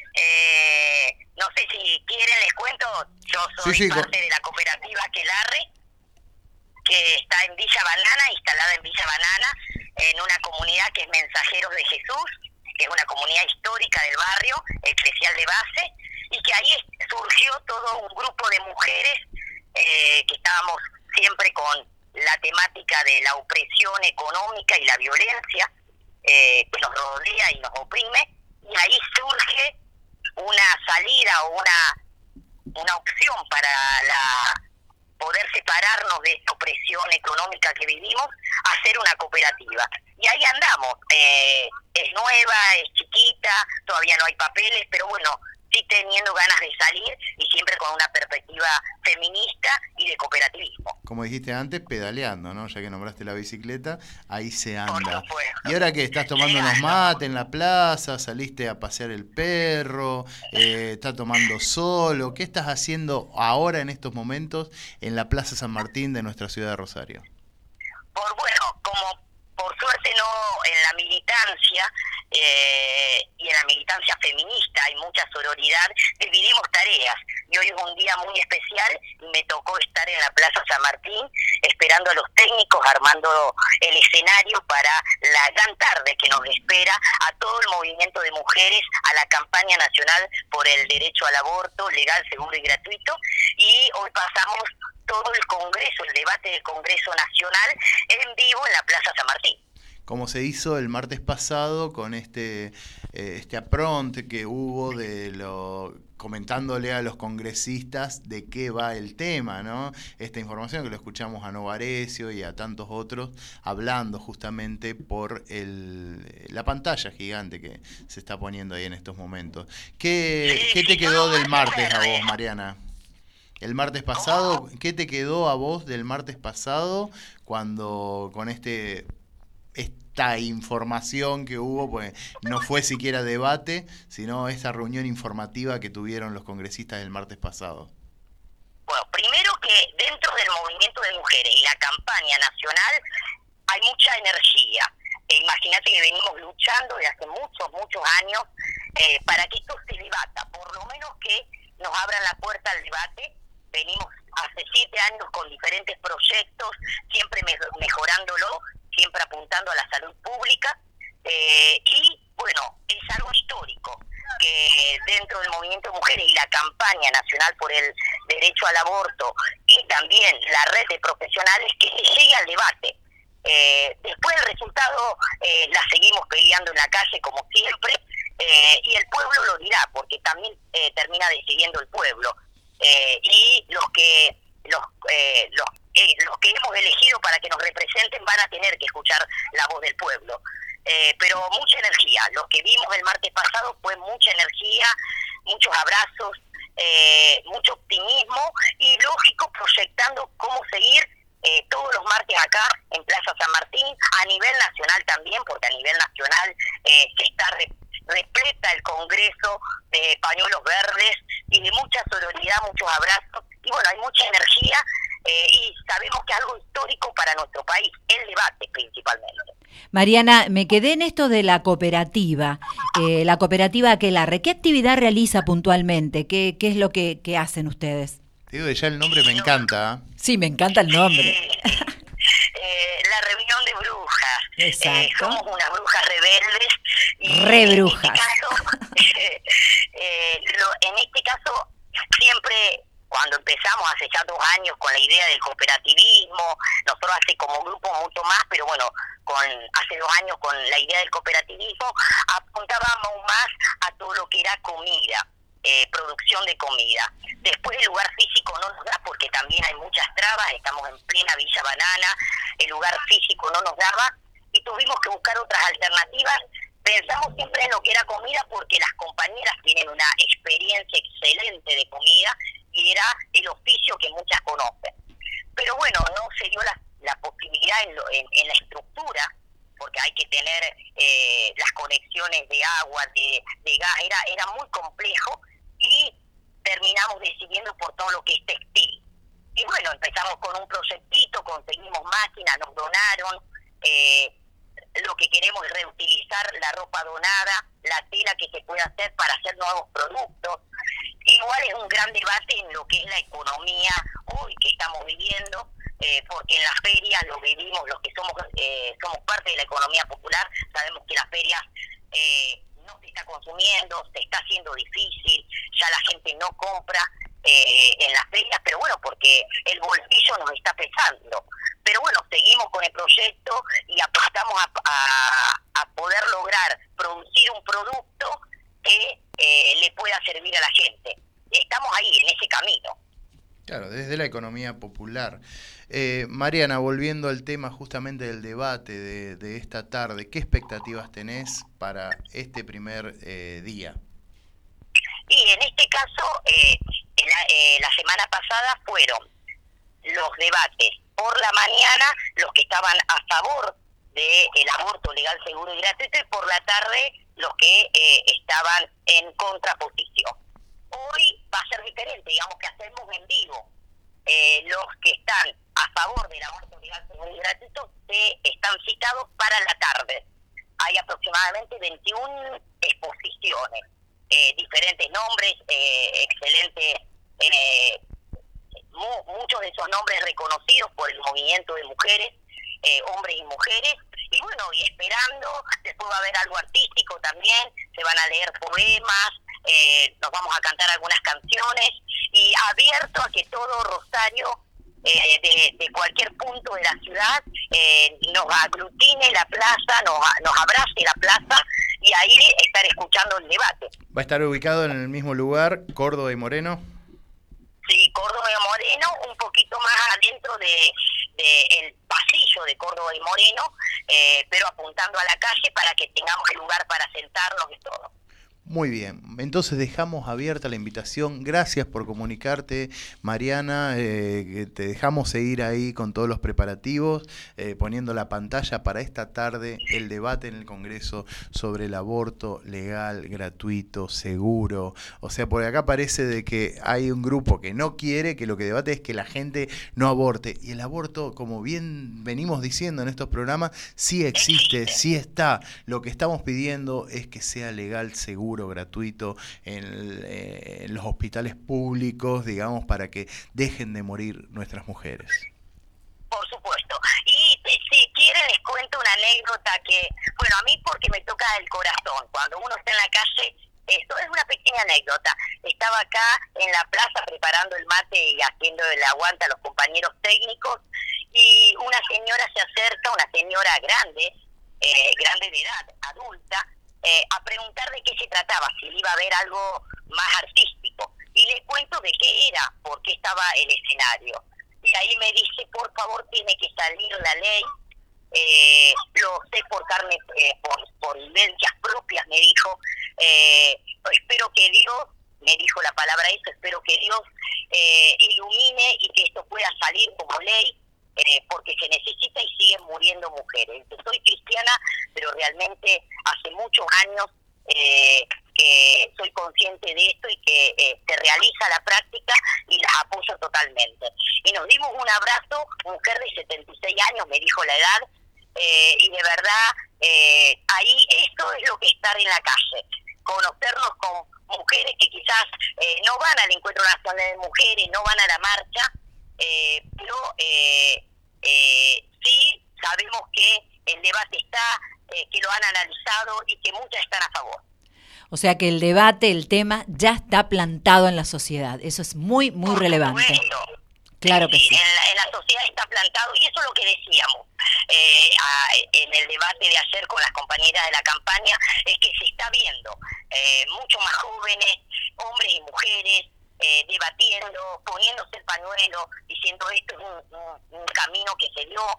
Eh, no sé si quieren, les cuento, yo soy Sí, sí, parte co- de la cooperativa Aquelarre, que está en Villa Banana, instalada en Villa Banana, en una comunidad que es Mensajeros de Jesús, que es una comunidad histórica del barrio, eclesial de base, y que ahí surgió todo un grupo de mujeres eh, que estábamos siempre con la temática de la opresión económica y la violencia eh, que nos rodea y nos oprime, y ahí surge una salida o una, una opción para la poder separarnos de esta opresión económica que vivimos, hacer una cooperativa. Y ahí andamos, eh, es nueva, es chiquita, todavía no hay papeles, pero bueno, sí teniendo ganas de salir y siempre con una perspectiva feminista y de cooperativismo. Como dijiste antes, pedaleando, ¿no? Ya que nombraste la bicicleta, ahí se anda. ¿Y ahora que estás tomando unos mates en la plaza, saliste a pasear el perro, eh, estás tomando solo? ¿Qué estás haciendo ahora en estos momentos en la Plaza San Martín de nuestra ciudad de Rosario? por bueno, como por suerte no en la militancia, eh, y en la militancia feminista hay mucha sororidad, dividimos tareas. Y hoy es un día muy especial y me tocó estar en la Plaza San Martín esperando a los técnicos, armando el escenario para la gran tarde que nos espera a todo el movimiento de mujeres, a la campaña nacional por el derecho al aborto legal, seguro y gratuito. Y hoy pasamos todo el Congreso, el debate del Congreso Nacional en vivo en la Plaza San Martín. Como se hizo el martes pasado con este eh, este apronte que hubo de lo comentándole a los congresistas de qué va el tema, ¿no? Esta información que lo escuchamos a Novarecio y a tantos otros hablando justamente por el, la pantalla gigante que se está poniendo ahí en estos momentos. ¿Qué, ¿qué te quedó del martes a vos, Mariana? El martes pasado, ¿qué te quedó a vos del martes pasado cuando con este esta información que hubo, pues no fue siquiera debate, sino esta reunión informativa que tuvieron los congresistas el martes pasado? Bueno, primero que dentro del movimiento de mujeres y la campaña nacional hay mucha energía. E imagínate que venimos luchando de hace muchos, muchos años eh, para que esto se debata, por lo menos que nos abran la puerta al debate. Venimos hace siete años con diferentes proyectos, siempre me mejorándolo, siempre apuntando a la salud pública, eh, y bueno, es algo histórico que dentro del movimiento de mujeres y la campaña nacional por el derecho al aborto y también la red de profesionales, que se llegue al debate. Eh, después el resultado eh, la seguimos peleando en la calle como siempre, eh, y el pueblo lo dirá, porque también eh, termina decidiendo el pueblo. Eh, y los que los eh, los, eh, los que hemos elegido para que nos representen van a tener que escuchar la voz del pueblo, eh, pero mucha energía. Lo que vimos el martes pasado fue mucha energía, muchos abrazos, eh, mucho optimismo y lógico proyectando cómo seguir eh, todos los martes acá en Plaza San Martín, a nivel nacional también, porque a nivel nacional eh, se está re repleta el Congreso de pañuelos verdes y de mucha sororidad, muchos abrazos, y bueno, hay mucha energía, eh, y sabemos que es algo histórico para nuestro país, el debate principalmente. Mariana, me quedé en esto de la cooperativa, eh, la cooperativa Aquelarre, ¿qué actividad realiza puntualmente? ¿Qué, qué es lo que, que hacen ustedes? Te digo que ya el nombre me encanta. ¿eh? Sí, me encanta el nombre. Eh, la reunión de brujas. Exacto. Eh, somos unas brujas rebeldes. Y Re brujas. En este caso, eh, eh, lo, en este caso, siempre cuando empezamos hace ya dos años con la idea del cooperativismo, nosotros hace como grupo mucho más, pero bueno, con hace dos años con la idea del cooperativismo, apuntábamos más a todo lo que era comida. Eh, producción de comida. Después el lugar físico no nos da porque también hay muchas trabas, estamos en plena Villa Banana, el lugar físico no nos daba y tuvimos que buscar otras alternativas. Pensamos siempre en lo que era comida porque las compañeras tienen una experiencia excelente de comida y era el oficio que muchas conocen. Pero bueno, no se dio la, la posibilidad en, lo, en, en la estructura, porque hay que tener eh, las conexiones de agua, de, de gas, era, era muy complejo y terminamos decidiendo por todo lo que es textil. Y bueno, empezamos con un proyectito, conseguimos máquinas, nos donaron, eh, lo que queremos es reutilizar la ropa donada, la tela que se puede hacer para hacer nuevos productos. Igual es un gran debate en lo que es la economía hoy que estamos viviendo, Eh, porque en las ferias lo vivimos, los que somos eh, somos parte de la economía popular, sabemos que las ferias eh, no se está consumiendo, se está haciendo difícil, ya la gente no compra eh, en las ferias, pero bueno, porque el bolsillo nos está pesando. Pero bueno, seguimos con el proyecto y apostamos a, a, a poder lograr producir un producto que eh, le pueda servir a la gente. Estamos ahí, en ese camino. Claro, desde la economía popular. Eh, Mariana, volviendo al tema justamente del debate de, de esta tarde, ¿qué expectativas tenés para este primer eh, día? Y en este caso, eh, la, eh, la semana pasada fueron los debates por la mañana, los que estaban a favor del aborto legal, seguro y gratuito, y por la tarde los que eh, estaban en contraposición. Hoy va a ser diferente, digamos que hacemos en vivo. Eh, los que están a favor del aborto legal, seguro y gratuito se están citados para la tarde. Hay aproximadamente veintiuna exposiciones, eh, diferentes nombres, eh, excelentes, eh, mu- muchos de esos nombres reconocidos por el movimiento de mujeres, eh, hombres y mujeres, y bueno, y esperando, después va a haber algo artístico también, se van a leer poemas, eh, nos vamos a cantar algunas canciones, y abierto a que todo Rosario, eh, de, de cualquier punto de la ciudad, eh, nos aglutine la plaza, nos, nos abrace la plaza, y ahí estar escuchando el debate. ¿Va a estar ubicado en el mismo lugar, Córdoba y Moreno? Sí, Córdoba y Moreno, un poquito más adentro de, de el pasillo de Córdoba y Moreno, eh, pero apuntando a la calle para que tengamos lugar para sentarnos y todo. Muy bien, entonces dejamos abierta la invitación. Gracias por comunicarte, Mariana. Eh, te dejamos seguir ahí con todos los preparativos, eh, poniendo la pantalla para esta tarde el debate en el Congreso sobre el aborto legal, gratuito, seguro. O sea, por acá parece de que hay un grupo que no quiere, que lo que debate es que la gente no aborte. Y el aborto, como bien venimos diciendo en estos programas, sí existe, sí está. Lo que estamos pidiendo es que sea legal, seguro, gratuito en, el, eh, en los hospitales públicos, digamos, para que dejen de morir nuestras mujeres. Por supuesto. Y eh, si quieren les cuento una anécdota que, bueno, a mí porque me toca el corazón. Cuando uno está en la calle, esto es una pequeña anécdota. Estaba acá en la plaza preparando el mate y haciendo el aguante a los compañeros técnicos, y una señora se acerca, una señora grande, eh, grande de edad, adulta, Eh, a preguntar de qué se trataba, si iba a haber algo más artístico. Y le cuento de qué era, por qué estaba el escenario. Y ahí me dice, por favor, tiene que salir la ley. Eh, lo sé por carne, eh, por, por vivencias propias, me dijo. Eh, espero que Dios, me dijo la palabra eso, espero que Dios eh, ilumine y que esto pueda salir como ley. Eh, porque se necesita y siguen muriendo mujeres. Yo soy cristiana, pero realmente hace muchos años eh, que soy consciente de esto y que eh, se realiza la práctica y las apoyo totalmente. Y nos dimos un abrazo, mujer de setenta y seis años, me dijo la edad, eh, y de verdad, eh, ahí esto es lo que es estar en la calle, conocernos con mujeres que quizás eh, no van al Encuentro Nacional de Mujeres, no van a la marcha, eh, pero eh, eh, sí sabemos que el debate está, eh, que lo han analizado y que muchas están a favor. O sea que el debate, el tema, ya está plantado en la sociedad. Eso es muy, muy Por relevante. supuesto. Claro que sí. En la, en la sociedad está plantado, y eso es lo que decíamos eh, a, en el debate de ayer con las compañeras de la campaña, es que se está viendo eh, mucho más jóvenes, hombres y mujeres, eh, debatiendo, poniéndose el pañuelo, diciendo esto es un, un, un camino que se dio,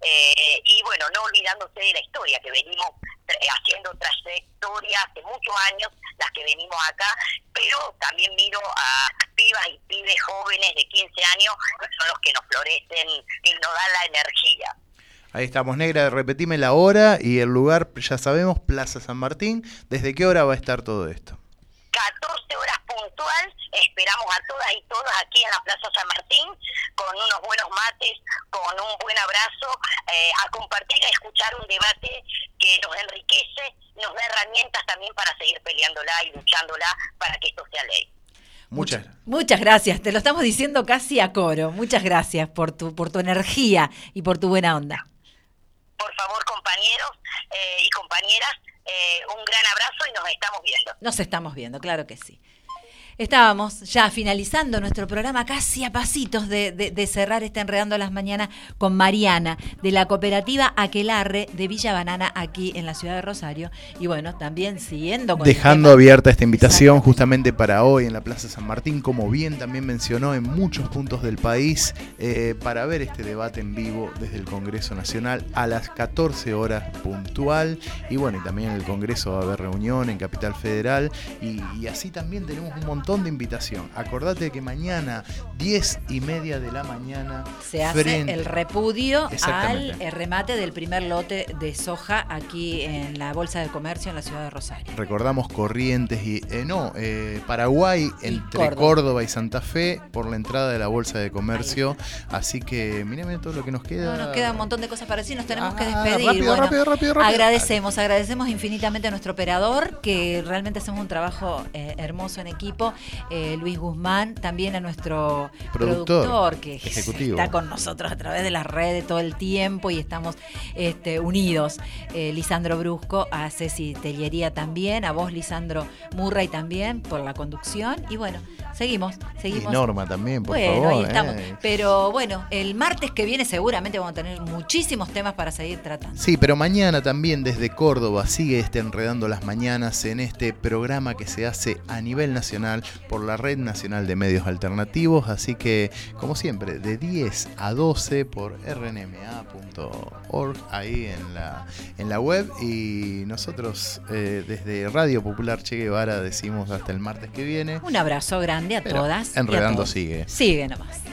eh, y bueno, no olvidándose de la historia, que venimos tra- haciendo trayectoria hace muchos años, las que venimos acá, pero también miro a pibas y pibes jóvenes de quince años, que son los que nos florecen y nos dan la energía. Ahí estamos, Negra, repetime la hora y el lugar, ya sabemos, Plaza San Martín. ¿Desde qué hora va a estar todo esto? catorce horas puntual, esperamos a todas y todos aquí en la Plaza San Martín, con unos buenos mates, con un buen abrazo, eh, a compartir, a escuchar un debate que nos enriquece, nos da herramientas también para seguir peleándola y luchándola para que esto sea ley. Muchas Muchas gracias, te lo estamos diciendo casi a coro. Muchas gracias por tu, por tu energía y por tu buena onda. Por favor, compañeros eh, y compañeras, eh, un gran abrazo y nos estamos viendo. Nos estamos viendo, claro que sí. Estábamos ya finalizando nuestro programa, casi a pasitos de, de, de cerrar este Enredando las Mañanas con Mariana, de la cooperativa Aquelarre de Villa Banana, aquí en la ciudad de Rosario. Y bueno, también siguiendo con Dejando el tema, abierta esta invitación justamente para hoy en la Plaza San Martín, como bien también mencionó, en muchos puntos del país, eh, para ver este debate en vivo desde el Congreso Nacional a las catorce horas puntual. Y bueno, y también en el Congreso va a haber reunión en Capital Federal, y, y así también tenemos un montón montón de invitación. Acordate que mañana, diez y media de la mañana, se hace frente... el repudio al remate del primer lote de soja aquí en la Bolsa de Comercio en la ciudad de Rosario. Recordamos Corrientes y, eh, no, eh, Paraguay, y entre Córdoba. Córdoba y Santa Fe, por la entrada de la Bolsa de Comercio. Así que, mírame todo lo que nos queda. No, nos queda un montón de cosas para decir, nos tenemos ah, que despedir. Rápido, bueno, rápido, rápido, rápido. Agradecemos, agradecemos infinitamente a nuestro operador, que realmente hacemos un trabajo eh, hermoso en equipo, eh, Luis Guzmán, también a nuestro productor, productor que ejecutivo. Está con nosotros a través de las redes todo el tiempo y estamos este, unidos. Eh, Lisandro Brusco, a Ceci Tellería también, a vos Lisandro Murray también por la conducción y bueno, seguimos, seguimos. Y Norma también, por bueno, favor. Ahí estamos. Eh. Pero bueno, el martes que viene seguramente vamos a tener muchísimos temas para seguir tratando. Sí, pero mañana también desde Córdoba sigue este Enredando las Mañanas en este programa que se hace a nivel nacional por la Red Nacional de Medios Alternativos, así que como siempre de diez a doce por r n m a punto org ahí en la, en la web y nosotros eh, desde Radio Popular Che Guevara decimos hasta el martes que viene. Un abrazo grande a pero todas. Enredando y a todos. sigue. Sigue nomás.